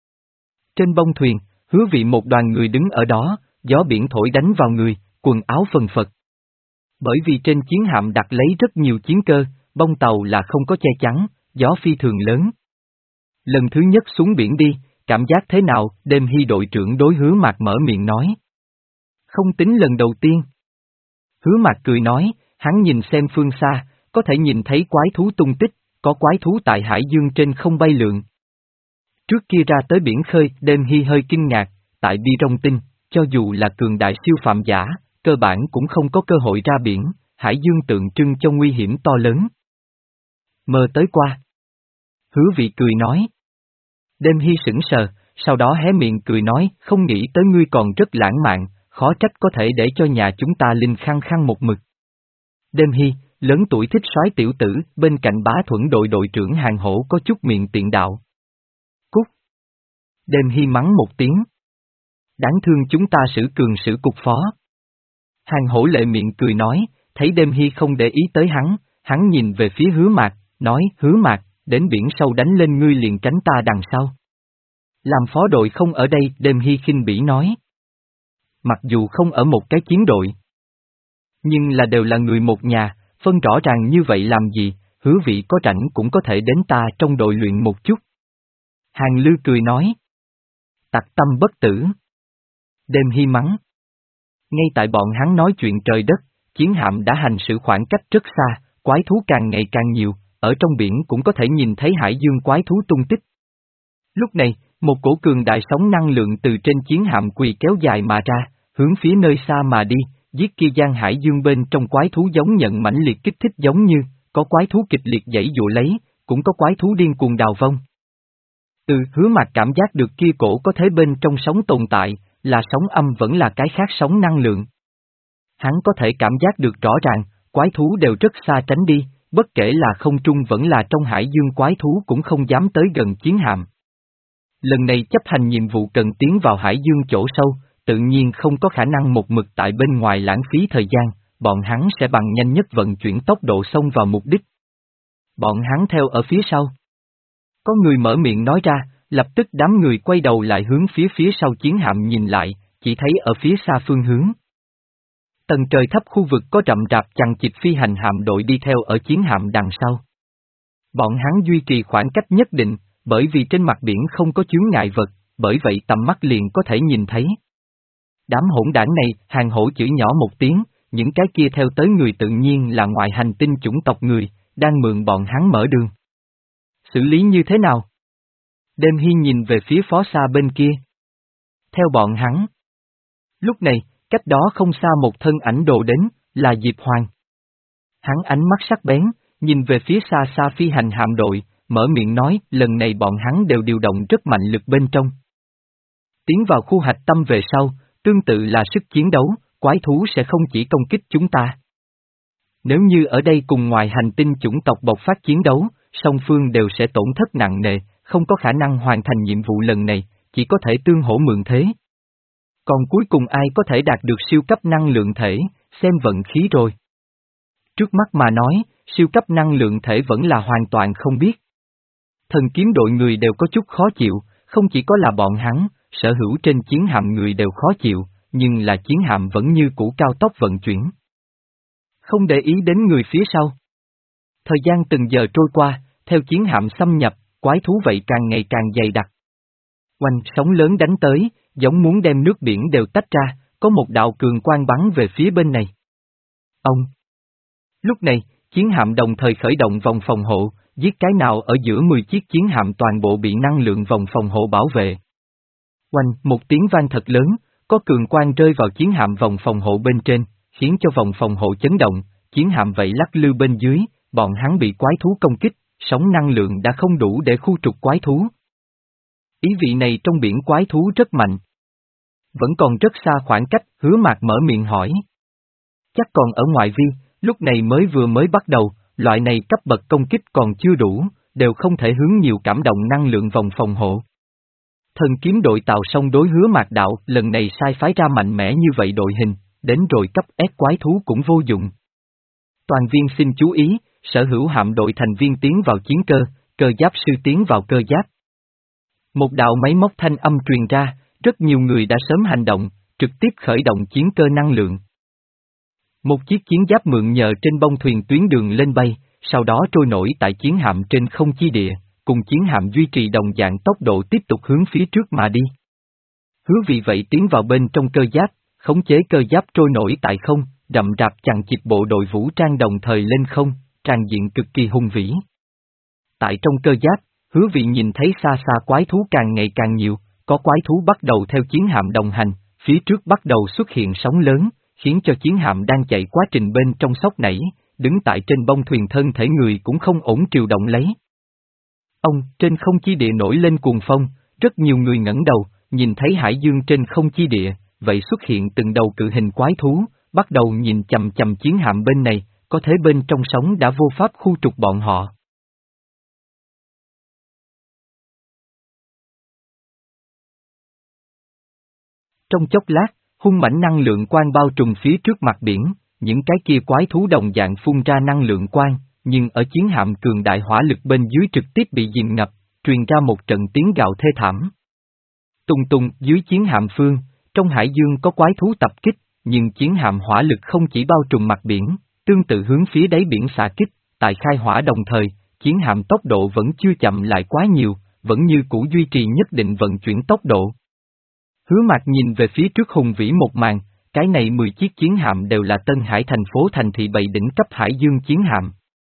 Trên bông thuyền, Hứa Vị một đoàn người đứng ở đó, gió biển thổi đánh vào người, quần áo phần phật. Bởi vì trên chiến hạm đặt lấy rất nhiều chiến cơ, bông tàu là không có che chắn, gió phi thường lớn. Lần thứ nhất xuống biển đi, cảm giác thế nào? Đêm Hy đội trưởng đối Hứa Mạc mở miệng nói. Không tính lần đầu tiên. Hứa Mạc cười nói, hắn nhìn xem phương xa, có thể nhìn thấy quái thú tung tích, có quái thú tại hải dương trên không bay lượn. Trước kia ra tới biển khơi, Đêm Hy hơi kinh ngạc, tại Bi Rong Tinh, cho dù là cường đại siêu phạm giả, cơ bản cũng không có cơ hội ra biển, hải dương tượng trưng cho nguy hiểm to lớn. Mơ tới qua. Hứa Vị cười nói. Đêm Hy sững sờ, sau đó hé miệng cười nói, không nghĩ tới ngươi còn rất lãng mạn, khó trách có thể để cho nhà chúng ta linh khăng khăng một mực. Đêm Hy, lớn tuổi thích soái tiểu tử, bên cạnh Bá Thuẫn đội đội trưởng Hàng Hổ có chút miệng tiện đạo. Cút. Đêm Hy mắng một tiếng. Đáng thương chúng ta xử cường xử cục phó. Hàng Hổ lệ miệng cười nói, thấy Đêm Hy không để ý tới hắn, hắn nhìn về phía Hứa Mạc, nói, Hứa Mạc, đến biển sâu đánh lên ngươi liền tránh ta đằng sau. Làm phó đội không ở đây, Đêm Hy khinh bỉ nói. Mặc dù không ở một cái chiến đội, nhưng là đều là người một nhà, phân rõ ràng như vậy làm gì, Hứa Vị có rảnh cũng có thể đến ta trong đội luyện một chút. Hàng Lư cười nói. Tặc tâm bất tử. Đêm Hy mắng. Ngay tại bọn hắn nói chuyện trời đất, chiến hạm đã hành xử khoảng cách rất xa, quái thú càng ngày càng nhiều, ở trong biển cũng có thể nhìn thấy hải dương quái thú tung tích. Lúc này, một cổ cường đại sóng năng lượng từ trên chiến hạm quỳ kéo dài mà ra, hướng phía nơi xa mà đi, giết kia gian hải dương bên trong quái thú giống nhận mãnh liệt kích thích giống như, có quái thú kịch liệt giãy dụa lấy, cũng có quái thú điên cuồng đào vong. Từ Hứa Mạc cảm giác được kia cổ có thế bên trong sóng tồn tại, là sóng âm vẫn là cái khác sóng năng lượng. Hắn có thể cảm giác được rõ ràng, quái thú đều rất xa tránh đi, bất kể là không trung vẫn là trong hải dương quái thú cũng không dám tới gần chiến hạm. Lần này chấp hành nhiệm vụ cần tiến vào hải dương chỗ sâu, tự nhiên không có khả năng một mực tại bên ngoài lãng phí thời gian, bọn hắn sẽ bằng nhanh nhất vận chuyển tốc độ xông vào mục đích. Bọn hắn theo ở phía sau. Có người mở miệng nói ra, lập tức đám người quay đầu lại hướng phía phía sau chiến hạm nhìn lại, chỉ thấy ở phía xa phương hướng. Tầng trời thấp khu vực có rậm rạp chằng chịt phi hành hạm đội đi theo ở chiến hạm đằng sau. Bọn hắn duy trì khoảng cách nhất định, bởi vì trên mặt biển không có chướng ngại vật, bởi vậy tầm mắt liền có thể nhìn thấy. Đám hỗn đảng này, Hàng Hổ chửi nhỏ một tiếng, những cái kia theo tới người tự nhiên là ngoại hành tinh chủng tộc người, đang mượn bọn hắn mở đường. Xử lý như thế nào? Đêm Hy nhìn về phía phó xa bên kia. Theo bọn hắn. Lúc này, cách đó không xa một thân ảnh đồ đến, là Diệp Hoàng. Hắn ánh mắt sắc bén, nhìn về phía xa xa phi hành hạm đội, mở miệng nói, lần này bọn hắn đều điều động rất mạnh lực bên trong. Tiến vào khu hạch tâm về sau, tương tự là sức chiến đấu, quái thú sẽ không chỉ công kích chúng ta. Nếu như ở đây cùng ngoài hành tinh chủng tộc bộc phát chiến đấu, song phương đều sẽ tổn thất nặng nề, không có khả năng hoàn thành nhiệm vụ lần này, chỉ có thể tương hỗ mượn thế. Còn cuối cùng ai có thể đạt được siêu cấp năng lượng thể, xem vận khí rồi. Trước mắt mà nói, siêu cấp năng lượng thể vẫn là hoàn toàn không biết. Thần kiếm đội người đều có chút khó chịu, không chỉ có là bọn hắn, sở hữu trên chiến hạm người đều khó chịu, nhưng là chiến hạm vẫn như cũ cao tốc vận chuyển. Không để ý đến người phía sau. Thời gian từng giờ trôi qua, theo chiến hạm xâm nhập, quái thú vậy càng ngày càng dày đặc. Oanh, sóng lớn đánh tới, giống muốn đem nước biển đều tách ra, có một đạo cường quang bắn về phía bên này. Ông! Lúc này, chiến hạm đồng thời khởi động vòng phòng hộ, giết cái nào ở giữa mười chiếc chiến hạm toàn bộ bị năng lượng vòng phòng hộ bảo vệ. Oanh, một tiếng vang thật lớn, có cường quang rơi vào chiến hạm vòng phòng hộ bên trên, khiến cho vòng phòng hộ chấn động, chiến hạm vậy lắc lư bên dưới, bọn hắn bị quái thú công kích, sóng năng lượng đã không đủ để khu trục quái thú. Ý vị này trong biển quái thú rất mạnh. Vẫn còn rất xa khoảng cách, Hứa Mạc mở miệng hỏi. Chắc còn ở ngoại vi, lúc này mới vừa mới bắt đầu, loại này cấp bậc công kích còn chưa đủ, đều không thể hướng nhiều cảm động năng lượng vòng phòng hộ. Thần kiếm đội Tàu Sông đối Hứa Mạc đạo lần này sai phái ra mạnh mẽ như vậy đội hình, đến rồi cấp S quái thú cũng vô dụng. Toàn viên xin chú ý, sở hữu hạm đội thành viên tiến vào chiến cơ, cơ giáp sư tiến vào cơ giáp. Một đạo máy móc thanh âm truyền ra, rất nhiều người đã sớm hành động, trực tiếp khởi động chiến cơ năng lượng. Một chiếc chiến giáp mượn nhờ trên bông thuyền tuyến đường lên bay, sau đó trôi nổi tại chiến hạm trên không chi địa, cùng chiến hạm duy trì đồng dạng tốc độ tiếp tục hướng phía trước mà đi. Hứa vì vậy tiến vào bên trong cơ giáp, khống chế cơ giáp trôi nổi tại không, rậm rạp chằng chịt bộ đội vũ trang đồng thời lên không, tràn diện cực kỳ hùng vĩ. Tại trong cơ giáp, Hứa Vị nhìn thấy xa xa quái thú càng ngày càng nhiều, có quái thú bắt đầu theo chiến hạm đồng hành, phía trước bắt đầu xuất hiện sóng lớn, khiến cho chiến hạm đang chạy quá trình bên trong sốc nảy, đứng tại trên bông thuyền thân thể người cũng không ổn triều động lấy. Ông, trên không chi địa nổi lên cuồng phong, rất nhiều người ngẩng đầu, nhìn thấy hải dương trên không chi địa, vậy xuất hiện từng đầu cự hình quái thú, bắt đầu nhìn chầm chầm chiến hạm bên này, có thể bên trong sóng đã vô pháp khu trục bọn họ. Trong chốc lát, hung mãnh năng lượng quang bao trùm phía trước mặt biển, những cái kia quái thú đồng dạng phun ra năng lượng quang, nhưng ở chiến hạm cường đại hỏa lực bên dưới trực tiếp bị dìm ngập, truyền ra một trận tiếng gào thê thảm. Tùng tùng dưới chiến hạm phương, trong hải dương có quái thú tập kích, nhưng chiến hạm hỏa lực không chỉ bao trùm mặt biển, tương tự hướng phía đáy biển xạ kích, tại khai hỏa đồng thời, chiến hạm tốc độ vẫn chưa chậm lại quá nhiều, vẫn như cũ duy trì nhất định vận chuyển tốc độ. Hứa Mạc nhìn về phía trước hùng vĩ một màn, cái này mười chiếc chiến hạm đều là Tân Hải thành phố thành thị bảy đỉnh cấp hải dương chiến hạm.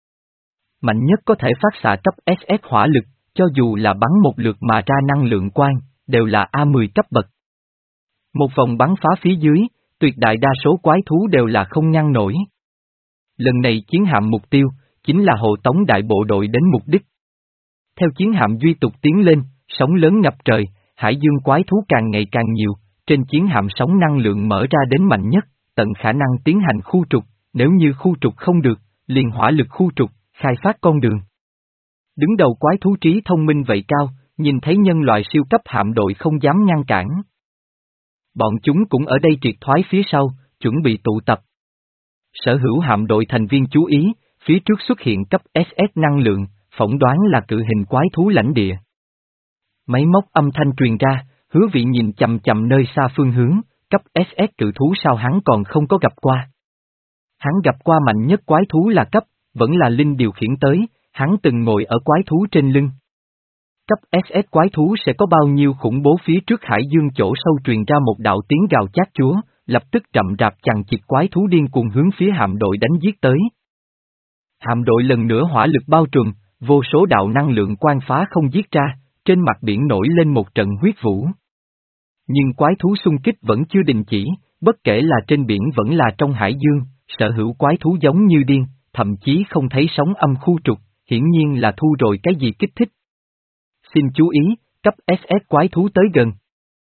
Mạnh nhất có thể phát xạ cấp ét ét hỏa lực, cho dù là bắn một lượt mà ra năng lượng quang, đều là A mười cấp bậc. Một vòng bắn phá phía dưới, tuyệt đại đa số quái thú đều là không ngăn nổi. Lần này chiến hạm mục tiêu, chính là hộ tống đại bộ đội đến mục đích. Theo chiến hạm duy tục tiến lên, sóng lớn ngập trời, hải dương quái thú càng ngày càng nhiều, trên chiến hạm sóng năng lượng mở ra đến mạnh nhất, tận khả năng tiến hành khu trục, nếu như khu trục không được, liền hỏa lực khu trục, khai phát con đường. Đứng đầu quái thú trí thông minh vậy cao, nhìn thấy nhân loại siêu cấp hạm đội không dám ngăn cản. Bọn chúng cũng ở đây triệt thoái phía sau, chuẩn bị tụ tập. Sở hữu hạm đội thành viên chú ý, phía trước xuất hiện cấp ét ét năng lượng, phỏng đoán là cự hình quái thú lãnh địa. Máy móc âm thanh truyền ra, Hứa Vị nhìn chầm chầm nơi xa phương hướng, cấp ét ét cự thú sao hắn còn không có gặp qua. Hắn gặp qua mạnh nhất quái thú là cấp, vẫn là Linh điều khiển tới, hắn từng ngồi ở quái thú trên lưng. Cấp ét ét quái thú sẽ có bao nhiêu khủng bố phía trước hải dương chỗ sâu truyền ra một đạo tiếng gào chát chúa, lập tức rậm rạp chằng chịt quái thú điên cuồng hướng phía hạm đội đánh giết tới. Hạm đội lần nữa hỏa lực bao trùm, vô số đạo năng lượng quang phá không giết ra, trên mặt biển nổi lên một trận huyết vũ. Nhưng quái thú xung kích vẫn chưa đình chỉ, bất kể là trên biển vẫn là trong hải dương, sở hữu quái thú giống như điên, thậm chí không thấy sóng âm khu trục, hiển nhiên là thu rồi cái gì kích thích. Xin chú ý, cấp ét ét quái thú tới gần.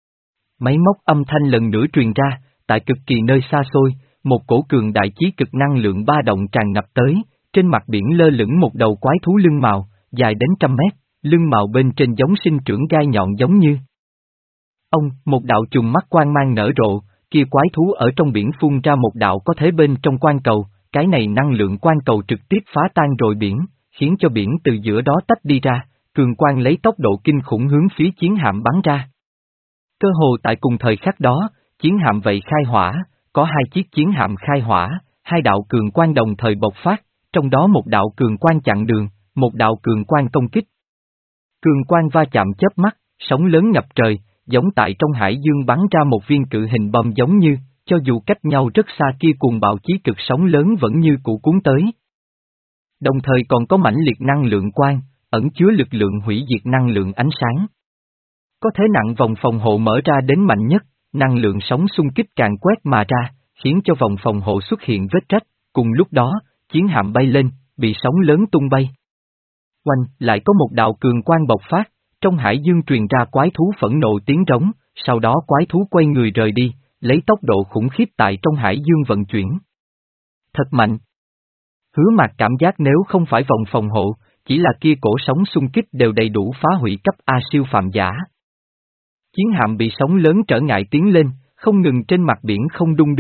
Máy móc âm thanh lần nữa truyền ra, tại cực kỳ nơi xa xôi, một cổ cường đại chí cực năng lượng ba động tràn ngập tới, trên mặt biển lơ lửng một đầu quái thú lưng mào, dài đến trăm mét, lưng mào bên trên giống sinh trưởng gai nhọn giống như. Ông, một đạo trùng mắt quang mang nở rộ, kia quái thú ở trong biển phun ra một đạo có thể bên trong quang cầu, cái này năng lượng quang cầu trực tiếp phá tan rồi biển, khiến cho biển từ giữa đó tách đi ra, cường quang lấy tốc độ kinh khủng hướng phía chiến hạm bắn ra. Cơ hồ tại cùng thời khắc đó, chiến hạm vậy khai hỏa, có hai chiếc chiến hạm khai hỏa, hai đạo cường quang đồng thời bộc phát, trong đó một đạo cường quang chặn đường, một đạo cường quang công kích. Cường quang va chạm chớp mắt, sóng lớn ngập trời, giống tại trong hải dương bắn ra một viên cự hình bom giống như, cho dù cách nhau rất xa kia cuồng bạo chí cực sóng lớn vẫn như cũ cuốn tới. Đồng thời còn có mãnh liệt năng lượng quang, ẩn chứa lực lượng hủy diệt năng lượng ánh sáng. Có thế nặng vòng phòng hộ mở ra đến mạnh nhất, năng lượng sóng xung kích càng quét mà ra, khiến cho vòng phòng hộ xuất hiện vết rách, cùng lúc đó, chiến hạm bay lên, bị sóng lớn tung bay. Oanh, lại có một đạo cường quang bộc phát, trong hải dương truyền ra quái thú phẫn nộ tiếng trống, sau đó quái thú quay người rời đi, lấy tốc độ khủng khiếp tại trong hải dương vận chuyển. Thật mạnh. Hứa Mạc cảm giác nếu không phải vòng phòng hộ, chỉ là kia cổ sóng xung kích đều đầy đủ phá hủy cấp A siêu phàm giả. Chiến hạm bị sóng lớn trở ngại tiến lên, không ngừng trên mặt biển không đung đưa,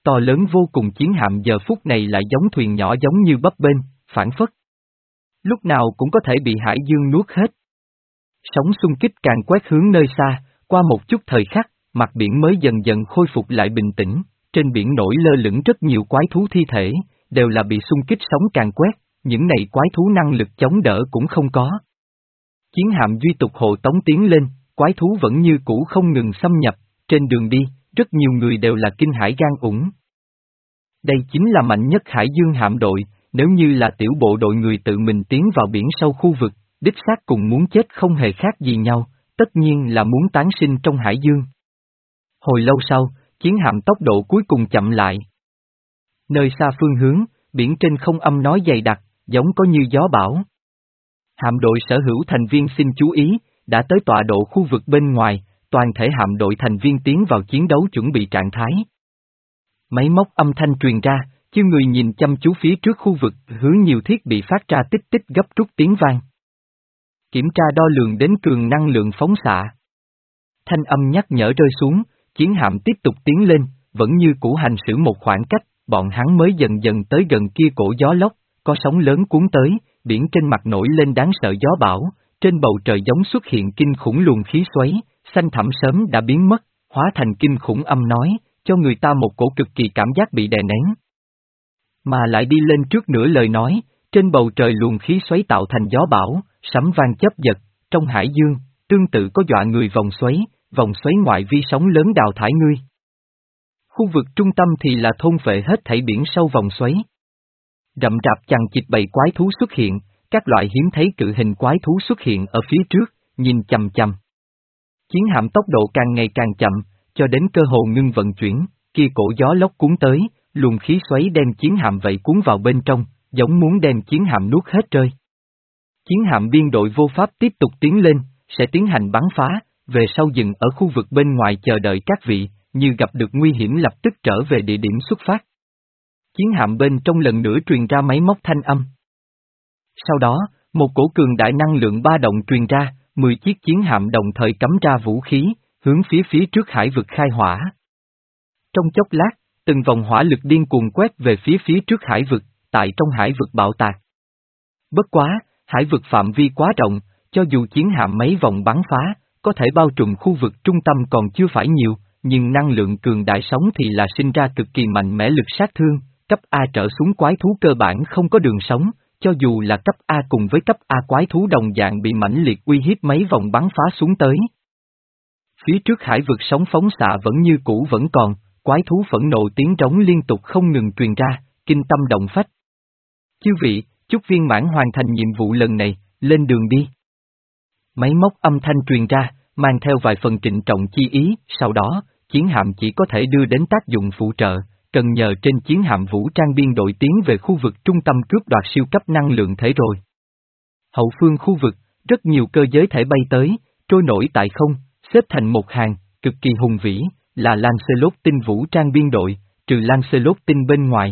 to lớn vô cùng chiến hạm giờ phút này lại giống thuyền nhỏ giống như bấp bênh, phản phất. Lúc nào cũng có thể bị hải dương nuốt hết. Sóng xung kích càng quét hướng nơi xa, qua một chút thời khắc, mặt biển mới dần dần khôi phục lại bình tĩnh, trên biển nổi lơ lửng rất nhiều quái thú thi thể, đều là bị xung kích sóng càng quét, những này quái thú năng lực chống đỡ cũng không có. Chiến hạm duy tục hộ tống tiến lên, quái thú vẫn như cũ không ngừng xâm nhập, trên đường đi, rất nhiều người đều là kinh hãi gan ủng. Đây chính là mạnh nhất hải dương hạm đội, nếu như là tiểu bộ đội người tự mình tiến vào biển sâu khu vực, đích xác cùng muốn chết không hề khác gì nhau, tất nhiên là muốn táng sinh trong hải dương. Hồi lâu sau, chiến hạm tốc độ cuối cùng chậm lại. Nơi xa phương hướng, biển trên không âm nói dày đặc, giống có như gió bão. Hạm đội sở hữu thành viên xin chú ý, đã tới tọa độ khu vực bên ngoài, toàn thể hạm đội thành viên tiến vào chiến đấu chuẩn bị trạng thái. Máy móc âm thanh truyền ra, chiêu người nhìn chăm chú phía trước khu vực, hướng nhiều thiết bị phát ra tích tích gấp rút tiếng vang. Kiểm tra đo lường đến cường năng lượng phóng xạ. Thanh âm nhắc nhở rơi xuống, chiến hạm tiếp tục tiến lên, vẫn như cũ hành xử một khoảng cách, bọn hắn mới dần dần tới gần kia cổ gió lốc, có sóng lớn cuốn tới, biển trên mặt nổi lên đáng sợ gió bão, trên bầu trời giống xuất hiện kinh khủng luồng khí xoáy, xanh thẳm sớm đã biến mất, hóa thành kinh khủng âm nói, cho người ta một cổ cực kỳ cảm giác bị đè nén. Mà lại đi lên trước nửa lời nói, trên bầu trời luồng khí xoáy tạo thành gió bão, sấm vang chớp giật, trong hải dương, tương tự có dọa người vòng xoáy, vòng xoáy ngoại vi sóng lớn đào thải ngươi. Khu vực trung tâm thì là thôn vệ hết thảy biển sâu vòng xoáy. Rậm rạp chằng chịt bầy quái thú xuất hiện, các loại hiếm thấy cự hình quái thú xuất hiện ở phía trước, nhìn chằm chằm. Chiến hạm tốc độ càng ngày càng chậm, cho đến cơ hồ ngưng vận chuyển, kia cổ gió lốc cuốn tới, luồng khí xoáy đem chiến hạm vậy cuốn vào bên trong, giống muốn đem chiến hạm nuốt hết rơi. Chiến hạm biên đội vô pháp tiếp tục tiến lên, sẽ tiến hành bắn phá, về sau dừng ở khu vực bên ngoài chờ đợi các vị, như gặp được nguy hiểm lập tức trở về địa điểm xuất phát. Chiến hạm bên trong lần nữa truyền ra máy móc thanh âm. Sau đó, một cổ cường đại năng lượng ba động truyền ra, mười chiếc chiến hạm đồng thời cắm ra vũ khí, hướng phía phía trước hải vực khai hỏa. Trong chốc lát, từng vòng hỏa lực điên cuồng quét về phía phía trước hải vực, tại trong hải vực bạo tạc. Bất quá, hải vực phạm vi quá rộng, cho dù chiến hạm mấy vòng bắn phá, có thể bao trùm khu vực trung tâm còn chưa phải nhiều, nhưng năng lượng cường đại sóng thì là sinh ra cực kỳ mạnh mẽ lực sát thương, cấp A trở xuống quái thú cơ bản không có đường sống, cho dù là cấp A cùng với cấp A quái thú đồng dạng bị mãnh liệt uy hiếp mấy vòng bắn phá xuống tới. Phía trước hải vực sóng phóng xạ vẫn như cũ vẫn còn, quái thú phẫn nộ tiếng trống liên tục không ngừng truyền ra, kinh tâm động phách. Chư vị, chúc viên mãn hoàn thành nhiệm vụ lần này, lên đường đi. Máy móc âm thanh truyền ra, mang theo vài phần trịnh trọng chi ý, sau đó, chiến hạm chỉ có thể đưa đến tác dụng phụ trợ, cần nhờ trên chiến hạm vũ trang biên đội tiến về khu vực trung tâm cướp đoạt siêu cấp năng lượng thể rồi. Hậu phương khu vực, rất nhiều cơ giới thể bay tới, trôi nổi tại không, xếp thành một hàng, cực kỳ hùng vĩ, là Lancelot tinh vũ trang biên đội, trừ Lancelot tinh bên ngoài.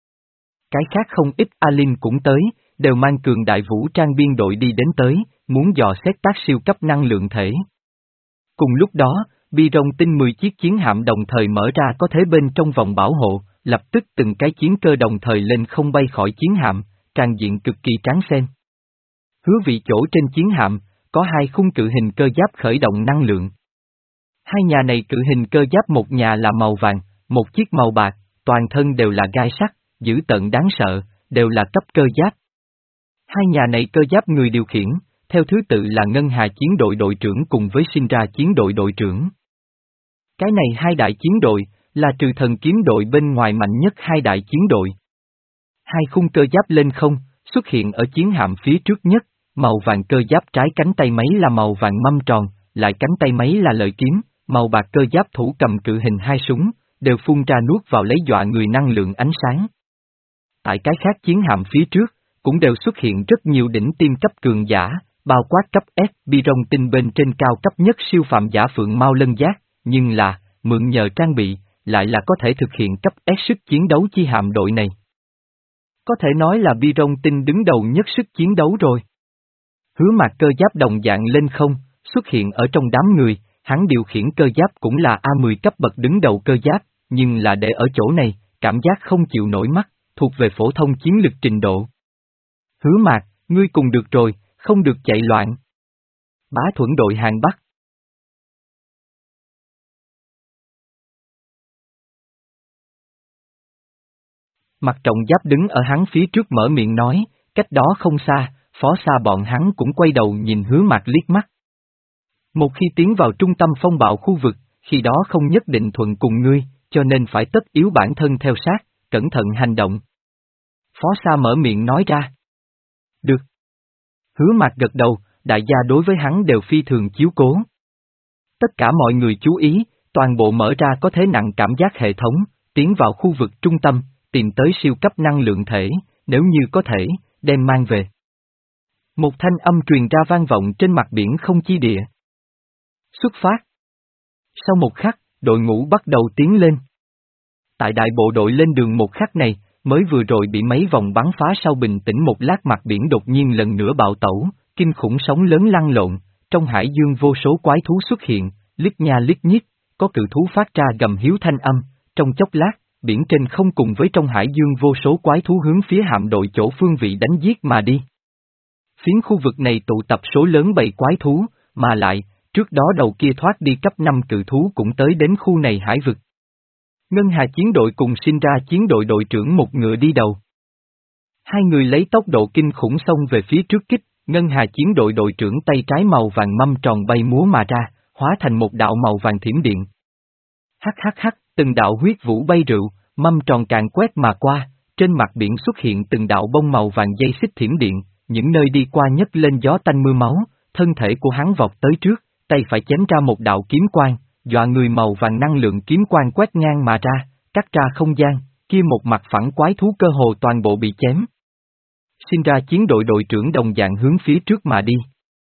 Cái khác không ít Alien cũng tới, đều mang cường đại vũ trang biên đội đi đến tới, muốn dò xét tác siêu cấp năng lượng thể. Cùng lúc đó, Bi-rong tinh mười chiếc chiến hạm đồng thời mở ra có thế bên trong vòng bảo hộ, lập tức từng cái chiến cơ đồng thời lên không bay khỏi chiến hạm, tràn diện cực kỳ tráng xem. Hứa vị chỗ trên chiến hạm, có hai khung cự hình cơ giáp khởi động năng lượng. Hai nhà này cự hình cơ giáp một nhà là màu vàng, một chiếc màu bạc, toàn thân đều là gai sắt, dữ tợn đáng sợ, đều là cấp cơ giáp. Hai nhà này cơ giáp người điều khiển, theo thứ tự là Ngân Hà chiến đội đội trưởng cùng với Sinh Ra chiến đội đội trưởng. Cái này hai đại chiến đội, là trừ thần kiếm đội bên ngoài mạnh nhất hai đại chiến đội. Hai khung cơ giáp lên không, xuất hiện ở chiến hạm phía trước nhất, màu vàng cơ giáp trái cánh tay máy là màu vàng mâm tròn, lại cánh tay máy là lợi kiếm, màu bạc cơ giáp thủ cầm cự hình hai súng, đều phun ra nuốt vào lấy dọa người năng lượng ánh sáng. Tại cái khác chiến hạm phía trước, cũng đều xuất hiện rất nhiều đỉnh tiêm cấp cường giả, bao quát cấp S, Bi-rong tinh bên trên cao cấp nhất siêu phạm giả Phượng Mao Lân Giác, nhưng là, mượn nhờ trang bị, lại là có thể thực hiện cấp S sức chiến đấu chi hạm đội này. Có thể nói là Bi-rong tinh đứng đầu nhất sức chiến đấu rồi. Hứa Mạc cơ giáp đồng dạng lên không, xuất hiện ở trong đám người, hắn điều khiển cơ giáp cũng là A mười cấp bậc đứng đầu cơ giáp, nhưng là để ở chỗ này, cảm giác không chịu nổi mắt, thuộc về phổ thông chiến lực trình độ. Hứa Mạc, ngươi cùng được rồi, không được chạy loạn. Bá Thuẫn đội hàng Bắc. Mặt Trọng Giáp đứng ở hắn phía trước mở miệng nói, cách đó không xa, phó xa bọn hắn cũng quay đầu nhìn Hứa Mạc liếc mắt. Một khi tiến vào trung tâm phong bạo khu vực, khi đó không nhất định thuận cùng ngươi, cho nên phải tất yếu bản thân theo sát, cẩn thận hành động. Phó Sa mở miệng nói ra. Được. Hứa Mạc gật đầu, đại gia đối với hắn đều phi thường chiếu cố. Tất cả mọi người chú ý, toàn bộ mở ra có thế nặng cảm giác hệ thống, tiến vào khu vực trung tâm, tìm tới siêu cấp năng lượng thể, nếu như có thể, đem mang về. Một thanh âm truyền ra vang vọng trên mặt biển không chi địa. Xuất phát. Sau một khắc, đội ngũ bắt đầu tiến lên. Tại đại bộ đội lên đường một khắc này, mới vừa rồi bị mấy vòng bắn phá sau bình tĩnh một lát mặt biển đột nhiên lần nữa bạo tẩu, kinh khủng sóng lớn lăn lộn, trong hải dương vô số quái thú xuất hiện, lít nha lít nhít, có cự thú phát ra gầm hiếu thanh âm, trong chốc lát, biển trên không cùng với trong hải dương vô số quái thú hướng phía hạm đội chỗ phương vị đánh giết mà đi. Phiến khu vực này tụ tập số lớn bầy quái thú, mà lại, trước đó đầu kia thoát đi cấp năm cự thú cũng tới đến khu này hải vực. Ngân Hà chiến đội cùng sinh ra chiến đội đội trưởng một ngựa đi đầu. Hai người lấy tốc độ kinh khủng xông về phía trước kích, Ngân Hà chiến đội đội trưởng tay trái màu vàng mâm tròn bay múa mà ra, hóa thành một đạo màu vàng thiểm điện. Hắc hắc hắc, từng đạo huyết vũ bay rượu, mâm tròn càng quét mà qua, trên mặt biển xuất hiện từng đạo bông màu vàng dây xích thiểm điện, những nơi đi qua nhấc lên gió tanh mưa máu, thân thể của hắn vọt tới trước, tay phải chém ra một đạo kiếm quang, dọa người màu vàng năng lượng kiếm quang quét ngang mà ra, cắt ra không gian, kia một mặt phẳng quái thú cơ hồ toàn bộ bị chém. Sinh ra chiến đội đội trưởng đồng dạng hướng phía trước mà đi.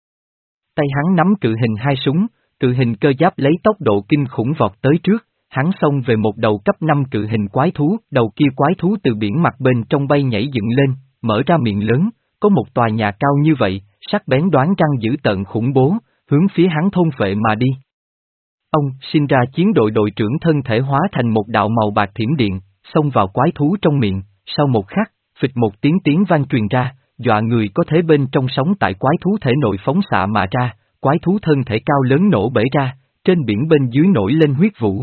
Tay hắn nắm cự hình hai súng, cự hình cơ giáp lấy tốc độ kinh khủng vọt tới trước, hắn xông về một đầu cấp năm cự hình quái thú, đầu kia quái thú từ biển mặt bên trong bay nhảy dựng lên, mở ra miệng lớn, có một tòa nhà cao như vậy, sắc bén đoán răng dữ tợn khủng bố, hướng phía hắn thôn phệ mà đi. Ông, sinh ra chiến đội đội trưởng thân thể hóa thành một đạo màu bạc thiểm điện, xông vào quái thú trong miệng, sau một khắc, phịch một tiếng tiếng vang truyền ra, dọa người có thể bên trong sống tại quái thú thể nội phóng xạ mà ra, quái thú thân thể cao lớn nổ bể ra, trên biển bên dưới nổi lên huyết vũ.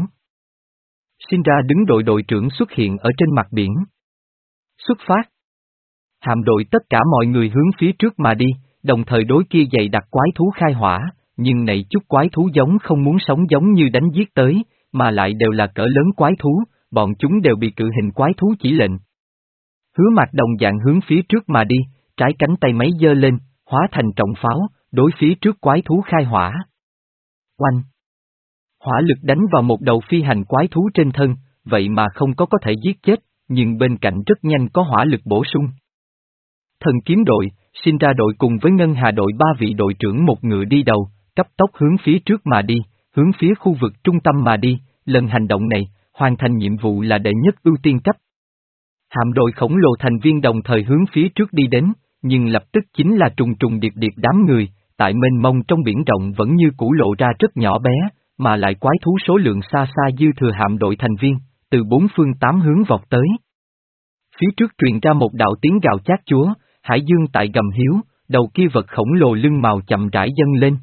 Sinh ra đứng đội đội trưởng xuất hiện ở trên mặt biển. Xuất phát. Hạm đội tất cả mọi người hướng phía trước mà đi, đồng thời đối kia dày đặc quái thú khai hỏa, nhưng này chút quái thú giống không muốn sống giống như đánh giết tới, mà lại đều là cỡ lớn quái thú, bọn chúng đều bị cự hình quái thú chỉ lệnh. Hứa Mạc đồng dạng hướng phía trước mà đi, trái cánh tay máy giơ lên, hóa thành trọng pháo, đối phía trước quái thú khai hỏa. Oanh! Hỏa lực đánh vào một đầu phi hành quái thú trên thân, vậy mà không có có thể giết chết, nhưng bên cạnh rất nhanh có hỏa lực bổ sung. Thần kiếm đội, sinh ra đội cùng với Ngân Hà đội ba vị đội trưởng một ngựa đi đầu, cấp tốc hướng phía trước mà đi, hướng phía khu vực trung tâm mà đi, lần hành động này, hoàn thành nhiệm vụ là đệ nhất ưu tiên cấp. Hạm đội khổng lồ thành viên đồng thời hướng phía trước đi đến, nhưng lập tức chính là trùng trùng điệp điệp đám người, tại mênh mông trong biển rộng vẫn như cũ lộ ra rất nhỏ bé, mà lại quái thú số lượng xa xa dư thừa hạm đội thành viên, từ bốn phương tám hướng vọt tới. Phía trước truyền ra một đạo tiếng gào chát chúa, hải dương tại gầm hiếu, đầu kia vật khổng lồ lưng màu chậm rãi dâng lên.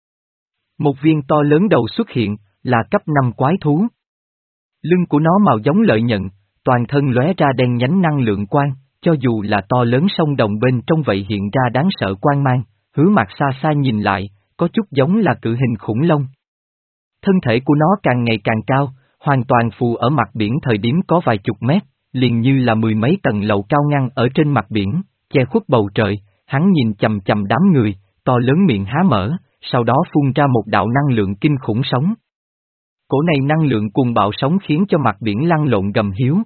Một viên to lớn đầu xuất hiện, là cấp năm quái thú. Lưng của nó màu giống lợi nhận, toàn thân lóe ra đen nhánh năng lượng quang, cho dù là to lớn sông đồng bên trong vậy hiện ra đáng sợ quang mang, Hứa Mạc xa xa nhìn lại, có chút giống là cự hình khủng long. Thân thể của nó càng ngày càng cao, hoàn toàn phù ở mặt biển thời điểm có vài chục mét, liền như là mười mấy tầng lầu cao ngăn ở trên mặt biển, che khuất bầu trời, hắn nhìn chầm chầm đám người, to lớn miệng há mở, sau đó phun ra một đạo năng lượng kinh khủng sóng. Cổ này năng lượng cuồng bạo sóng khiến cho mặt biển lăn lộn gầm hiếu.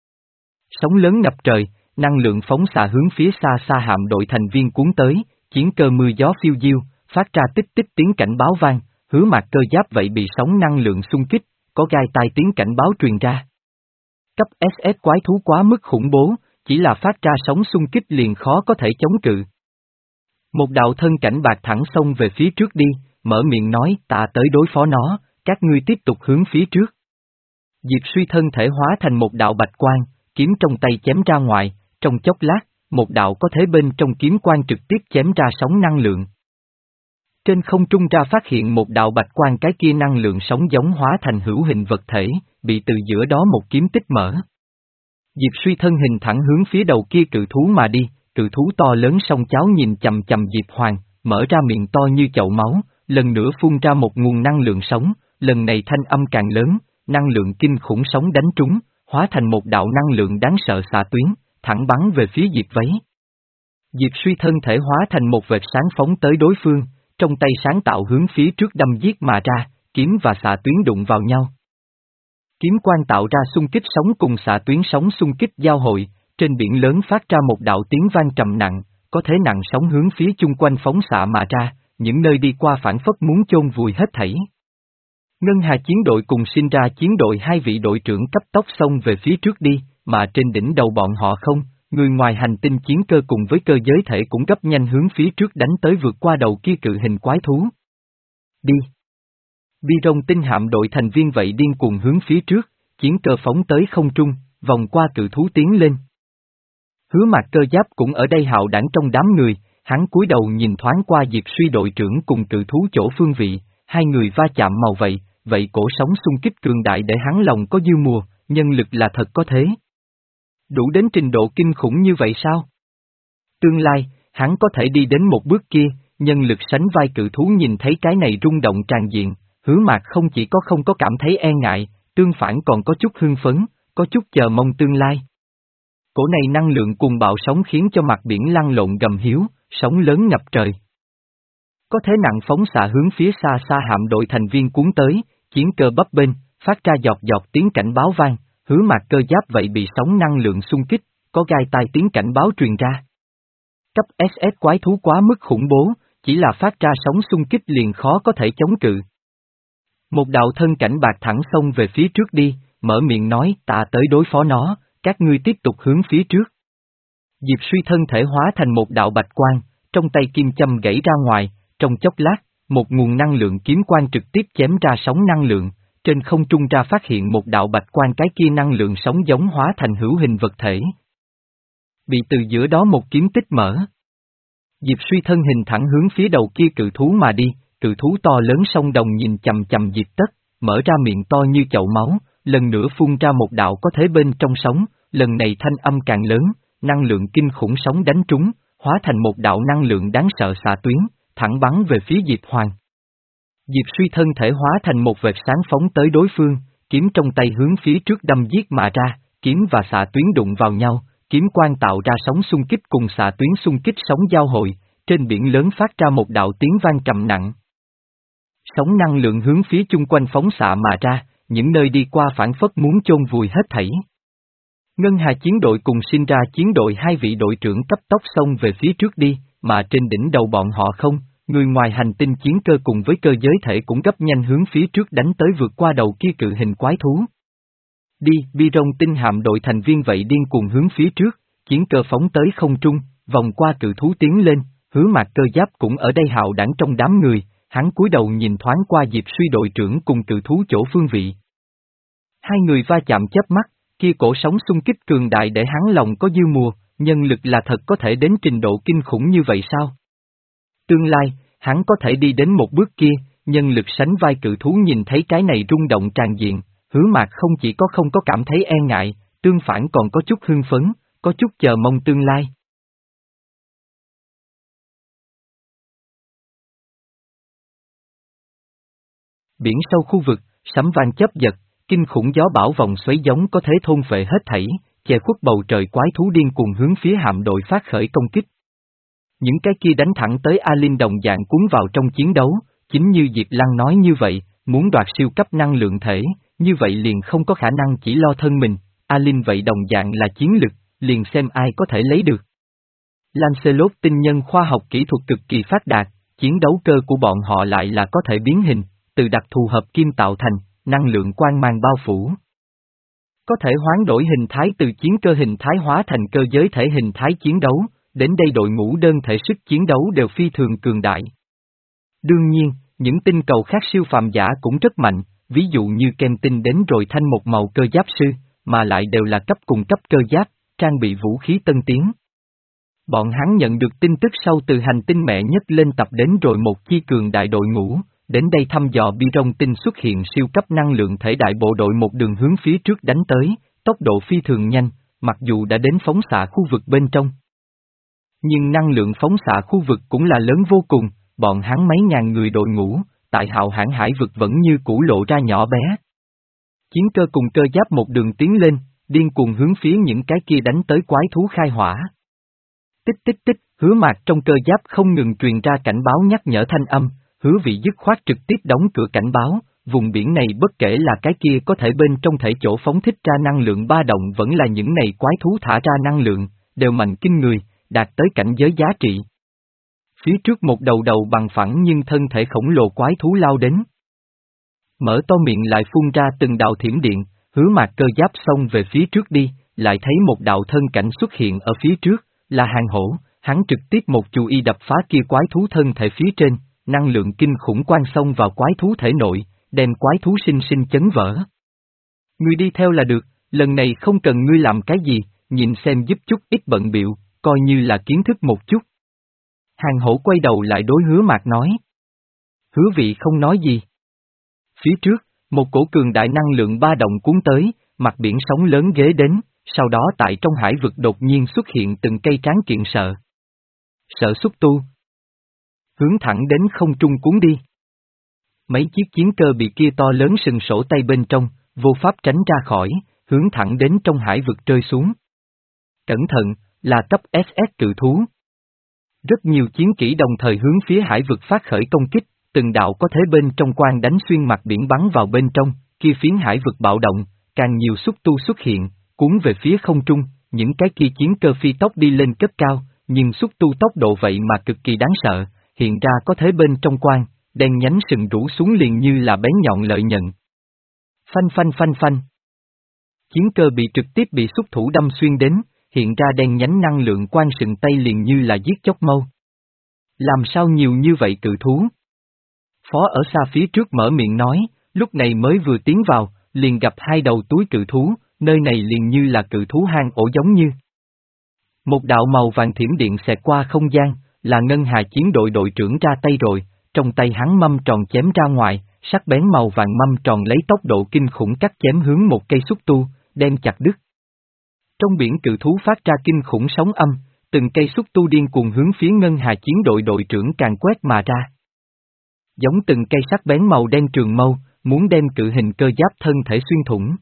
Sóng lớn ngập trời, năng lượng phóng xạ hướng phía xa xa hạm đội thành viên cuốn tới, chiến cơ mưa gió phiêu diêu, phát ra tích tích tiếng cảnh báo vang, Hứa Mạc cơ giáp vậy bị sóng năng lượng xung kích, có gai tai tiếng cảnh báo truyền ra. Cấp ét ét quái thú quá mức khủng bố, chỉ là phát ra sóng xung kích liền khó có thể chống cự. Một đạo thân cảnh bạc thẳng xông về phía trước đi, mở miệng nói ta tới đối phó nó, các ngươi tiếp tục hướng phía trước. Diệp Suy thân thể hóa thành một đạo bạch quang, kiếm trong tay chém ra ngoài, trong chốc lát, một đạo có thể bên trong kiếm quang trực tiếp chém ra sóng năng lượng. Trên không trung ra phát hiện một đạo bạch quang, cái kia năng lượng sóng giống hóa thành hữu hình vật thể, bị từ giữa đó một kiếm tích mở. Diệp Suy thân hình thẳng hướng phía đầu kia cự thú mà đi, cự thú to lớn song cháo nhìn chầm chầm Diệp Hoàng, mở ra miệng to như chậu máu, lần nữa phun ra một nguồn năng lượng sống, lần này thanh âm càng lớn, năng lượng kinh khủng sóng đánh trúng, hóa thành một đạo năng lượng đáng sợ xạ tuyến, thẳng bắn về phía Diệp Váy. Diệp Suy thân thể hóa thành một vệt sáng phóng tới đối phương, trong tay sáng tạo hướng phía trước đâm giết mà ra, kiếm và xạ tuyến đụng vào nhau. Kiếm quang tạo ra xung kích sóng cùng xạ tuyến sóng xung kích giao hội, trên biển lớn phát ra một đạo tiếng vang trầm nặng, có thế nặng sóng hướng phía chung quanh phóng xạ mà ra, những nơi đi qua phản phất muốn chôn vùi hết thảy. Ngân Hà chiến đội cùng sinh ra chiến đội hai vị đội trưởng cấp tốc xông về phía trước đi, mà trên đỉnh đầu bọn họ không, người ngoài hành tinh chiến cơ cùng với cơ giới thể cũng gấp nhanh hướng phía trước đánh tới vượt qua đầu kia cự hình quái thú. Đi! Bi rồng tinh hạm đội thành viên vậy điên cuồng hướng phía trước, chiến cơ phóng tới không trung, vòng qua cự thú tiến lên. Hứa Mạc Cơ Giáp cũng ở đây hạo đảng trong đám người, hắn cúi đầu nhìn thoáng qua Diệp Suy đội trưởng cùng cự thú chỗ phương vị, hai người va chạm màu vậy, vậy cổ sóng xung kích cường đại để hắn lòng có dư mùa, nhân lực là thật có thế. Đủ đến trình độ kinh khủng như vậy sao? Tương lai, hắn có thể đi đến một bước kia, nhân lực sánh vai cự thú nhìn thấy cái này rung động tràn diện, Hứa Mạc không chỉ có không có cảm thấy e ngại, tương phản còn có chút hưng phấn, có chút chờ mong tương lai. Cổ này năng lượng cùng bạo sóng khiến cho mặt biển lăn lộn gầm hiếu, sóng lớn ngập trời. Có thế nặng phóng xạ hướng phía xa xa hạm đội thành viên cuốn tới, chiến cơ bấp bênh, phát ra giọt giọt tiếng cảnh báo vang, Hứa Mạc Cơ Giáp vậy bị sóng năng lượng xung kích, có gai tai tiếng cảnh báo truyền ra. Cấp ét ét quái thú quá mức khủng bố, chỉ là phát ra sóng xung kích liền khó có thể chống cự. Một đạo thân cảnh bạc thẳng xông về phía trước đi, mở miệng nói ta tới đối phó nó, các ngươi tiếp tục hướng phía trước. Diệp Suy thân thể hóa thành một đạo bạch quang, trong tay kim châm gãy ra ngoài, trong chốc lát, một nguồn năng lượng kiếm quang trực tiếp chém ra sóng năng lượng, trên không trung ra phát hiện một đạo bạch quang, cái kia năng lượng sóng giống hóa thành hữu hình vật thể. Bị từ giữa đó một kiếm tích mở. Diệp Suy thân hình thẳng hướng phía đầu kia cự thú mà đi, cự thú to lớn sông đồng nhìn chầm chầm Diệp Tất, mở ra miệng to như chậu máu, lần nữa phun ra một đạo có thể bên trong sóng, lần này thanh âm càng lớn, năng lượng kinh khủng sóng đánh trúng, hóa thành một đạo năng lượng đáng sợ xạ tuyến, thẳng bắn về phía Diệp Hoàng. Diệp Suy thân thể hóa thành một vệt sáng phóng tới đối phương, kiếm trong tay hướng phía trước đâm giết mà ra, kiếm và xạ tuyến đụng vào nhau, kiếm quang tạo ra sóng xung kích cùng xạ tuyến xung kích sóng giao hội, trên biển lớn phát ra một đạo tiếng vang trầm nặng. Sóng năng lượng hướng phía chung quanh phóng xạ mà ra, những nơi đi qua phản phất muốn chôn vùi hết thảy. Ngân Hà chiến đội cùng sinh ra chiến đội hai vị đội trưởng cấp tốc xông về phía trước đi, mà trên đỉnh đầu bọn họ không, người ngoài hành tinh chiến cơ cùng với cơ giới thể cũng gấp nhanh hướng phía trước đánh tới vượt qua đầu kia cự hình quái thú. Đi, Bi rồng tinh hạm đội thành viên vậy điên cuồng hướng phía trước, chiến cơ phóng tới không trung, vòng qua cự thú tiến lên, Hứa Mạc Cơ Giáp cũng ở đây hạo đảng trong đám người, hắn cúi đầu nhìn thoáng qua Diệp Suy đội trưởng cùng cự thú chỗ phương vị. Hai người va chạm chớp mắt, kia cổ sóng xung kích cường đại để hắn lòng có dư mùa, nhân lực là thật có thể đến trình độ kinh khủng như vậy sao? Tương lai, hắn có thể đi đến một bước kia, nhân lực sánh vai cự thú nhìn thấy cái này rung động tràn diện, Hứa Mạc không chỉ có không có cảm thấy e ngại, tương phản còn có chút hưng phấn, có chút chờ mong tương lai. Biển sâu khu vực, sấm vang chớp giật, kinh khủng gió bão vòng xoáy giống có thế thôn phệ hết thảy, che khuất bầu trời, quái thú điên cuồng hướng phía hạm đội phát khởi công kích. Những cái kia đánh thẳng tới A Linh đồng dạng cuốn vào trong chiến đấu, chính như Diệp Lăng nói như vậy, muốn đoạt siêu cấp năng lượng thể, như vậy liền không có khả năng chỉ lo thân mình, A Linh vậy đồng dạng là chiến lực, liền xem ai có thể lấy được. Lancelot tinh nhân khoa học kỹ thuật cực kỳ phát đạt, chiến đấu cơ của bọn họ lại là có thể biến hình, từ đặc thù hợp kim tạo thành, năng lượng quang mang bao phủ. Có thể hoán đổi hình thái từ chiến cơ hình thái hóa thành cơ giới thể hình thái chiến đấu, đến đây đội ngũ đơn thể sức chiến đấu đều phi thường cường đại. Đương nhiên, những tinh cầu khác siêu phàm giả cũng rất mạnh, ví dụ như kem tinh đến rồi thanh một màu cơ giáp sư, mà lại đều là cấp cùng cấp cơ giáp, trang bị vũ khí tân tiến. Bọn hắn nhận được tin tức sau từ hành tinh mẹ nhất lên tập đến rồi một chi cường đại đội ngũ, đến đây thăm dò Biron tinh xuất hiện siêu cấp năng lượng thể đại bộ đội một đường hướng phía trước đánh tới, tốc độ phi thường nhanh, mặc dù đã đến phóng xạ khu vực bên trong. Nhưng năng lượng phóng xạ khu vực cũng là lớn vô cùng, bọn hắn mấy ngàn người đội ngũ, tại hạo hãn hải vực vẫn như cũ lộ ra nhỏ bé. Chiến cơ cùng cơ giáp một đường tiến lên, điên cuồng hướng phía những cái kia đánh tới quái thú khai hỏa. Tích tích tích, Hứa Mạc trong cơ giáp không ngừng truyền ra cảnh báo nhắc nhở thanh âm, Hứa Vị dứt khoát trực tiếp đóng cửa cảnh báo, vùng biển này bất kể là cái kia có thể bên trong thể chỗ phóng thích ra năng lượng ba động vẫn là những này quái thú thả ra năng lượng, đều mạnh kinh người, đạt tới cảnh giới giá trị. Phía trước một đầu đầu bằng phẳng nhưng thân thể khổng lồ quái thú lao đến. Mở to miệng lại phun ra từng đạo thiểm điện, Hứa Mạc cơ giáp xông về phía trước đi, lại thấy một đạo thân cảnh xuất hiện ở phía trước, là Hàng Hổ, hắn trực tiếp một chù y đập phá kia quái thú thân thể phía trên, năng lượng kinh khủng quan xông vào quái thú thể nội, đem quái thú sinh sinh chấn vỡ. Ngươi đi theo là được, lần này không cần ngươi làm cái gì, nhìn xem giúp chút ít bận biệu, coi như là kiến thức một chút. Hàng Hổ quay đầu lại đối Hứa Mạc nói. Hứa Vị không nói gì. Phía trước, một cổ cường đại năng lượng ba động cuốn tới, mặt biển sóng lớn ghế đến, sau đó tại trong hải vực đột nhiên xuất hiện từng cây tráng kiện sợ. Sợ xúc tu. Hướng thẳng đến không trung cuốn đi. Mấy chiếc chiến cơ bị kia to lớn sừng sổ tay bên trong, vô pháp tránh ra khỏi, hướng thẳng đến trong hải vực rơi xuống. Cẩn thận, là cấp ét ét cự thú. Rất nhiều chiến kỹ đồng thời hướng phía hải vực phát khởi công kích, từng đạo có thế bên trong quang đánh xuyên mặt biển bắn vào bên trong, kia phiến hải vực bạo động, càng nhiều xúc tu xuất hiện, cuốn về phía không trung, những cái kia chiến cơ phi tốc đi lên cấp cao, nhưng xúc tu tốc độ vậy mà cực kỳ đáng sợ, hiện ra có thế bên trong quang, đen nhánh sừng rũ xuống liền như là bén nhọn lợi nhận. Phanh phanh phanh phanh. Chiến cơ bị trực tiếp bị xúc thủ đâm xuyên đến, hiện ra đen nhánh năng lượng quang sừng tay liền như là giết chóc mâu. Làm sao nhiều như vậy cự thú? Phó ở xa phía trước mở miệng nói, lúc này mới vừa tiến vào, liền gặp hai đầu túi cự thú, nơi này liền như là cự thú hang ổ giống như. Một đạo màu vàng thiểm điện xẹt qua không gian, là Ngân Hà chiến đội đội trưởng ra tay rồi, trong tay hắn mâm tròn chém ra ngoài, sắc bén màu vàng mâm tròn lấy tốc độ kinh khủng cắt chém hướng một cây xúc tu, đem chặt đứt. Trong biển cự thú phát ra kinh khủng sóng âm, từng cây xúc tu điên cuồng hướng phía Ngân Hà chiến đội đội trưởng càng quét mà ra. Giống từng cây sắc bén màu đen trường mâu, muốn đem cự hình cơ giáp thân thể xuyên thủng.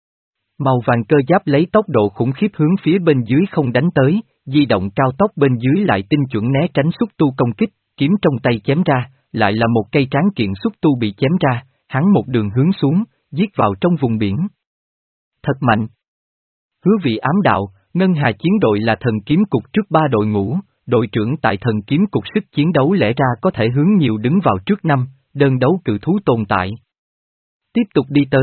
Màu vàng cơ giáp lấy tốc độ khủng khiếp hướng phía bên dưới không đánh tới, di động cao tốc bên dưới lại tinh chuẩn né tránh xúc tu công kích, kiếm trong tay chém ra, lại là một cây tráng kiện xúc tu bị chém ra, hắn một đường hướng xuống, giết vào trong vùng biển. Thật mạnh. Hứa Vị ám đạo, Ngân Hà chiến đội là thần kiếm cục trước ba đội ngũ, đội trưởng tại thần kiếm cục sức chiến đấu lẽ ra có thể hướng nhiều đứng vào trước năm, đơn đấu cự thú tồn tại. Tiếp tục đi tới.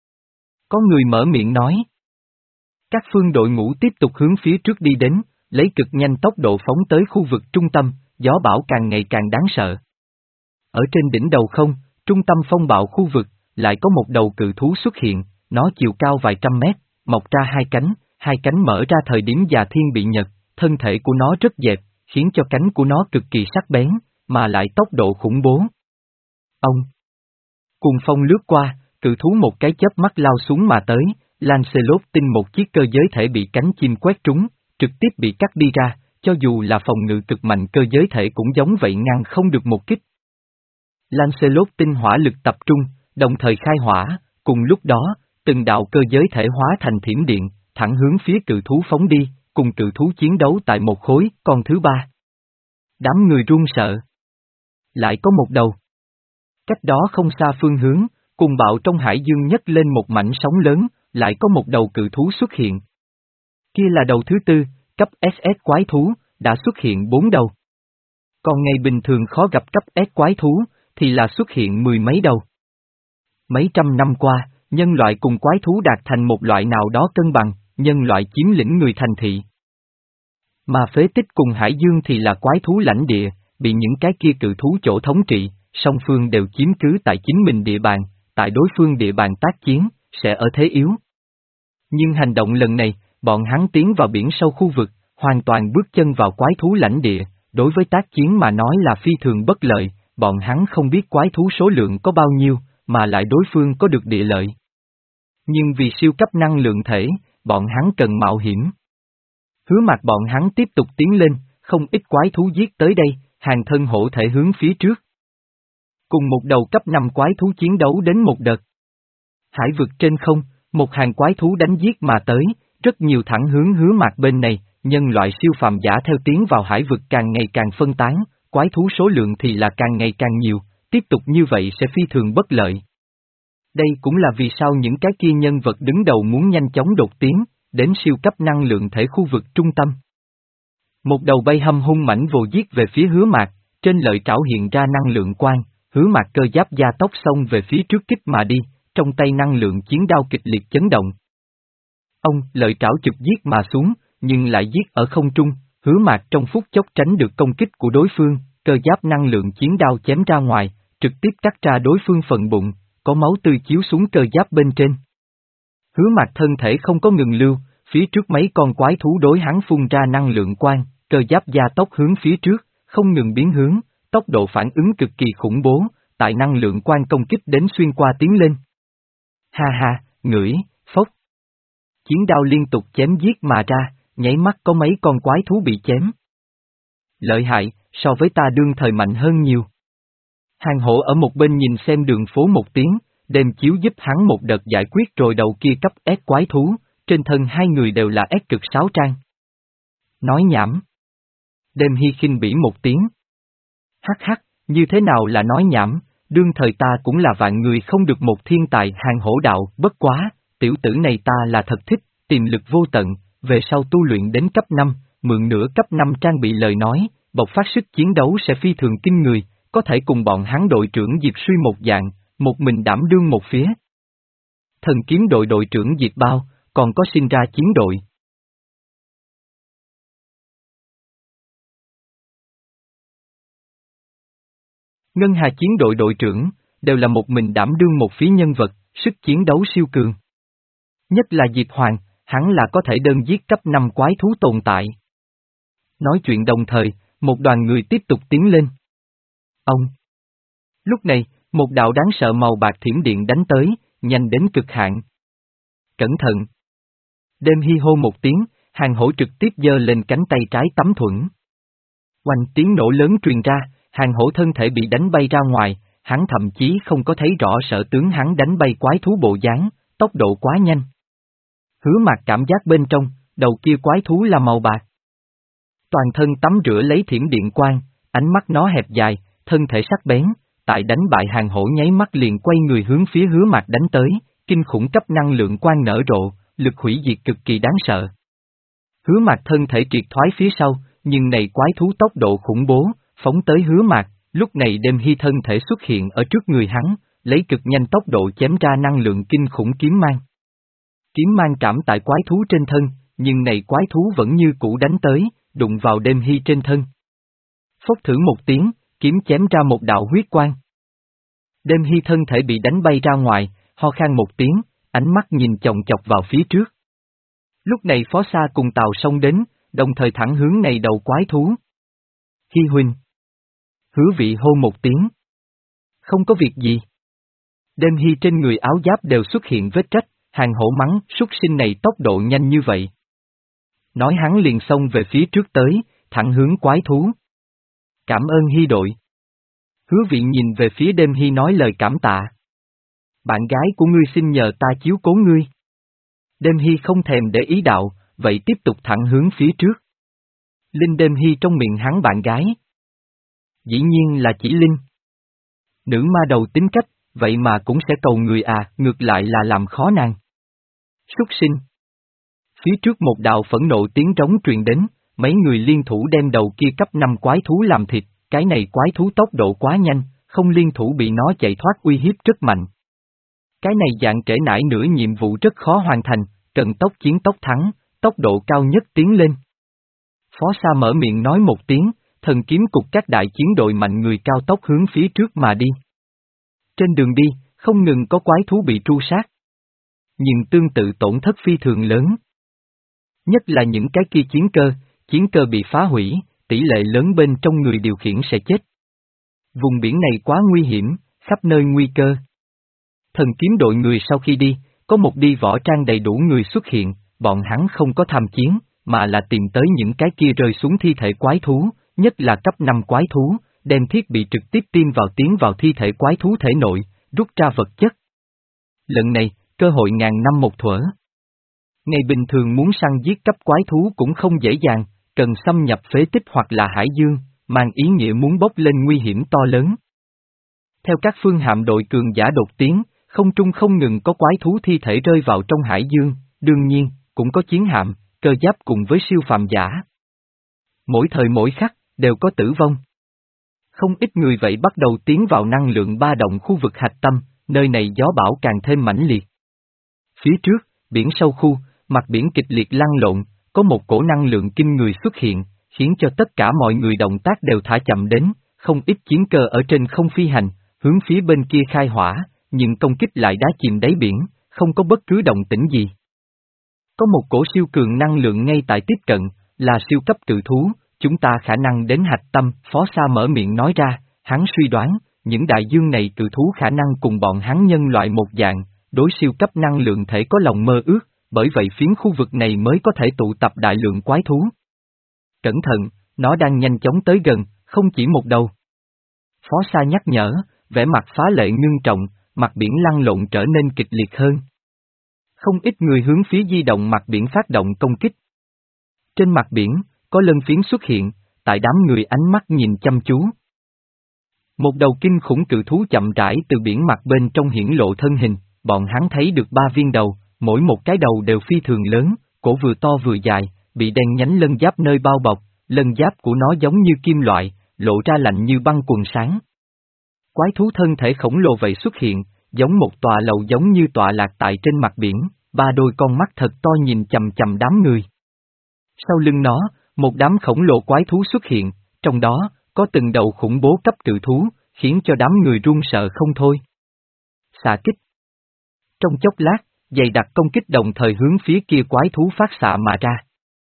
Có người mở miệng nói. Các phương đội ngũ tiếp tục hướng phía trước đi đến, lấy cực nhanh tốc độ phóng tới khu vực trung tâm, gió bão càng ngày càng đáng sợ. Ở trên đỉnh đầu không, trung tâm phong bạo khu vực, lại có một đầu cự thú xuất hiện, nó chiều cao vài trăm mét, mọc ra hai cánh, hai cánh mở ra thời điểm già thiên bị nhật, thân thể của nó rất dẹp, khiến cho cánh của nó cực kỳ sắc bén, mà lại tốc độ khủng bố. Ông! Cùng phong lướt qua, cự thú một cái chớp mắt lao xuống mà tới, Lancelot tinh một chiếc cơ giới thể bị cánh chim quét trúng, trực tiếp bị cắt đi ra, cho dù là phòng ngự cực mạnh cơ giới thể cũng giống vậy ngăn không được một kích. Lancelot tinh hỏa lực tập trung, đồng thời khai hỏa, cùng lúc đó, từng đạo cơ giới thể hóa thành thiểm điện, thẳng hướng phía cự thú phóng đi, cùng cự thú chiến đấu tại một khối, con thứ ba. Đám người run sợ. Lại có một đầu. Cách đó không xa phương hướng, cùng bạo trong hải dương nhấc lên một mảnh sóng lớn, lại có một đầu cự thú xuất hiện. Kia là đầu thứ tư, cấp ét ét quái thú, đã xuất hiện bốn đầu. Còn ngày bình thường khó gặp cấp S quái thú, thì là xuất hiện mười mấy đầu. Mấy trăm năm qua, nhân loại cùng quái thú đạt thành một loại nào đó cân bằng, nhân loại chiếm lĩnh người thành thị. Mà phế tích cùng hải dương thì là quái thú lãnh địa, bị những cái kia cự thú chỗ thống trị, song phương đều chiếm cứ tại chính mình địa bàn, tại đối phương địa bàn tác chiến, sẽ ở thế yếu. Nhưng hành động lần này, bọn hắn tiến vào biển sâu khu vực, hoàn toàn bước chân vào quái thú lãnh địa, đối với tác chiến mà nói là phi thường bất lợi, bọn hắn không biết quái thú số lượng có bao nhiêu, mà lại đối phương có được địa lợi. Nhưng vì siêu cấp năng lượng thể, bọn hắn cần mạo hiểm. Hứa Mạc bọn hắn tiếp tục tiến lên, không ít quái thú giết tới đây, hàng thân hổ thể hướng phía trước. Cùng một đầu cấp năm quái thú chiến đấu đến một đợt. Hải vực trên không, một hàng quái thú đánh giết mà tới, rất nhiều thẳng hướng Hứa Mạc bên này, nhân loại siêu phàm giả theo tiến vào hải vực càng ngày càng phân tán, quái thú số lượng thì là càng ngày càng nhiều, tiếp tục như vậy sẽ phi thường bất lợi. Đây cũng là vì sao những cái kia nhân vật đứng đầu muốn nhanh chóng đột tiến, đến siêu cấp năng lượng thể khu vực trung tâm. Một đầu bay hâm hung mãnh vồ giết về phía Hứa Mạc, trên lợi trảo hiện ra năng lượng quang, Hứa Mạc cơ giáp gia tốc xông về phía trước kích mà đi, trong tay năng lượng chiến đao kịch liệt chấn động. Ông lợi trảo chụp giết mà xuống, nhưng lại giết ở không trung, Hứa Mạc trong phút chốc tránh được công kích của đối phương, cơ giáp năng lượng chiến đao chém ra ngoài, trực tiếp cắt ra đối phương phần bụng, có máu tươi chiếu xuống cơ giáp bên trên. Hứa Mạc thân thể không có ngừng lưu, phía trước mấy con quái thú đối hắn phun ra năng lượng quang, cơ giáp gia tốc hướng phía trước, không ngừng biến hướng, tốc độ phản ứng cực kỳ khủng bố, tại năng lượng quang công kích đến xuyên qua tiến lên. Ha ha, ngửi, phốc. Chiến đao liên tục chém giết mà ra, nháy mắt có mấy con quái thú bị chém. Lợi hại, so với ta đương thời mạnh hơn nhiều. Hàng hổ ở một bên nhìn xem đường phố một tiếng, đêm chiếu giúp hắn một đợt giải quyết rồi đầu kia cấp S quái thú, trên thân hai người đều là S cực sáu trang. Nói nhảm. Đêm Hy khinh bỉ một tiếng. Hắc hắc, như thế nào là nói nhảm, đương thời ta cũng là vạn người không được một thiên tài hàng hổ đạo, bất quá, tiểu tử này ta là thật thích, tiềm lực vô tận, về sau tu luyện đến cấp năm, mượn nửa cấp năm trang bị lời nói, bộc phát sức chiến đấu sẽ phi thường kinh người, có thể cùng bọn hắn đội trưởng Diệp Suy một dạng, một mình đảm đương một phía. Thần kiếm đội đội trưởng Diệp Bao, còn có sinh ra chiến đội. Ngân Hà chiến đội đội trưởng, đều là một mình đảm đương một phía nhân vật, sức chiến đấu siêu cường. Nhất là Diệp Hoàng, hắn là có thể đơn giết cấp năm quái thú tồn tại. Nói chuyện đồng thời, một đoàn người tiếp tục tiến lên. Ông. Lúc này, một đạo đáng sợ màu bạc thiểm điện đánh tới, nhanh đến cực hạn. Cẩn thận. Đêm Hi hô một tiếng, hàng hổ trực tiếp giơ lên cánh tay trái tấm thuẫn. Oanh tiếng nổ lớn truyền ra, hàng hổ thân thể bị đánh bay ra ngoài, hắn thậm chí không có thấy rõ sở tướng hắn đánh bay quái thú bộ dáng, tốc độ quá nhanh. Hứa Mạc cảm giác bên trong, đầu kia quái thú là màu bạc. Toàn thân tắm rửa lấy thiểm điện quang, ánh mắt nó hẹp dài, thân thể sắc bén, tại đánh bại hàng hổ nháy mắt liền quay người hướng phía Hứa Mạc đánh tới, kinh khủng cấp năng lượng quang nở rộ, lực hủy diệt cực kỳ đáng sợ. Hứa Mạc thân thể triệt thoái phía sau, nhưng này quái thú tốc độ khủng bố, phóng tới Hứa Mạc, lúc này Đêm Hy thân thể xuất hiện ở trước người hắn, lấy cực nhanh tốc độ chém ra năng lượng kinh khủng kiếm mang. Kiếm mang trảm tại quái thú trên thân, nhưng này quái thú vẫn như cũ đánh tới, đụng vào Đêm Hy trên thân. Phốc thử một tiếng, kiếm chém ra một đạo huyết quang. Đêm Hy thân thể bị đánh bay ra ngoài, ho khan một tiếng, ánh mắt nhìn chòng chọc vào phía trước. Lúc này Phó Sa cùng Tào xông đến, đồng thời thẳng hướng này đầu quái thú. Hy huynh. Hứa Vị hô một tiếng. Không có việc gì. Đêm Hy trên người áo giáp đều xuất hiện vết rách, hàng hổ mắng, súc sinh này tốc độ nhanh như vậy. Nói hắn liền xông về phía trước tới, thẳng hướng quái thú. Cảm ơn Hy đội. Hứa Vị nhìn về phía Đêm Hy nói lời cảm tạ. Bạn gái của ngươi xin nhờ ta chiếu cố ngươi. Đêm Hy không thèm để ý đạo, vậy tiếp tục thẳng hướng phía trước. Linh Đêm Hy trong miệng hắn bạn gái. Dĩ nhiên là chỉ Linh. Nữ ma đầu tính cách, vậy mà cũng sẽ cầu người à, ngược lại là làm khó nàng. Súc sinh. Phía trước một đạo phẫn nộ tiếng trống truyền đến, mấy người liên thủ đem đầu kia cấp năm quái thú làm thịt, cái này quái thú tốc độ quá nhanh, không liên thủ bị nó chạy thoát uy hiếp rất mạnh. Cái này dạng trễ nải nữa nhiệm vụ rất khó hoàn thành, cần tốc chiến tốc thắng, tốc độ cao nhất tiến lên. Phó Sa mở miệng nói một tiếng, thần kiếm cục các đại chiến đội mạnh người cao tốc hướng phía trước mà đi. Trên đường đi, Không ngừng có quái thú bị tru sát. Nhưng tương tự tổn thất phi thường lớn. Nhất là những cái kia chiến cơ, chiến cơ bị phá hủy, tỷ lệ lớn bên trong người điều khiển sẽ chết. Vùng biển này quá nguy hiểm, khắp nơi nguy cơ. Thần kiếm đội người sau khi đi, có một đi võ trang đầy đủ người xuất hiện, bọn hắn không có tham chiến, mà là tìm tới những cái kia rơi xuống thi thể quái thú, nhất là cấp năm quái thú, đem thiết bị trực tiếp tiêm vào tiến vào thi thể quái thú thể nội, rút ra vật chất. Lần này, cơ hội ngàn năm một thuở. Ngày bình thường muốn săn giết cấp quái thú cũng không dễ dàng, cần xâm nhập phế tích hoặc là hải dương, mang ý nghĩa muốn bốc lên nguy hiểm to lớn. Theo các phương hạm đội cường giả đột tiến, không trung không ngừng có quái thú thi thể rơi vào trong hải dương, đương nhiên, cũng có chiến hạm, cơ giáp cùng với siêu phàm giả. Mỗi thời mỗi khắc, đều có tử vong. Không ít người vậy bắt đầu tiến vào năng lượng ba động khu vực hạch tâm, nơi này gió bão càng thêm mãnh liệt. Phía trước, biển sâu khu, mặt biển kịch liệt lăn lộn, có một cổ năng lượng kinh người xuất hiện, khiến cho tất cả mọi người động tác đều thả chậm đến, không ít chiến cơ ở trên không phi hành, hướng phía bên kia khai hỏa, nhưng công kích lại đá chìm đáy biển, không có bất cứ động tĩnh gì. Có một cổ siêu cường năng lượng ngay tại tiếp cận, là siêu cấp cự thú, chúng ta khả năng đến hạch tâm, Phó Sa mở miệng nói ra, hắn suy đoán, những đại dương này cự thú khả năng cùng bọn hắn nhân loại một dạng, đối siêu cấp năng lượng thể có lòng mơ ước, bởi vậy phiến khu vực này mới có thể tụ tập đại lượng quái thú. Cẩn thận, nó đang nhanh chóng tới gần, không chỉ một đầu. Phó Sa nhắc nhở, vẻ mặt phá lệ ngưng trọng, mặt biển lăn lộn trở nên kịch liệt hơn. Không ít người hướng phía di động mặt biển phát động công kích. Trên mặt biển, có lân phiến xuất hiện, tại đám người ánh mắt nhìn chăm chú. Một đầu kinh khủng cự thú chậm rãi từ biển mặt bên trong hiển lộ thân hình, bọn hắn thấy được ba viên đầu, mỗi một cái đầu đều phi thường lớn, cổ vừa to vừa dài, bị đen nhánh lân giáp nơi bao bọc, lân giáp của nó giống như kim loại, lộ ra lạnh như băng quần sáng. Quái thú thân thể khổng lồ vậy xuất hiện, giống một tòa lầu giống như tọa lạc tại trên mặt biển, ba đôi con mắt thật to nhìn chằm chằm đám người. Sau lưng nó, một đám khổng lồ quái thú xuất hiện, trong đó, có từng đầu khủng bố cấp cự thú, khiến cho đám người run sợ không thôi. Xạ kích. Trong chốc lát, dày đặc công kích đồng thời hướng phía kia quái thú phát xạ mà ra.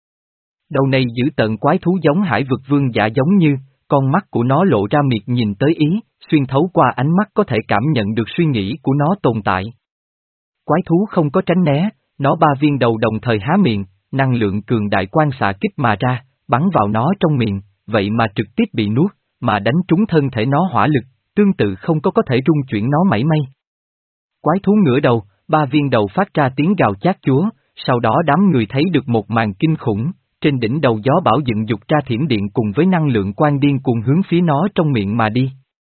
Đầu này giữ tận quái thú giống hải vực vương giả giống như, con mắt của nó lộ ra miệt nhìn tới ý, xuyên thấu qua ánh mắt có thể cảm nhận được suy nghĩ của nó tồn tại. Quái thú không có tránh né, nó ba viên đầu đồng thời há miệng, năng lượng cường đại quan xạ kích mà ra, bắn vào nó trong miệng, vậy mà trực tiếp bị nuốt, mà đánh trúng thân thể nó hỏa lực, tương tự không có có thể rung chuyển nó mảy may. Quái thú ngửa đầu, ba viên đầu phát ra tiếng gào chát chúa, sau đó đám người thấy được một màn kinh khủng, trên đỉnh đầu gió bão dựng dục ra thiểm điện cùng với năng lượng quang điên cuồng hướng phía nó trong miệng mà đi.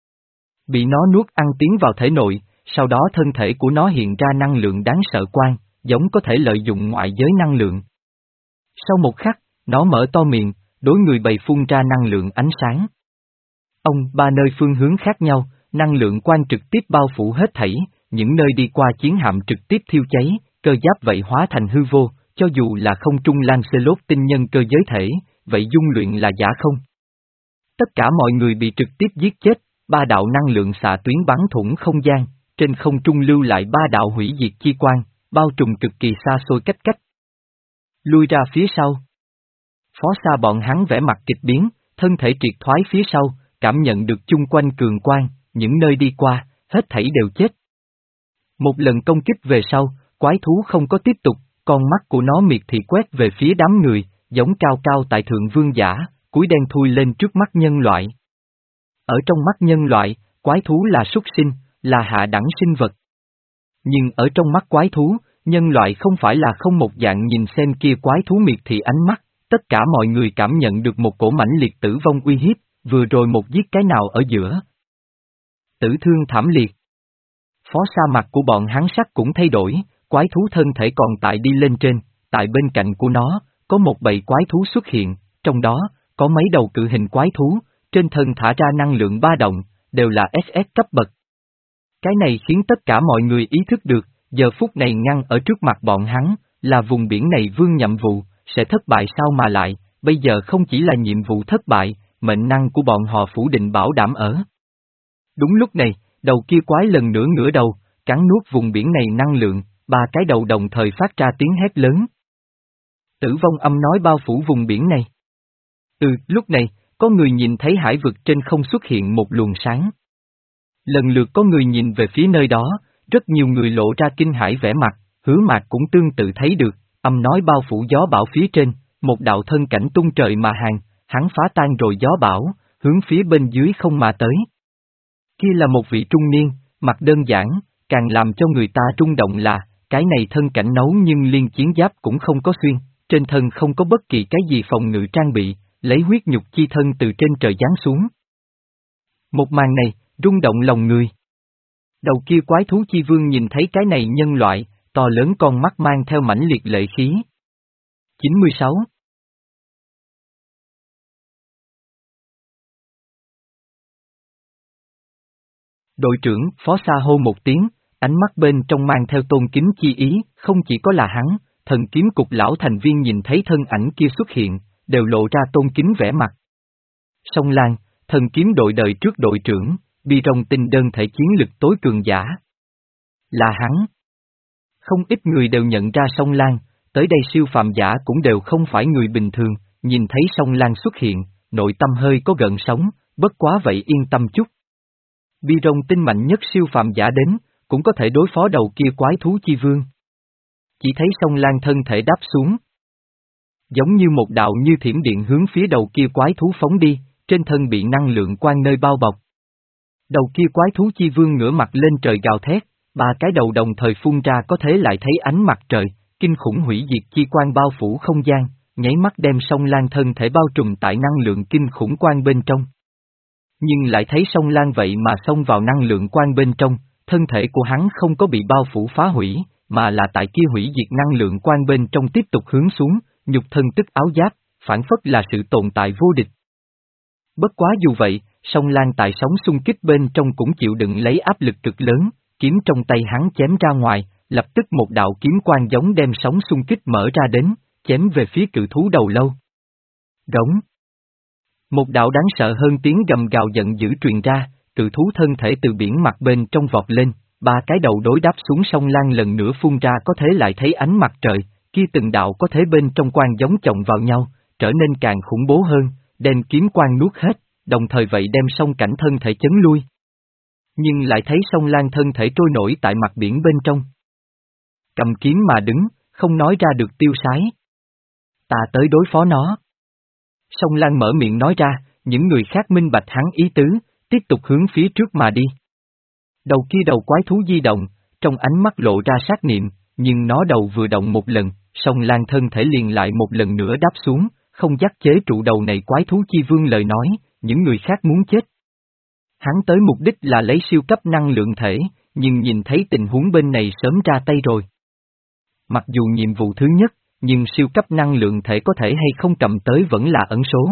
Bị nó nuốt ăn tiến vào thể nội, sau đó thân thể của nó hiện ra năng lượng đáng sợ quang, giống có thể lợi dụng ngoại giới năng lượng. Sau một khắc, nó mở to miệng, đối người bầy phun ra năng lượng ánh sáng. Ông ba nơi phương hướng khác nhau, năng lượng quang trực tiếp bao phủ hết thảy, những nơi đi qua chiến hạm trực tiếp thiêu cháy, cơ giáp vậy hóa thành hư vô, cho dù là không trung Lancelot tinh nhân cơ giới thể, vậy dung luyện là giả không. Tất cả mọi người bị trực tiếp giết chết, ba đạo năng lượng xạ tuyến bắn thủng không gian, trên không trung lưu lại ba đạo hủy diệt chi quang, bao trùm cực kỳ xa xôi cách cách. Lui ra phía sau. Phó Sa bọn hắn vẽ mặt kịch biến, thân thể triệt thoái phía sau, cảm nhận được chung quanh cường quang, những nơi đi qua, hết thảy đều chết. Một lần công kích về sau, quái thú không có tiếp tục, con mắt của nó miệt thị quét về phía đám người, giống cao cao tại thượng vương giả, cúi đen thui lên trước mắt nhân loại. Ở trong mắt nhân loại, quái thú là súc sinh, là hạ đẳng sinh vật. Nhưng ở trong mắt quái thú, nhân loại không phải là không một dạng nhìn xem kia quái thú miệt thị ánh mắt, tất cả mọi người cảm nhận được một cổ mãnh liệt tử vong uy hiếp, vừa rồi một giết cái nào ở giữa. Tử thương thảm liệt. Phó Sa mặt của bọn hắn sắc cũng thay đổi, quái thú thân thể còn tại đi lên trên, tại bên cạnh của nó, có một bầy quái thú xuất hiện, trong đó, có mấy đầu cự hình quái thú, trên thân thả ra năng lượng ba động, đều là ét ét cấp bậc. Cái này khiến tất cả mọi người ý thức được, giờ phút này ngăn ở trước mặt bọn hắn, là vùng biển này vương nhậm vụ, sẽ thất bại sao mà lại, bây giờ không chỉ là nhiệm vụ thất bại, mệnh năng của bọn họ phủ định bảo đảm ở. Đúng lúc này, đầu kia quái lần nữa ngửa đầu, cắn nuốt vùng biển này năng lượng, ba cái đầu đồng thời phát ra tiếng hét lớn. Tử vong âm nói bao phủ vùng biển này. Ừ, lúc này, có người nhìn thấy hải vực trên không xuất hiện một luồng sáng. Lần lượt có người nhìn về phía nơi đó, rất nhiều người lộ ra kinh hãi vẻ mặt, Hứa Mạc cũng tương tự thấy được, âm nói bao phủ gió bão phía trên, một đạo thân cảnh tung trời mà hàng, hắn phá tan rồi gió bão, hướng phía bên dưới không mà tới. Kia là một vị trung niên, mặt đơn giản, càng làm cho người ta rung động là, cái này thân cảnh nấu nhưng liên chiến giáp cũng không có xuyên, trên thân không có bất kỳ cái gì phòng ngự trang bị, lấy huyết nhục chi thân từ trên trời giáng xuống. Một màn này, rung động lòng người. Đầu kia quái thú chi vương nhìn thấy cái này nhân loại, to lớn con mắt mang theo mãnh liệt lệ khí. chín mươi sáu. Đội trưởng, phó xa hô một tiếng, ánh mắt bên trong mang theo tôn kính chi ý, không chỉ có là hắn, thần kiếm cục lão thành viên nhìn thấy thân ảnh kia xuất hiện, đều lộ ra tôn kính vẻ mặt. Song Lang, thần kiếm đội đời trước đội trưởng, bi rồng tinh đơn thể chiến lực tối cường giả. Là hắn. Không ít người đều nhận ra Song Lang, tới đây siêu phàm giả cũng đều không phải người bình thường, nhìn thấy Song Lang xuất hiện, nội tâm hơi có gợn sóng, bất quá vậy yên tâm chút. Bi rồng tinh mạnh nhất siêu phàm giả đến, cũng có thể đối phó đầu kia quái thú chi vương. Chỉ thấy Song Lang thân thể đáp xuống. Giống như một đạo như thiểm điện hướng phía đầu kia quái thú phóng đi, trên thân bị năng lượng quang nơi bao bọc. Đầu kia quái thú chi vương ngửa mặt lên trời gào thét, ba cái đầu đồng thời phun ra có thể lại thấy ánh mặt trời, kinh khủng hủy diệt chi quang bao phủ không gian, nháy mắt đem Song Lang thân thể bao trùm tại năng lượng kinh khủng quang bên trong. Nhưng lại thấy Song Lang vậy mà xông vào năng lượng quang bên trong, thân thể của hắn không có bị bao phủ phá hủy, mà là tại kia hủy diệt năng lượng quang bên trong tiếp tục hướng xuống, nhục thân tức áo giáp, phản phất là sự tồn tại vô địch. Bất quá dù vậy, Song Lang tại sóng xung kích bên trong cũng chịu đựng lấy áp lực cực lớn, kiếm trong tay hắn chém ra ngoài, lập tức một đạo kiếm quang giống đem sóng xung kích mở ra đến, chém về phía cự thú đầu lâu. Rống. Một đạo đáng sợ hơn tiếng gầm gào giận dữ truyền ra, cự thú thân thể từ biển mặt bên trong vọt lên, ba cái đầu đối đáp xuống Song Lang lần nữa phun ra có thể lại thấy ánh mặt trời, kia từng đạo có thể bên trong quang giống chồng vào nhau, trở nên càng khủng bố hơn, đem kiếm quang nuốt hết, đồng thời vậy đem Song Cảnh thân thể chấn lui. Nhưng lại thấy Song Lang thân thể trôi nổi tại mặt biển bên trong. Cầm kiếm mà đứng, không nói ra được tiêu sái. Ta tới đối phó nó. Song Lang mở miệng nói ra, những người khác minh bạch hắn ý tứ, tiếp tục hướng phía trước mà đi. Đầu kia đầu quái thú di động, trong ánh mắt lộ ra sát niệm, nhưng nó đầu vừa động một lần, Song Lang thân thể liền lại một lần nữa đáp xuống, không dắt chế trụ đầu này quái thú chi vương lời nói, những người khác muốn chết. Hắn tới mục đích là lấy siêu cấp năng lượng thể, nhưng nhìn thấy tình huống bên này sớm ra tay rồi. Mặc dù nhiệm vụ thứ nhất, nhưng siêu cấp năng lượng thể có thể hay không cầm tới vẫn là ẩn số.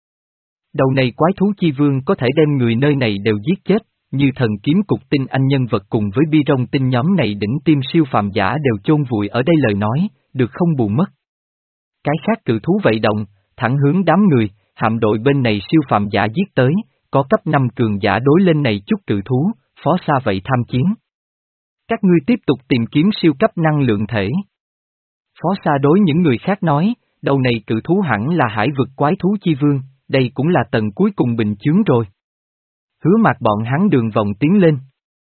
Đầu này quái thú chi vương có thể đem người nơi này đều giết chết, như thần kiếm cục tinh anh nhân vật cùng với bi rong tinh nhóm này đỉnh tim siêu phàm giả đều chôn vùi ở đây lời nói, được không bù mất. Cái khác cự thú vậy động, thẳng hướng đám người, hạm đội bên này siêu phàm giả giết tới, có cấp năm cường giả đối lên này chút cự thú, phó xa vậy tham chiến. Các ngươi tiếp tục tìm kiếm siêu cấp năng lượng thể. Phó xa đối những người khác nói, đầu này cự thú hẳn là hải vực quái thú chi vương, đây cũng là tầng cuối cùng bình chướng rồi. Hứa Mạc bọn hắn đường vòng tiến lên.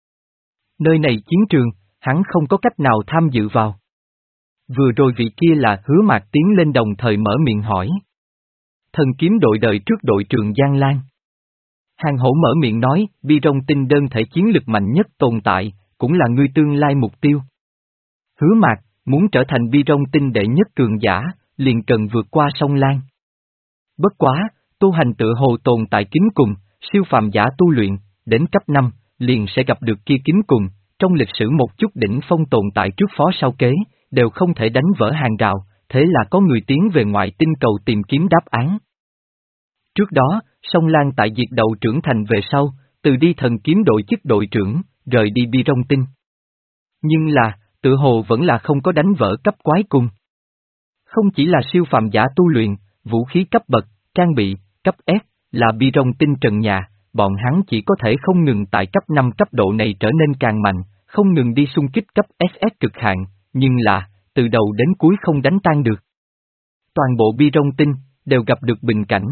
Nơi này chiến trường, hắn không có cách nào tham dự vào. Vừa rồi vị kia là Hứa Mạc tiến lên đồng thời mở miệng hỏi. Thần kiếm đội đời trước đội trường Giang Lan. Hàng Hổ mở miệng nói, bi rong tinh đơn thể chiến lực mạnh nhất tồn tại, cũng là ngươi tương lai mục tiêu. Hứa Mạc, muốn trở thành bi rong tinh đệ nhất cường giả, liền cần vượt qua Song Lang. Bất quá, tu hành tự hồ tồn tại kính cùng, siêu phàm giả tu luyện, đến cấp năm, liền sẽ gặp được kia kính cùng, trong lịch sử một chút đỉnh phong tồn tại trước phó sau kế, đều không thể đánh vỡ hàng rào, thế là có người tiến về ngoại tinh cầu tìm kiếm đáp án. Trước đó, Song Lang tại diệt đầu trưởng thành về sau, từ đi thần kiếm đội chức đội trưởng, rời đi bi rong tinh. Nhưng là, tự hồ vẫn là không có đánh vỡ cấp quái cung. Không chỉ là siêu phàm giả tu luyện, vũ khí cấp bậc, trang bị, cấp S, là bi rong tinh trần nhà, bọn hắn chỉ có thể không ngừng tại cấp năm cấp độ này trở nên càng mạnh, không ngừng đi xung kích cấp ét ét cực hạn, nhưng là, từ đầu đến cuối không đánh tan được. Toàn bộ bi rong tinh, đều gặp được bình cảnh.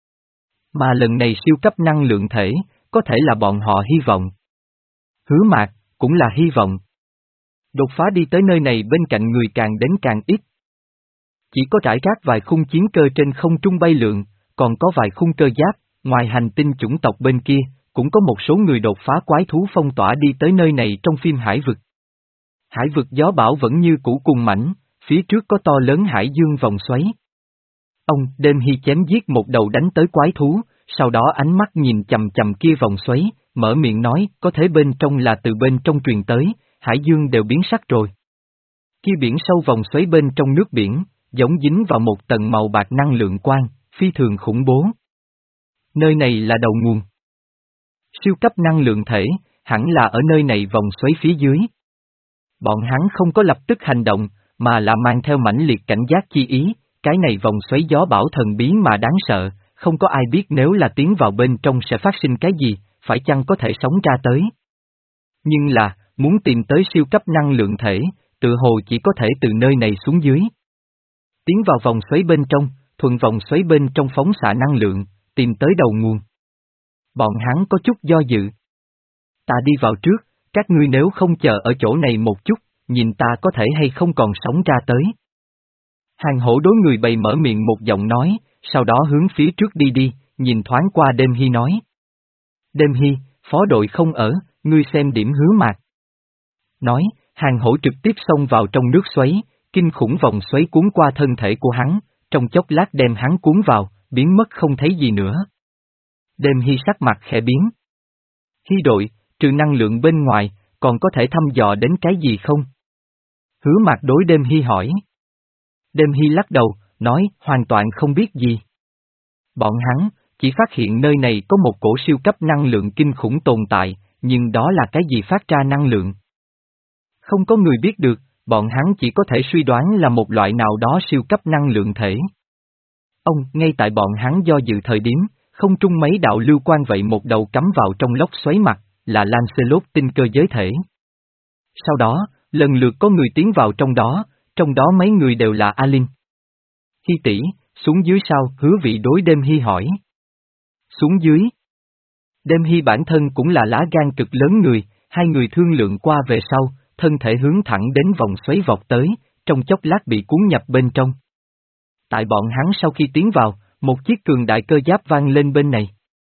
Mà lần này siêu cấp năng lượng thể, có thể là bọn họ hy vọng. Hứa Mạc, cũng là hy vọng. Đột phá đi tới nơi này bên cạnh người càng đến càng ít. Chỉ có trải rác vài khung chiến cơ trên không trung bay lượn, còn có vài khung cơ giáp, ngoài hành tinh chủng tộc bên kia, cũng có một số người đột phá quái thú phong tỏa đi tới nơi này trong phim hải vực. Hải vực gió bão vẫn như cũ cùng mảnh, phía trước có to lớn hải dương vòng xoáy. Ông đêm hy chém giết một đầu đánh tới quái thú, sau đó ánh mắt nhìn chầm chầm kia vòng xoáy, mở miệng nói có thể bên trong là từ bên trong truyền tới, hải dương đều biến sắc rồi. Kia biển sâu vòng xoáy bên trong nước biển, giống dính vào một tầng màu bạc năng lượng quang, phi thường khủng bố. Nơi này là đầu nguồn. Siêu cấp năng lượng thể, hẳn là ở nơi này vòng xoáy phía dưới. Bọn hắn không có lập tức hành động, mà là mang theo mãnh liệt cảnh giác chi ý, cái này vòng xoáy gió bão thần bí mà đáng sợ, không có ai biết nếu là tiến vào bên trong sẽ phát sinh cái gì, phải chăng có thể sống ra tới. Nhưng là, muốn tìm tới siêu cấp năng lượng thể, tự hồ chỉ có thể từ nơi này xuống dưới. Tiến vào vòng xoáy bên trong, thuận vòng xoáy bên trong phóng xạ năng lượng, tìm tới đầu nguồn. Bọn hắn có chút do dự. Ta đi vào trước, các ngươi nếu không chờ ở chỗ này một chút, nhìn ta có thể hay không còn sống ra tới. Hàng hổ đối người bầy mở miệng một giọng nói, sau đó hướng phía trước đi đi, nhìn thoáng qua Đêm Hy nói. Đêm Hy, phó đội không ở, ngươi xem điểm Hứa Mạc. Nói, hàng hổ trực tiếp xông vào trong nước xoáy, kinh khủng vòng xoáy cuốn qua thân thể của hắn, trong chốc lát đem hắn cuốn vào, biến mất không thấy gì nữa. Đêm Hy sắc mặt khẽ biến. Hy đội, trừ năng lượng bên ngoài, còn có thể thăm dò đến cái gì không? Hứa Mạc đối Đêm Hy hỏi. Đêm Hy lắc đầu, nói hoàn toàn không biết gì. Bọn hắn, chỉ phát hiện nơi này có một cổ siêu cấp năng lượng kinh khủng tồn tại, nhưng đó là cái gì phát ra năng lượng? Không có người biết được, bọn hắn chỉ có thể suy đoán là một loại nào đó siêu cấp năng lượng thể. Ông, ngay tại bọn hắn do dự thời điểm, không trung mấy đạo lưu quang vậy một đầu cắm vào trong lốc xoáy mặt, là Lancelot tinh cơ giới thể. Sau đó, lần lượt có người tiến vào trong đó, trong đó mấy người đều là Alin. Hy tỷ, xuống dưới sao? Hứa Vị đối Đêm Hy hỏi. Xuống dưới. Đêm Hy bản thân cũng là lá gan cực lớn người, hai người thương lượng qua về sau, thân thể hướng thẳng đến vòng xoáy vọt tới, trong chốc lát bị cuốn nhập bên trong. Tại bọn hắn sau khi tiến vào, một chiếc cường đại cơ giáp vang lên bên này.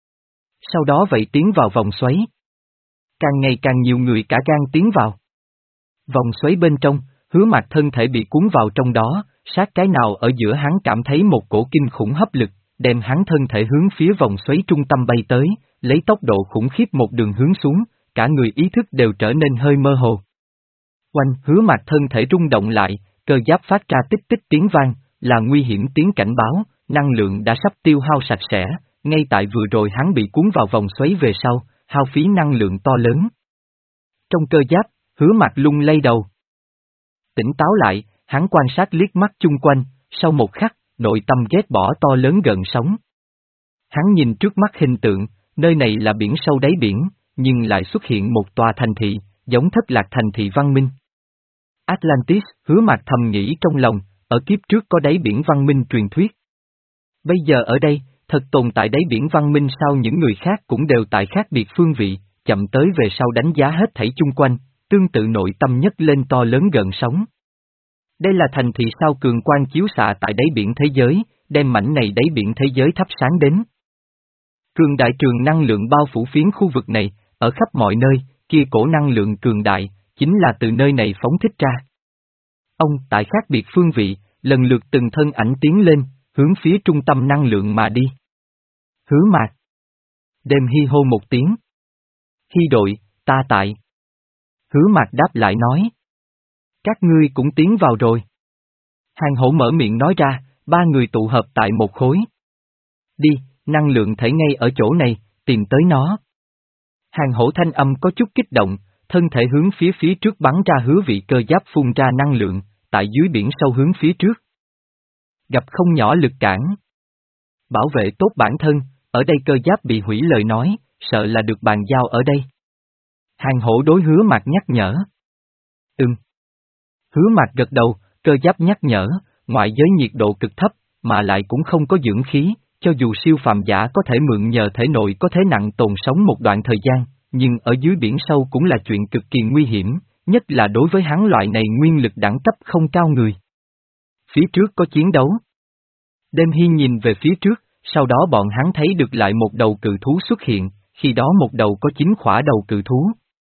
Sau đó vậy tiến vào vòng xoáy. Càng ngày càng nhiều người cả gan tiến vào. Vòng xoáy bên trong, Hứa Mạc thân thể bị cuốn vào trong đó, sát cái nào ở giữa hắn cảm thấy một cổ kinh khủng hấp lực, đem hắn thân thể hướng phía vòng xoáy trung tâm bay tới, lấy tốc độ khủng khiếp một đường hướng xuống, cả người ý thức đều trở nên hơi mơ hồ. Oanh, Hứa Mạc thân thể rung động lại, cơ giáp phát ra tích tích tiếng vang, là nguy hiểm tiếng cảnh báo, năng lượng đã sắp tiêu hao sạch sẽ, ngay tại vừa rồi hắn bị cuốn vào vòng xoáy về sau, hao phí năng lượng to lớn. Trong cơ giáp, Hứa Mạc lung lay đầu. Tỉnh táo lại, hắn quan sát liếc mắt chung quanh, sau một khắc, nội tâm ghét bỏ to lớn gần sóng. Hắn nhìn trước mắt hình tượng, nơi này là biển sâu đáy biển, nhưng lại xuất hiện một tòa thành thị, giống thất lạc thành thị văn minh. Atlantis, Hứa Mạc thầm nghĩ trong lòng, ở kiếp trước có đáy biển văn minh truyền thuyết. Bây giờ ở đây, thật tồn tại đáy biển văn minh sao những người khác cũng đều tại khác biệt phương vị, chậm tới về sau đánh giá hết thảy chung quanh, tương tự nội tâm nhất lên to lớn gần sóng. Đây là thành thị sao cường quang chiếu xạ tại đáy biển thế giới, đem mảnh này đáy biển thế giới thắp sáng đến. Cường đại trường năng lượng bao phủ phiến khu vực này, ở khắp mọi nơi, kia cổ năng lượng cường đại, chính là từ nơi này phóng thích ra. Ông tại khác biệt phương vị, lần lượt từng thân ảnh tiến lên, hướng phía trung tâm năng lượng mà đi. Hứa Mạc. Đêm Hy hô một tiếng. Hy đội, ta tại. Hứa Mạc đáp lại nói. Các ngươi cũng tiến vào rồi. Hàng hổ mở miệng nói ra, ba người tụ hợp tại một khối. Đi, năng lượng thể ngay ở chỗ này, tìm tới nó. Hàng hổ thanh âm có chút kích động, thân thể hướng phía phía trước bắn ra Hứa Vị cơ giáp phun ra năng lượng, tại dưới biển sâu hướng phía trước. Gặp không nhỏ lực cản. Bảo vệ tốt bản thân, ở đây cơ giáp bị hủy lời nói, sợ là được bàn giao ở đây. Hàng hổ đối Hứa Mạc nhắc nhở. Ừm. Hứa Mạc gật đầu, cơ giáp nhắc nhở, ngoại giới nhiệt độ cực thấp, mà lại cũng không có dưỡng khí, cho dù siêu phàm giả có thể mượn nhờ thể nội có thế nặng tồn sống một đoạn thời gian, nhưng ở dưới biển sâu cũng là chuyện cực kỳ nguy hiểm, nhất là đối với hắn loại này nguyên lực đẳng cấp không cao người. Phía trước có chiến đấu. Đêm Hi nhìn về phía trước, sau đó bọn hắn thấy được lại một đầu cự thú xuất hiện, khi đó một đầu có chín khỏa đầu cự thú.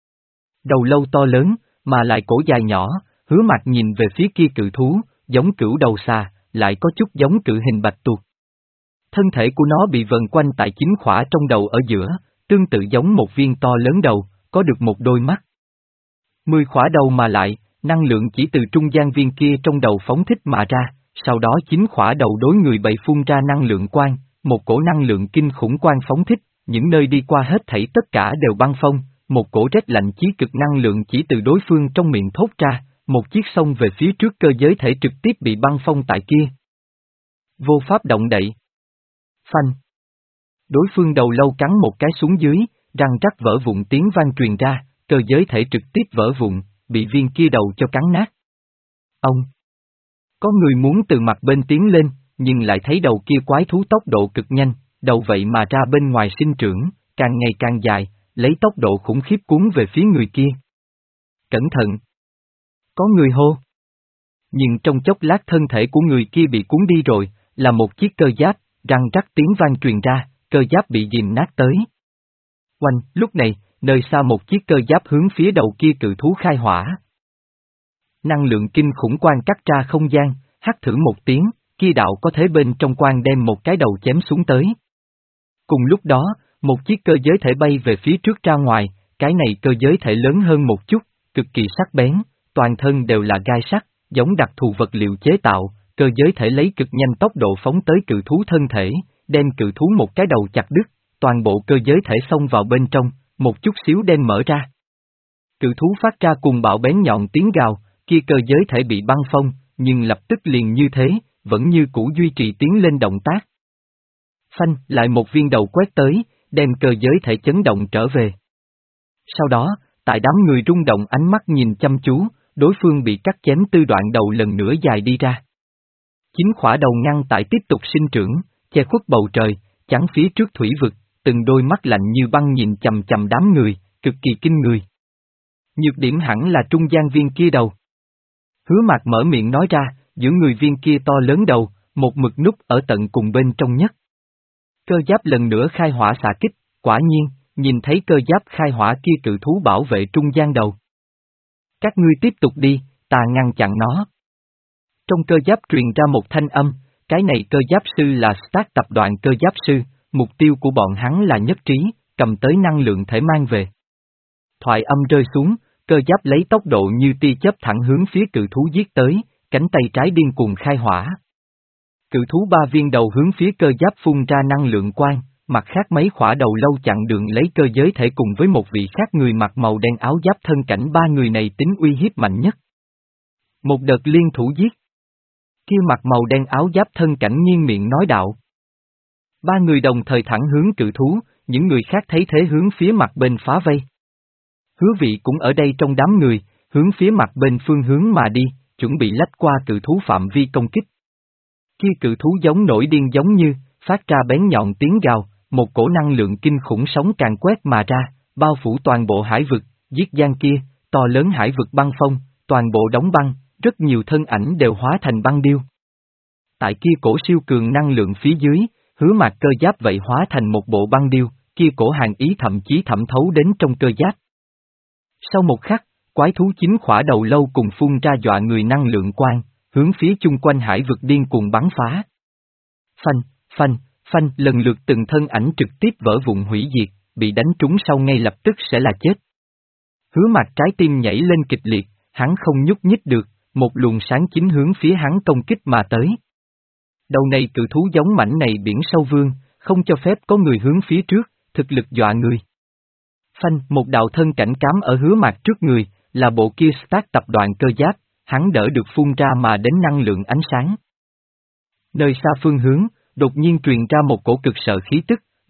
Đầu lâu to lớn, mà lại cổ dài nhỏ, Hứa Mạc nhìn về phía kia cự thú, giống cửu đầu xà, lại có chút giống cự hình bạch tuộc. Thân thể của nó bị vần quanh tại chín khỏa trong đầu ở giữa, tương tự giống một viên to lớn đầu, có được một đôi mắt. Mười khỏa đầu mà lại, năng lượng chỉ từ trung gian viên kia trong đầu phóng thích mà ra, sau đó chín khỏa đầu đối người bầy phun ra năng lượng quang, một cổ năng lượng kinh khủng quang phóng thích, những nơi đi qua hết thảy tất cả đều băng phong, một cổ rét lạnh chí cực năng lượng chỉ từ đối phương trong miệng thốt ra, một chiếc sông về phía trước cơ giới thể trực tiếp bị băng phong tại kia. Vô pháp động đậy. Phanh. Đối phương đầu lâu cắn một cái xuống dưới, răng rắc vỡ vụn tiếng vang truyền ra, cơ giới thể trực tiếp vỡ vụn, bị viên kia đầu cho cắn nát. Ông. Có người muốn từ mặt bên tiến lên, nhưng lại thấy đầu kia quái thú tốc độ cực nhanh, đầu vậy mà ra bên ngoài sinh trưởng, càng ngày càng dài, lấy tốc độ khủng khiếp cuốn về phía người kia. Cẩn thận! Có người hô. Nhưng trong chốc lát thân thể của người kia bị cuốn đi rồi, là một chiếc cơ giáp, răng rắc tiếng vang truyền ra, cơ giáp bị dìm nát tới. Oanh, lúc này, nơi xa một chiếc cơ giáp hướng phía đầu kia cự thú khai hỏa. Năng lượng kinh khủng quang cắt ra không gian, hắt thử một tiếng, kia đạo có thế bên trong quang đem một cái đầu chém xuống tới. Cùng lúc đó, một chiếc cơ giới thể bay về phía trước ra ngoài, cái này cơ giới thể lớn hơn một chút, cực kỳ sắc bén, toàn thân đều là gai sắt, giống đặc thù vật liệu chế tạo, cơ giới thể lấy cực nhanh tốc độ phóng tới cự thú thân thể, đem cự thú một cái đầu chặt đứt, toàn bộ cơ giới thể xông vào bên trong, một chút xíu đen mở ra. Cự thú phát ra cùng bạo bén nhọn tiếng gào, kia cơ giới thể bị băng phong, nhưng lập tức liền như thế, vẫn như cũ duy trì tiến lên động tác. Phanh, lại một viên đầu quét tới, đem cơ giới thể chấn động trở về. Sau đó, tại đám người rung động ánh mắt nhìn chăm chú, đối phương bị cắt chém tư đoạn đầu lần nữa dài đi ra. Chín khỏa đầu ngăn tại tiếp tục sinh trưởng, che khuất bầu trời, chắn phía trước thủy vực, từng đôi mắt lạnh như băng nhìn chầm chầm đám người, cực kỳ kinh người. Nhược điểm hẳn là trung gian viên kia đầu. Hứa Mạc mở miệng nói ra, giữa người viên kia to lớn đầu, một mực nút ở tận cùng bên trong nhất. Cơ giáp lần nữa khai hỏa xạ kích, quả nhiên, nhìn thấy cơ giáp khai hỏa kia cự thú bảo vệ trung gian đầu. Các ngươi tiếp tục đi, ta ngăn chặn nó. Trong cơ giáp truyền ra một thanh âm, cái này cơ giáp sư là Stark tập đoàn cơ giáp sư, mục tiêu của bọn hắn là nhất trí, cầm tới năng lượng thể mang về. Thoại âm rơi xuống, cơ giáp lấy tốc độ như tia chớp thẳng hướng phía cự thú giết tới, cánh tay trái điên cuồng khai hỏa. Cự thú ba viên đầu hướng phía cơ giáp phun ra năng lượng quang, mặt khác mấy khỏa đầu lâu chặn đường lấy cơ giới thể cùng với một vị khác người mặc màu đen áo giáp thân cảnh ba người này tính uy hiếp mạnh nhất. Một đợt liên thủ giết. Kia mặc màu đen áo giáp thân cảnh nghiêng miệng nói đạo. Ba người đồng thời thẳng hướng cự thú, những người khác thấy thế hướng phía mặt bên phá vây. Hứa Vị cũng ở đây trong đám người, hướng phía mặt bên phương hướng mà đi, chuẩn bị lách qua cự thú phạm vi công kích. Kia cự thú giống nổi điên giống như, phát ra bén nhọn tiếng gào, một cổ năng lượng kinh khủng sóng càng quét mà ra, bao phủ toàn bộ hải vực, giết gian kia, to lớn hải vực băng phong, toàn bộ đóng băng, rất nhiều thân ảnh đều hóa thành băng điêu. Tại kia cổ siêu cường năng lượng phía dưới, Hứa Mạc cơ giáp vậy hóa thành một bộ băng điêu, kia cổ hàng ý thậm chí thẩm thấu đến trong cơ giáp. Sau một khắc, quái thú chín khỏa đầu lâu cùng phun ra dọa người năng lượng quang, hướng phía chung quanh hải vực điên cuồng bắn phá. Phanh, phanh, phanh, lần lượt từng thân ảnh trực tiếp vỡ vụn hủy diệt, bị đánh trúng sau ngay lập tức sẽ là chết. Hứa Mạc trái tim nhảy lên kịch liệt, hắn không nhúc nhích được, một luồng sáng chính hướng phía hắn công kích mà tới. Đầu này cự thú giống mảnh này biển sâu vương, không cho phép có người hướng phía trước, thực lực dọa người. Phanh, một đạo thân cảnh cám ở Hứa Mạc trước người, là bộ kia Stark tập đoàn cơ giáp, hắn đỡ được phun ra mà đến năng lượng ánh sáng. Nơi xa phương hướng, đột nhiên truyền ra một cổ cực sợ khí tức,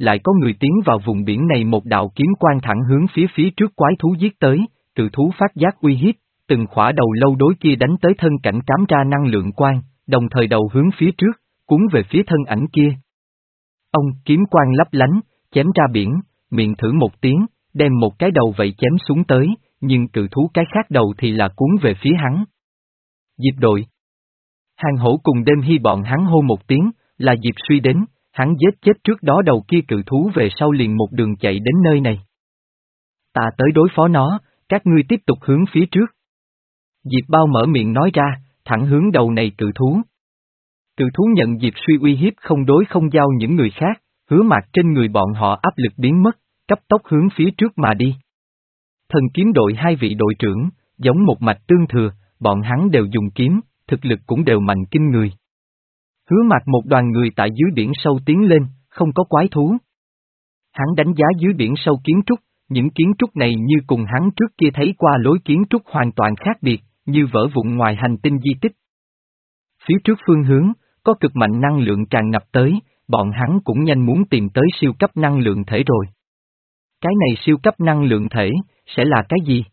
lại có người tiến vào vùng biển này, một đạo kiếm quang thẳng hướng phía phía trước quái thú giết tới, cự thú phát giác uy hiếp, từng khỏa đầu lâu đối kia đánh tới thân cảnh cám ra năng lượng quang, đồng thời đầu hướng phía trước, cuốn về phía thân ảnh kia. Ông kiếm quang lấp lánh, chém ra biển, miệng thử một tiếng, đem một cái đầu vậy chém xuống tới, nhưng cự thú cái khác đầu thì là cuốn về phía hắn. Diệp đội. Hàng hổ cùng đêm hy bọn hắn hô một tiếng, là Diệp Suy đến, hắn giết chết trước đó đầu kia cự thú về sau liền một đường chạy đến nơi này. Ta tới đối phó nó, các ngươi tiếp tục hướng phía trước. Diệp Bao mở miệng nói ra, thẳng hướng đầu này cự thú. Cự thú nhận Diệp Suy uy hiếp không đối không giao những người khác, Hứa Mạc trên người bọn họ áp lực biến mất, cấp tốc hướng phía trước mà đi. Thần kiếm đội hai vị đội trưởng, giống một mạch tương thừa, bọn hắn đều dùng kiếm, thực lực cũng đều mạnh kinh người. Hứa Mạc một đoàn người tại dưới biển sâu tiến lên, không có quái thú. Hắn đánh giá dưới biển sâu kiến trúc, những kiến trúc này như cùng hắn trước kia thấy qua lối kiến trúc hoàn toàn khác biệt, như vỡ vụn ngoài hành tinh di tích. Phía trước phương hướng, có cực mạnh năng lượng tràn ngập tới, bọn hắn cũng nhanh muốn tìm tới siêu cấp năng lượng thể rồi. Cái này siêu cấp năng lượng thể, sẽ là cái gì?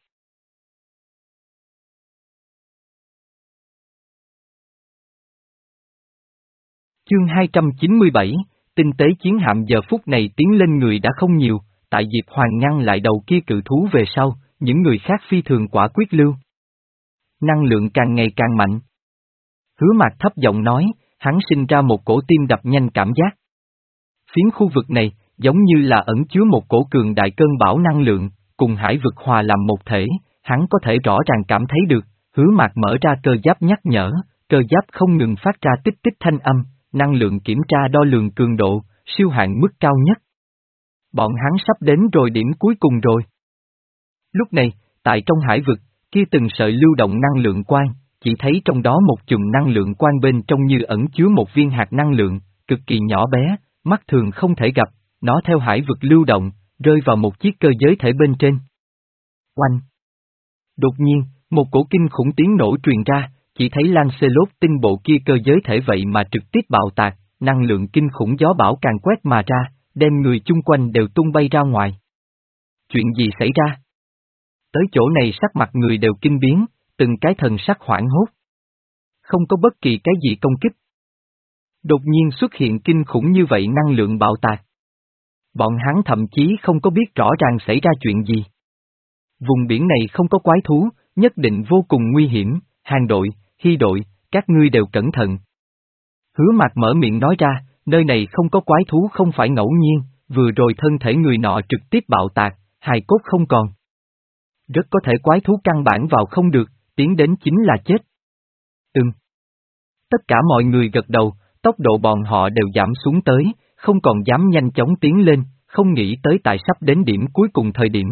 Chương hai trăm chín mươi bảy, tinh tế chiến hạm. Giờ phút này tiến lên người đã không nhiều, tại Diệp Hoàng ngăn lại đầu kia cự thú về sau, những người khác phi thường quả quyết lưu. Năng lượng càng ngày càng mạnh. Hứa Mạc thấp giọng nói, hắn sinh ra một cổ tim đập nhanh cảm giác. Phiến khu vực này, giống như là ẩn chứa một cổ cường đại cơn bão năng lượng, cùng hải vực hòa làm một thể, hắn có thể rõ ràng cảm thấy được, Hứa Mạc mở ra cơ giáp nhắc nhở, cơ giáp không ngừng phát ra tích tích thanh âm, năng lượng kiểm tra đo lường cường độ, siêu hạn mức cao nhất. Bọn hắn sắp đến rồi, điểm cuối cùng rồi. Lúc này, tại trong hải vực, kia từng sợi lưu động năng lượng quang, chỉ thấy trong đó một chùm năng lượng quang bên trong như ẩn chứa một viên hạt năng lượng, cực kỳ nhỏ bé, mắt thường không thể gặp, nó theo hải vực lưu động, rơi vào một chiếc cơ giới thể bên trên. Oanh! Đột nhiên, một cổ kinh khủng tiếng nổ truyền ra, chỉ thấy Lancelot tinh bộ kia cơ giới thể vậy mà trực tiếp bạo tạc, năng lượng kinh khủng gió bão càng quét mà ra, đem người chung quanh đều tung bay ra ngoài. Chuyện gì xảy ra? Tới chỗ này sắc mặt người đều kinh biến, từng cái thần sắc hoảng hốt. Không có bất kỳ cái gì công kích. Đột nhiên xuất hiện kinh khủng như vậy năng lượng bạo tạc. Bọn hắn thậm chí không có biết rõ ràng xảy ra chuyện gì. Vùng biển này không có quái thú, nhất định vô cùng nguy hiểm, Hàng đội, Hy đội, các ngươi đều cẩn thận. Hứa Mạc mở miệng nói ra, nơi này không có quái thú không phải ngẫu nhiên, vừa rồi thân thể người nọ trực tiếp bạo tạc, hài cốt không còn. Rất có thể quái thú căn bản vào không được, tiến đến chính là chết. Ừm. Tất cả mọi người gật đầu, tốc độ bọn họ đều giảm xuống tới, không còn dám nhanh chóng tiến lên, không nghĩ tới tại sắp đến điểm cuối cùng thời điểm.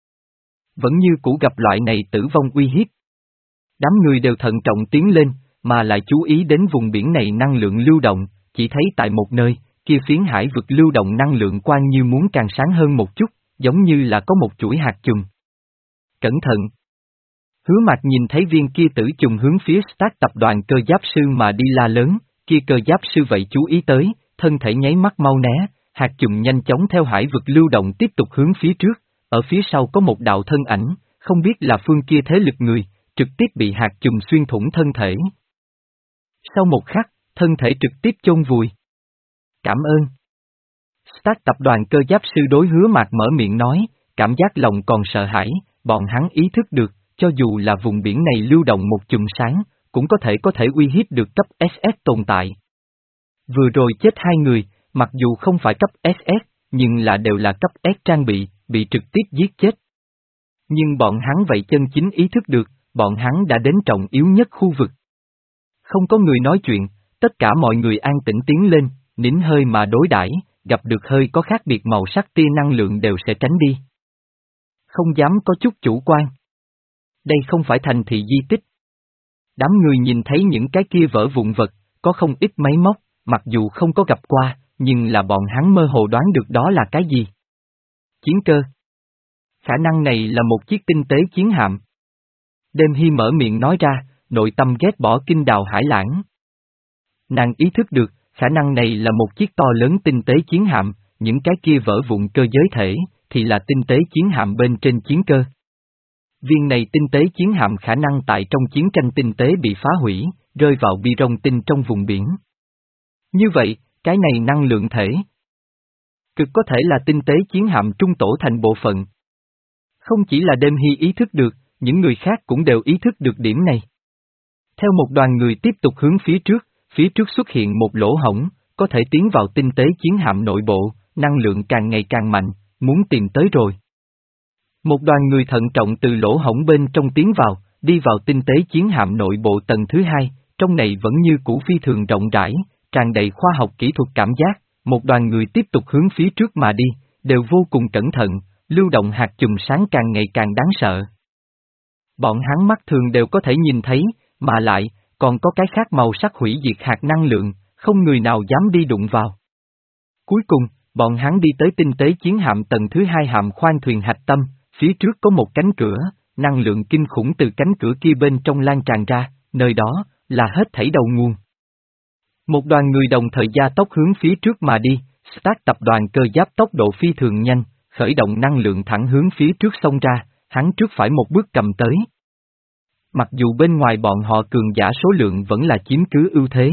Vẫn như cũ gặp loại này tử vong uy hiếp. Đám người đều thận trọng tiến lên, mà lại chú ý đến vùng biển này năng lượng lưu động, chỉ thấy tại một nơi, kia phiến hải vực lưu động năng lượng quang như muốn càng sáng hơn một chút, giống như là có một chuỗi hạt chùm. Cẩn thận! Hứa Mạc nhìn thấy viên kia tử trùng hướng phía Stark tập đoàn cơ giáp sư mà đi la lớn, kia cơ giáp sư vậy chú ý tới, thân thể nháy mắt mau né, hạt chùm nhanh chóng theo hải vực lưu động tiếp tục hướng phía trước, ở phía sau có một đạo thân ảnh, không biết là phương kia thế lực người, trực tiếp bị hạt chùm xuyên thủng thân thể. Sau một khắc, thân thể trực tiếp chôn vùi. Cảm ơn. Stark tập đoàn cơ giáp sư đối Hứa Mạc mở miệng nói, cảm giác lòng còn sợ hãi, bọn hắn ý thức được, cho dù là vùng biển này lưu động một chùm sáng, cũng có thể có thể uy hiếp được cấp ét ét tồn tại. Vừa rồi chết hai người, mặc dù không phải cấp ét ét, nhưng là đều là cấp S trang bị, bị trực tiếp giết chết. Nhưng bọn hắn vậy chân chính ý thức được, bọn hắn đã đến trọng yếu nhất khu vực. Không có người nói chuyện, tất cả mọi người an tĩnh tiến lên, nín hơi mà đối đãi, gặp được hơi có khác biệt màu sắc tia năng lượng đều sẽ tránh đi. Không dám có chút chủ quan. Đây không phải thành thị di tích. Đám người nhìn thấy những cái kia vỡ vụn vật, có không ít máy móc, mặc dù không có gặp qua, nhưng là bọn hắn mơ hồ đoán được đó là cái gì. Chiến cơ. Khả năng này là một chiếc tinh tế chiến hạm. Đêm Hy mở miệng nói ra, nội tâm ghét bỏ kinh đào hải lãng. Nàng ý thức được, khả năng này là một chiếc to lớn tinh tế chiến hạm, những cái kia vỡ vụn cơ giới thể, thì là tinh tế chiến hạm bên trên chiến cơ. Viên này tinh tế chiến hạm khả năng tại trong chiến tranh tinh tế bị phá hủy, rơi vào bi rong tinh trong vùng biển. Như vậy, cái này năng lượng thể cực có thể là tinh tế chiến hạm trung tổ thành bộ phận. Không chỉ là Đêm Hy ý thức được, những người khác cũng đều ý thức được điểm này. Theo một đoàn người tiếp tục hướng phía trước, phía trước xuất hiện một lỗ hổng, có thể tiến vào tinh tế chiến hạm nội bộ, năng lượng càng ngày càng mạnh, muốn tìm tới rồi. Một đoàn người thận trọng từ lỗ hổng bên trong tiến vào, đi vào tinh tế chiến hạm nội bộ tầng thứ hai, trong này vẫn như cũ phi thường rộng rãi, tràn đầy khoa học kỹ thuật cảm giác, một đoàn người tiếp tục hướng phía trước mà đi, đều vô cùng cẩn thận, lưu động hạt chùm sáng càng ngày càng đáng sợ. Bọn hắn mắt thường đều có thể nhìn thấy, mà lại, còn có cái khác màu sắc hủy diệt hạt năng lượng, không người nào dám đi đụng vào. Cuối cùng, bọn hắn đi tới tinh tế chiến hạm tầng thứ hai hạm khoang thuyền hạch tâm, phía trước có một cánh cửa, năng lượng kinh khủng từ cánh cửa kia bên trong lan tràn ra, nơi đó, là hết thảy đầu nguồn. Một đoàn người đồng thời gia tốc hướng phía trước mà đi, Stark tập đoàn cơ giáp tốc độ phi thường nhanh, khởi động năng lượng thẳng hướng phía trước xông ra, hắn trước phải một bước cầm tới. Mặc dù bên ngoài bọn họ cường giả số lượng vẫn là chiếm cứ ưu thế.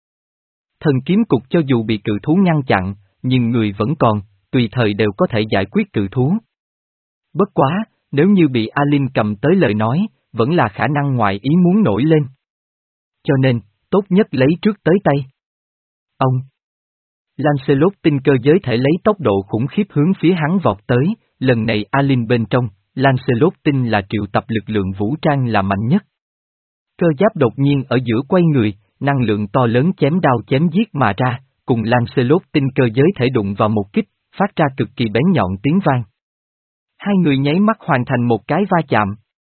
Thần kiếm cục cho dù bị cự thú ngăn chặn, nhưng người vẫn còn, tùy thời đều có thể giải quyết cự thú. Bất quá, nếu như bị Alin cầm tới lời nói, vẫn là khả năng ngoài ý muốn nổi lên. Cho nên, tốt nhất lấy trước tới tay. Ông Lancelot tinh cơ giới thể lấy tốc độ khủng khiếp hướng phía hắn vọt tới, lần này Alin bên trong, Lancelot tinh là triệu tập lực lượng vũ trang là mạnh nhất. Cơ giáp đột nhiên ở giữa quay người, năng lượng to lớn chém đao chém giết mà ra, cùng Lancelot tinh cơ giới thể đụng vào một kích, phát ra cực kỳ bén nhọn tiếng vang. Hai người nháy mắt hoàn thành một cái va chạm.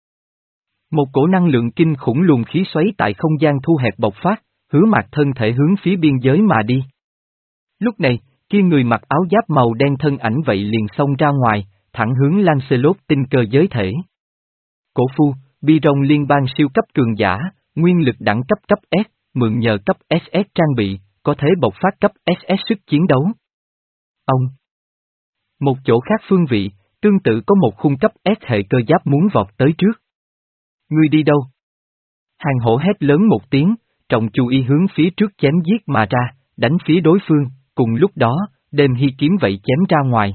Một cổ năng lượng kinh khủng luồng khí xoáy tại không gian thu hẹp bộc phát, Hứa Mạc thân thể hướng phía biên giới mà đi. Lúc này, kia người mặc áo giáp màu đen thân ảnh vậy liền xông ra ngoài, thẳng hướng Lancelot tinh cơ giới thể. Cổ phu, bi rong liên bang siêu cấp cường giả, nguyên lực đẳng cấp cấp S, mượn nhờ cấp ét ét trang bị, có thể bộc phát cấp ét ét sức chiến đấu. Ông Một chỗ khác phương vị, tương tự có một khung cấp S hệ cơ giáp muốn vọt tới trước. Ngươi đi đâu? Hàng hổ hét lớn một tiếng, trọng chú ý hướng phía trước chém giết mà ra, đánh phía đối phương, cùng lúc đó, Đêm Hy kiếm vậy chém ra ngoài.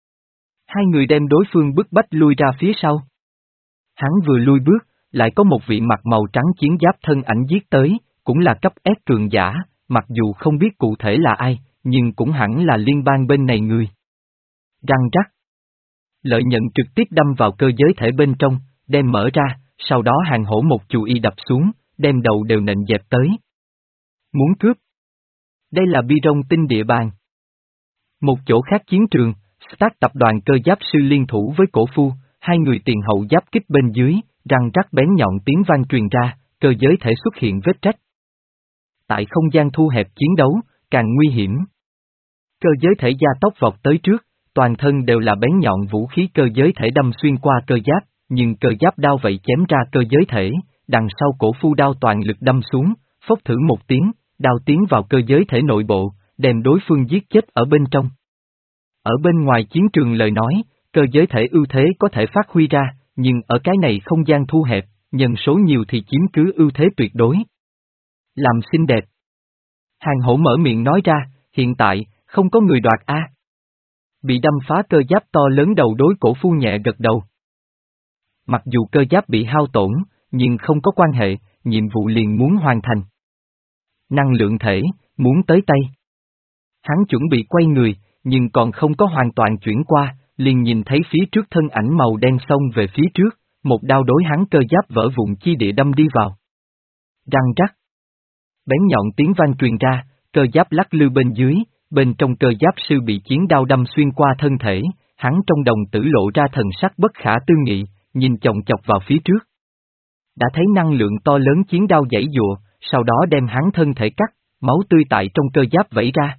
Hai người đem đối phương bức bách lui ra phía sau. Hắn vừa lui bước, lại có một vị mặt màu trắng chiến giáp thân ảnh giết tới, cũng là cấp S cường giả, mặc dù không biết cụ thể là ai, nhưng cũng hẳn là liên bang bên này người. Răng rắc. Lợi nhận trực tiếp đâm vào cơ giới thể bên trong, đem mở ra, sau đó hàng hổ một chù y đập xuống, đem đầu đều nện dẹp tới. Muốn cướp. Đây là bi rong tinh địa bàn. Một chỗ khác chiến trường, Stark tập đoàn cơ giáp sư liên thủ với cổ phu, hai người tiền hậu giáp kích bên dưới, răng rắc bén nhọn tiếng vang truyền ra, cơ giới thể xuất hiện vết rách. Tại không gian thu hẹp chiến đấu, càng nguy hiểm. Cơ giới thể gia tốc vọt tới trước, toàn thân đều là bén nhọn vũ khí cơ giới thể đâm xuyên qua cơ giáp, nhưng cơ giáp đao vậy chém ra cơ giới thể, đằng sau cổ phu đao toàn lực đâm xuống, phốc thử một tiếng, đao tiến vào cơ giới thể nội bộ, đem đối phương giết chết ở bên trong. Ở bên ngoài chiến trường lời nói, cơ giới thể ưu thế có thể phát huy ra, nhưng ở cái này không gian thu hẹp, nhân số nhiều thì chiếm cứ ưu thế tuyệt đối. Làm xinh đẹp. Hàng hổ mở miệng nói ra, hiện tại, không có người đoạt A. Bị đâm phá cơ giáp to lớn đầu đối cổ phu nhẹ gật đầu. Mặc dù cơ giáp bị hao tổn, nhưng không có quan hệ, nhiệm vụ liền muốn hoàn thành. Năng lượng thể, muốn tới tay. Hắn chuẩn bị quay người, nhưng còn không có hoàn toàn chuyển qua, liền nhìn thấy phía trước thân ảnh màu đen xông về phía trước, một đao đối hắn cơ giáp vỡ vụn chi địa đâm đi vào. Răng rắc. Bén nhọn tiếng vang truyền ra, cơ giáp lắc lư bên dưới, bên trong cơ giáp sư bị chiến đao đâm xuyên qua thân thể, hắn trong đồng tử lộ ra thần sắc bất khả tư nghị, nhìn chòng chọc vào phía trước. Đã thấy năng lượng to lớn chiến đao giãy giụa, sau đó đem hắn thân thể cắt, máu tươi tại trong cơ giáp vẩy ra.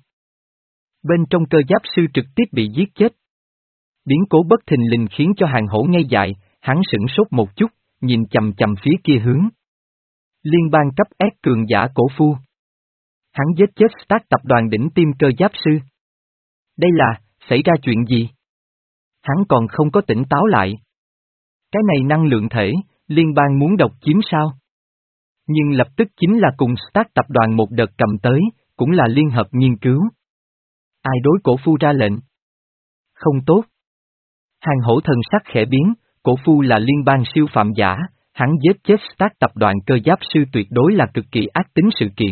Bên trong cơ giáp sư trực tiếp bị giết chết. Biến cố bất thình lình khiến cho hàng hổ ngây dại, hắn sửng sốt một chút, nhìn chầm chầm phía kia hướng. Liên bang cấp S cường giả cổ phu. Hắn giết chết Stark tập đoàn đỉnh tim cơ giáp sư. Đây là, xảy ra chuyện gì? Hắn còn không có tỉnh táo lại. Cái này năng lượng thể, liên bang muốn độc chiếm sao? Nhưng lập tức chính là cùng Stark tập đoàn một đợt cầm tới, cũng là liên hợp nghiên cứu. Ai đối cổ phu ra lệnh? Không tốt. Hàng hổ thần sắc khẽ biến, cổ phu là liên bang siêu phạm giả, hắn giết chết Stark tập đoàn cơ giáp sư tuyệt đối là cực kỳ ác tính sự kiện.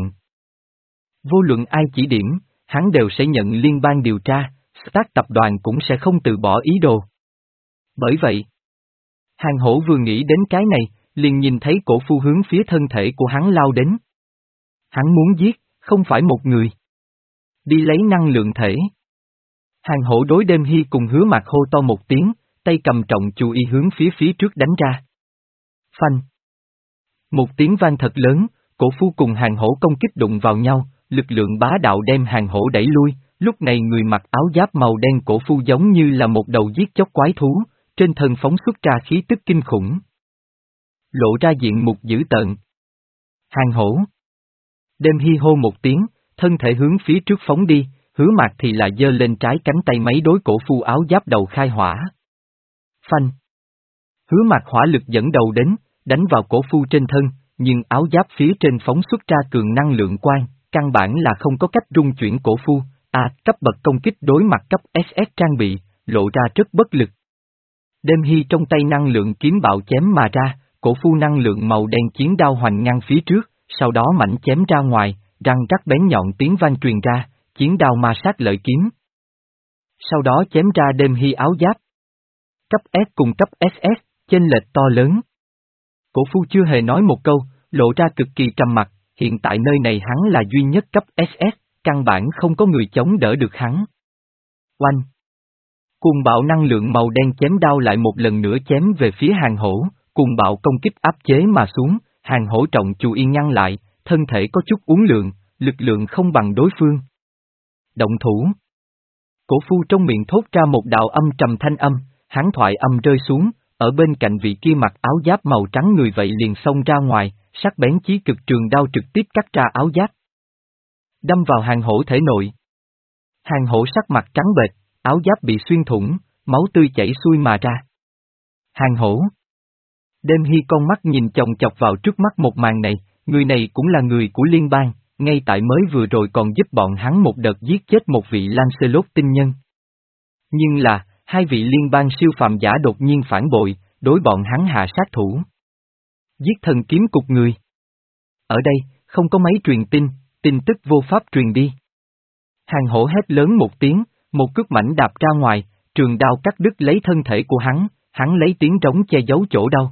Vô luận ai chỉ điểm, hắn đều sẽ nhận liên bang điều tra, Stark tập đoàn cũng sẽ không từ bỏ ý đồ. Bởi vậy, hàng hổ vừa nghĩ đến cái này, liền nhìn thấy cổ phu hướng phía thân thể của hắn lao đến. Hắn muốn giết, không phải một người. Đi lấy năng lượng thể. Hàng hổ đối đêm hy cùng hứa mạc hô to một tiếng, tay cầm trọng chú y hướng phía phía trước đánh ra. Phanh. Một tiếng vang thật lớn, cổ phu cùng hàng hổ công kích đụng vào nhau, lực lượng bá đạo đem hàng hổ đẩy lui, lúc này người mặc áo giáp màu đen cổ phu giống như là một đầu giết chóc quái thú, trên thân phóng xuất ra khí tức kinh khủng. Lộ ra diện mục dữ tợn. Hàng hổ. Đêm hy hô một tiếng, thân thể hướng phía trước phóng đi, hứa mạc thì là giơ lên trái cánh tay mấy đối cổ phu áo giáp đầu khai hỏa. Phanh. Hứa mạc hỏa lực dẫn đầu đến, đánh vào cổ phu trên thân, nhưng áo giáp phía trên phóng xuất ra cường năng lượng quang, căn bản là không có cách rung chuyển cổ phu, à, cấp bậc công kích đối mặt cấp ét ét trang bị, lộ ra rất bất lực. Đêm hy trong tay năng lượng kiếm bạo chém mà ra, cổ phu năng lượng màu đen chiến đao hoành ngang phía trước, sau đó mảnh chém ra ngoài, răng rắc bén nhọn tiếng vang truyền ra, chiến đao ma sát lợi kiếm. Sau đó chém ra đêm hy áo giáp. Cấp S cùng cấp ét ét, chênh lệch to lớn. Cổ phu chưa hề nói một câu, lộ ra cực kỳ trầm mặc, hiện tại nơi này hắn là duy nhất cấp ét ét, căn bản không có người chống đỡ được hắn. Oanh! Cuồng bạo năng lượng màu đen chém đao lại một lần nữa chém về phía hàng hổ, cuồng bạo công kích áp chế mà xuống, hàng hổ trọng chú yên ngăn lại, thân thể có chút uốn lượn, lực lượng không bằng đối phương. Động thủ! Cổ phu trong miệng thốt ra một đạo âm trầm thanh âm, hắn thoại âm rơi xuống, ở bên cạnh vị kia mặc áo giáp màu trắng người vậy liền xông ra ngoài, sắc bén chí cực trường đao trực tiếp cắt ra áo giáp. Đâm vào hàng hổ thể nội. Hàng hổ sắc mặt trắng bệch, áo giáp bị xuyên thủng, máu tươi chảy xuôi mà ra. Hàng hổ. Đêm hy con mắt nhìn chòng chọc vào trước mắt một màn này, người này cũng là người của liên bang, ngay tại mới vừa rồi còn giúp bọn hắn một đợt giết chết một vị Lancelot tinh nhân. Nhưng là, hai vị liên bang siêu phàm giả đột nhiên phản bội, đối bọn hắn hạ sát thủ. Giết thần kiếm cục người. Ở đây, không có máy truyền tin, tin tức vô pháp truyền đi. Hàng hổ hét lớn một tiếng, một cước mảnh đạp ra ngoài, trường đao cắt đứt lấy thân thể của hắn, hắn lấy tiếng trống che giấu chỗ đau.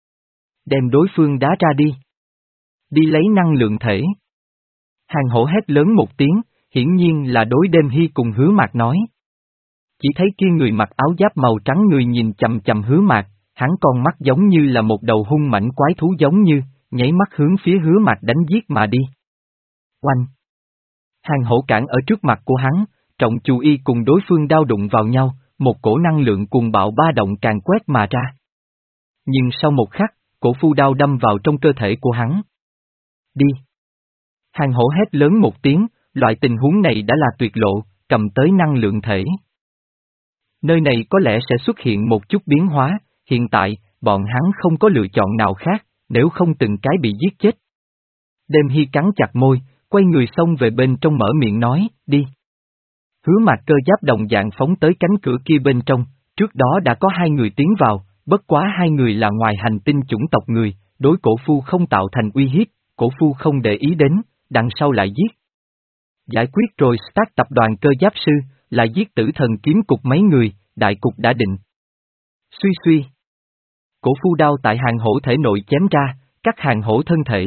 Đem đối phương đá ra đi. Đi lấy năng lượng thể. Hàng hổ hét lớn một tiếng, hiển nhiên là đối đêm hy cùng hứa mạc nói. Chỉ thấy kia người mặc áo giáp màu trắng người nhìn chầm chầm hứa mạc, hắn con mắt giống như là một đầu hung mãnh quái thú giống như, nháy mắt hướng phía hứa mạc đánh giết mà đi. Oanh! Hàng hổ cản ở trước mặt của hắn, trọng chú y cùng đối phương đao đụng vào nhau, một cổ năng lượng cuồng bạo ba động càng quét mà ra. Nhưng sau một khắc, cổ phu đao đâm vào trong cơ thể của hắn. Đi! Hàng hổ hét lớn một tiếng, loại tình huống này đã là tuyệt lộ, cầm tới năng lượng thể. Nơi này có lẽ sẽ xuất hiện một chút biến hóa, hiện tại, bọn hắn không có lựa chọn nào khác, nếu không từng cái bị giết chết. Đêm hy cắn chặt môi, quay người xông về bên trong mở miệng nói, đi. Hứa mạc cơ giáp đồng dạng phóng tới cánh cửa kia bên trong, trước đó đã có hai người tiến vào, bất quá hai người là ngoài hành tinh chủng tộc người, đối cổ phu không tạo thành uy hiếp, cổ phu không để ý đến, đằng sau lại giết. Giải quyết rồi Stark tập đoàn cơ giáp sư, lại giết tử thần kiếm cục mấy người, đại cục đã định. Suy suy. Cổ phu đao tại hàng hổ thể nội chém ra, cắt hàng hổ thân thể.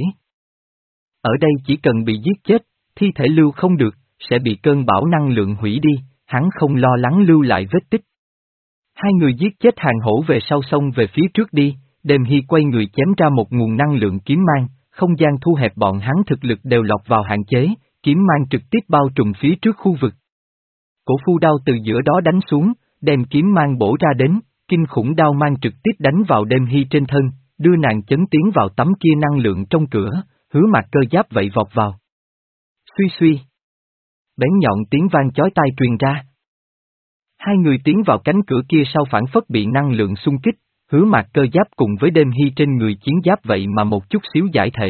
Ở đây chỉ cần bị giết chết, thi thể lưu không được, sẽ bị cơn bão năng lượng hủy đi, hắn không lo lắng lưu lại vết tích. Hai người giết chết hàng hổ về sau sông về phía trước đi, đêm hy quay người chém ra một nguồn năng lượng kiếm mang, không gian thu hẹp bọn hắn thực lực đều lọt vào hạn chế, kiếm mang trực tiếp bao trùm phía trước khu vực. Cổ phu đao từ giữa đó đánh xuống, đem kiếm mang bổ ra đến, kinh khủng đao mang trực tiếp đánh vào đêm hy trên thân, đưa nàng chấn tiến vào tấm kia năng lượng trong cửa, hứa mạc cơ giáp vậy vọt vào. Suy suy. Bén nhọn tiếng vang chói tai truyền ra. Hai người tiến vào cánh cửa kia sau phản phất bị năng lượng xung kích, Hứa Mạc cơ giáp cùng với đêm hy trên người chiến giáp vậy mà một chút xíu giải thể.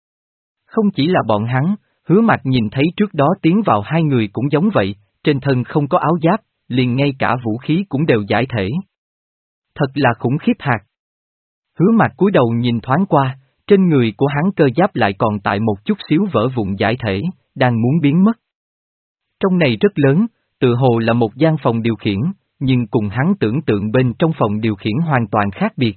Không chỉ là bọn hắn, Hứa Mạc nhìn thấy trước đó tiến vào hai người cũng giống vậy, trên thân không có áo giáp, liền ngay cả vũ khí cũng đều giải thể. Thật là khủng khiếp hạt. Hứa Mạc cúi đầu nhìn thoáng qua, trên người của hắn cơ giáp lại còn tại một chút xíu vỡ vụn giải thể, đang muốn biến mất. Trong này rất lớn, tự hồ là một gian phòng điều khiển, nhưng cùng hắn tưởng tượng bên trong phòng điều khiển hoàn toàn khác biệt.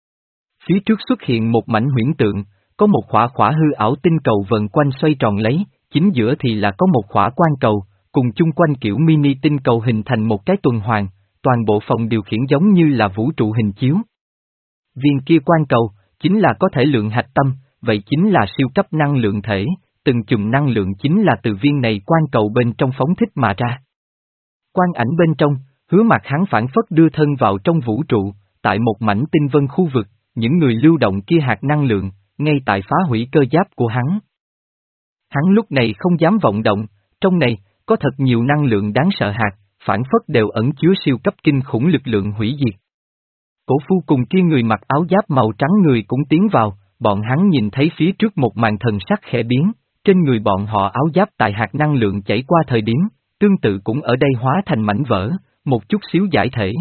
Phía trước xuất hiện một mảnh huyễn tượng, có một khỏa khỏa hư ảo tinh cầu vần quanh xoay tròn lấy, chính giữa thì là có một khỏa quan cầu, cùng chung quanh kiểu mini tinh cầu hình thành một cái tuần hoàn, toàn bộ phòng điều khiển giống như là vũ trụ hình chiếu. Viên kia quan cầu, chính là có thể lượng hạch tâm, vậy chính là siêu cấp năng lượng thể, từng chùm năng lượng chính là từ viên này quan cầu bên trong phóng thích mà ra. Quang ảnh bên trong, Hứa Mạc hắn phản phất đưa thân vào trong vũ trụ, tại một mảnh tinh vân khu vực, những người lưu động kia hạt năng lượng, ngay tại phá hủy cơ giáp của hắn. Hắn lúc này không dám vọng động, trong này, có thật nhiều năng lượng đáng sợ hạt, phản phất đều ẩn chứa siêu cấp kinh khủng lực lượng hủy diệt. Cổ phu cùng kia người mặc áo giáp màu trắng người cũng tiến vào, bọn hắn nhìn thấy phía trước một màn thần sắc khẽ biến, trên người bọn họ áo giáp tại hạt năng lượng chảy qua thời điểm, tương tự cũng ở đây hóa thành mảnh vỡ, một chút xíu giải thể.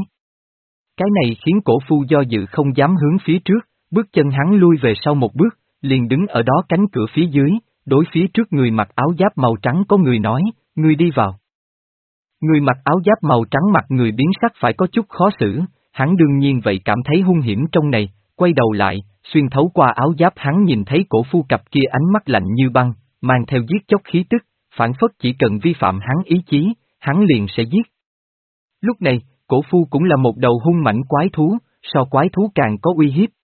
Cái này khiến cổ phu do dự không dám hướng phía trước, bước chân hắn lui về sau một bước, liền đứng ở đó cánh cửa phía dưới, đối phía trước người mặc áo giáp màu trắng có người nói, ngươi đi vào. Người mặc áo giáp màu trắng mặt người biến sắc phải có chút khó xử, hắn đương nhiên vậy cảm thấy hung hiểm trong này, quay đầu lại, xuyên thấu qua áo giáp hắn nhìn thấy cổ phu cặp kia ánh mắt lạnh như băng, mang theo giết chóc khí tức, phản phất chỉ cần vi phạm hắn ý chí, hắn liền sẽ giết. Lúc này, cổ phu cũng là một đầu hung mãnh quái thú, so quái thú càng có uy hiếp,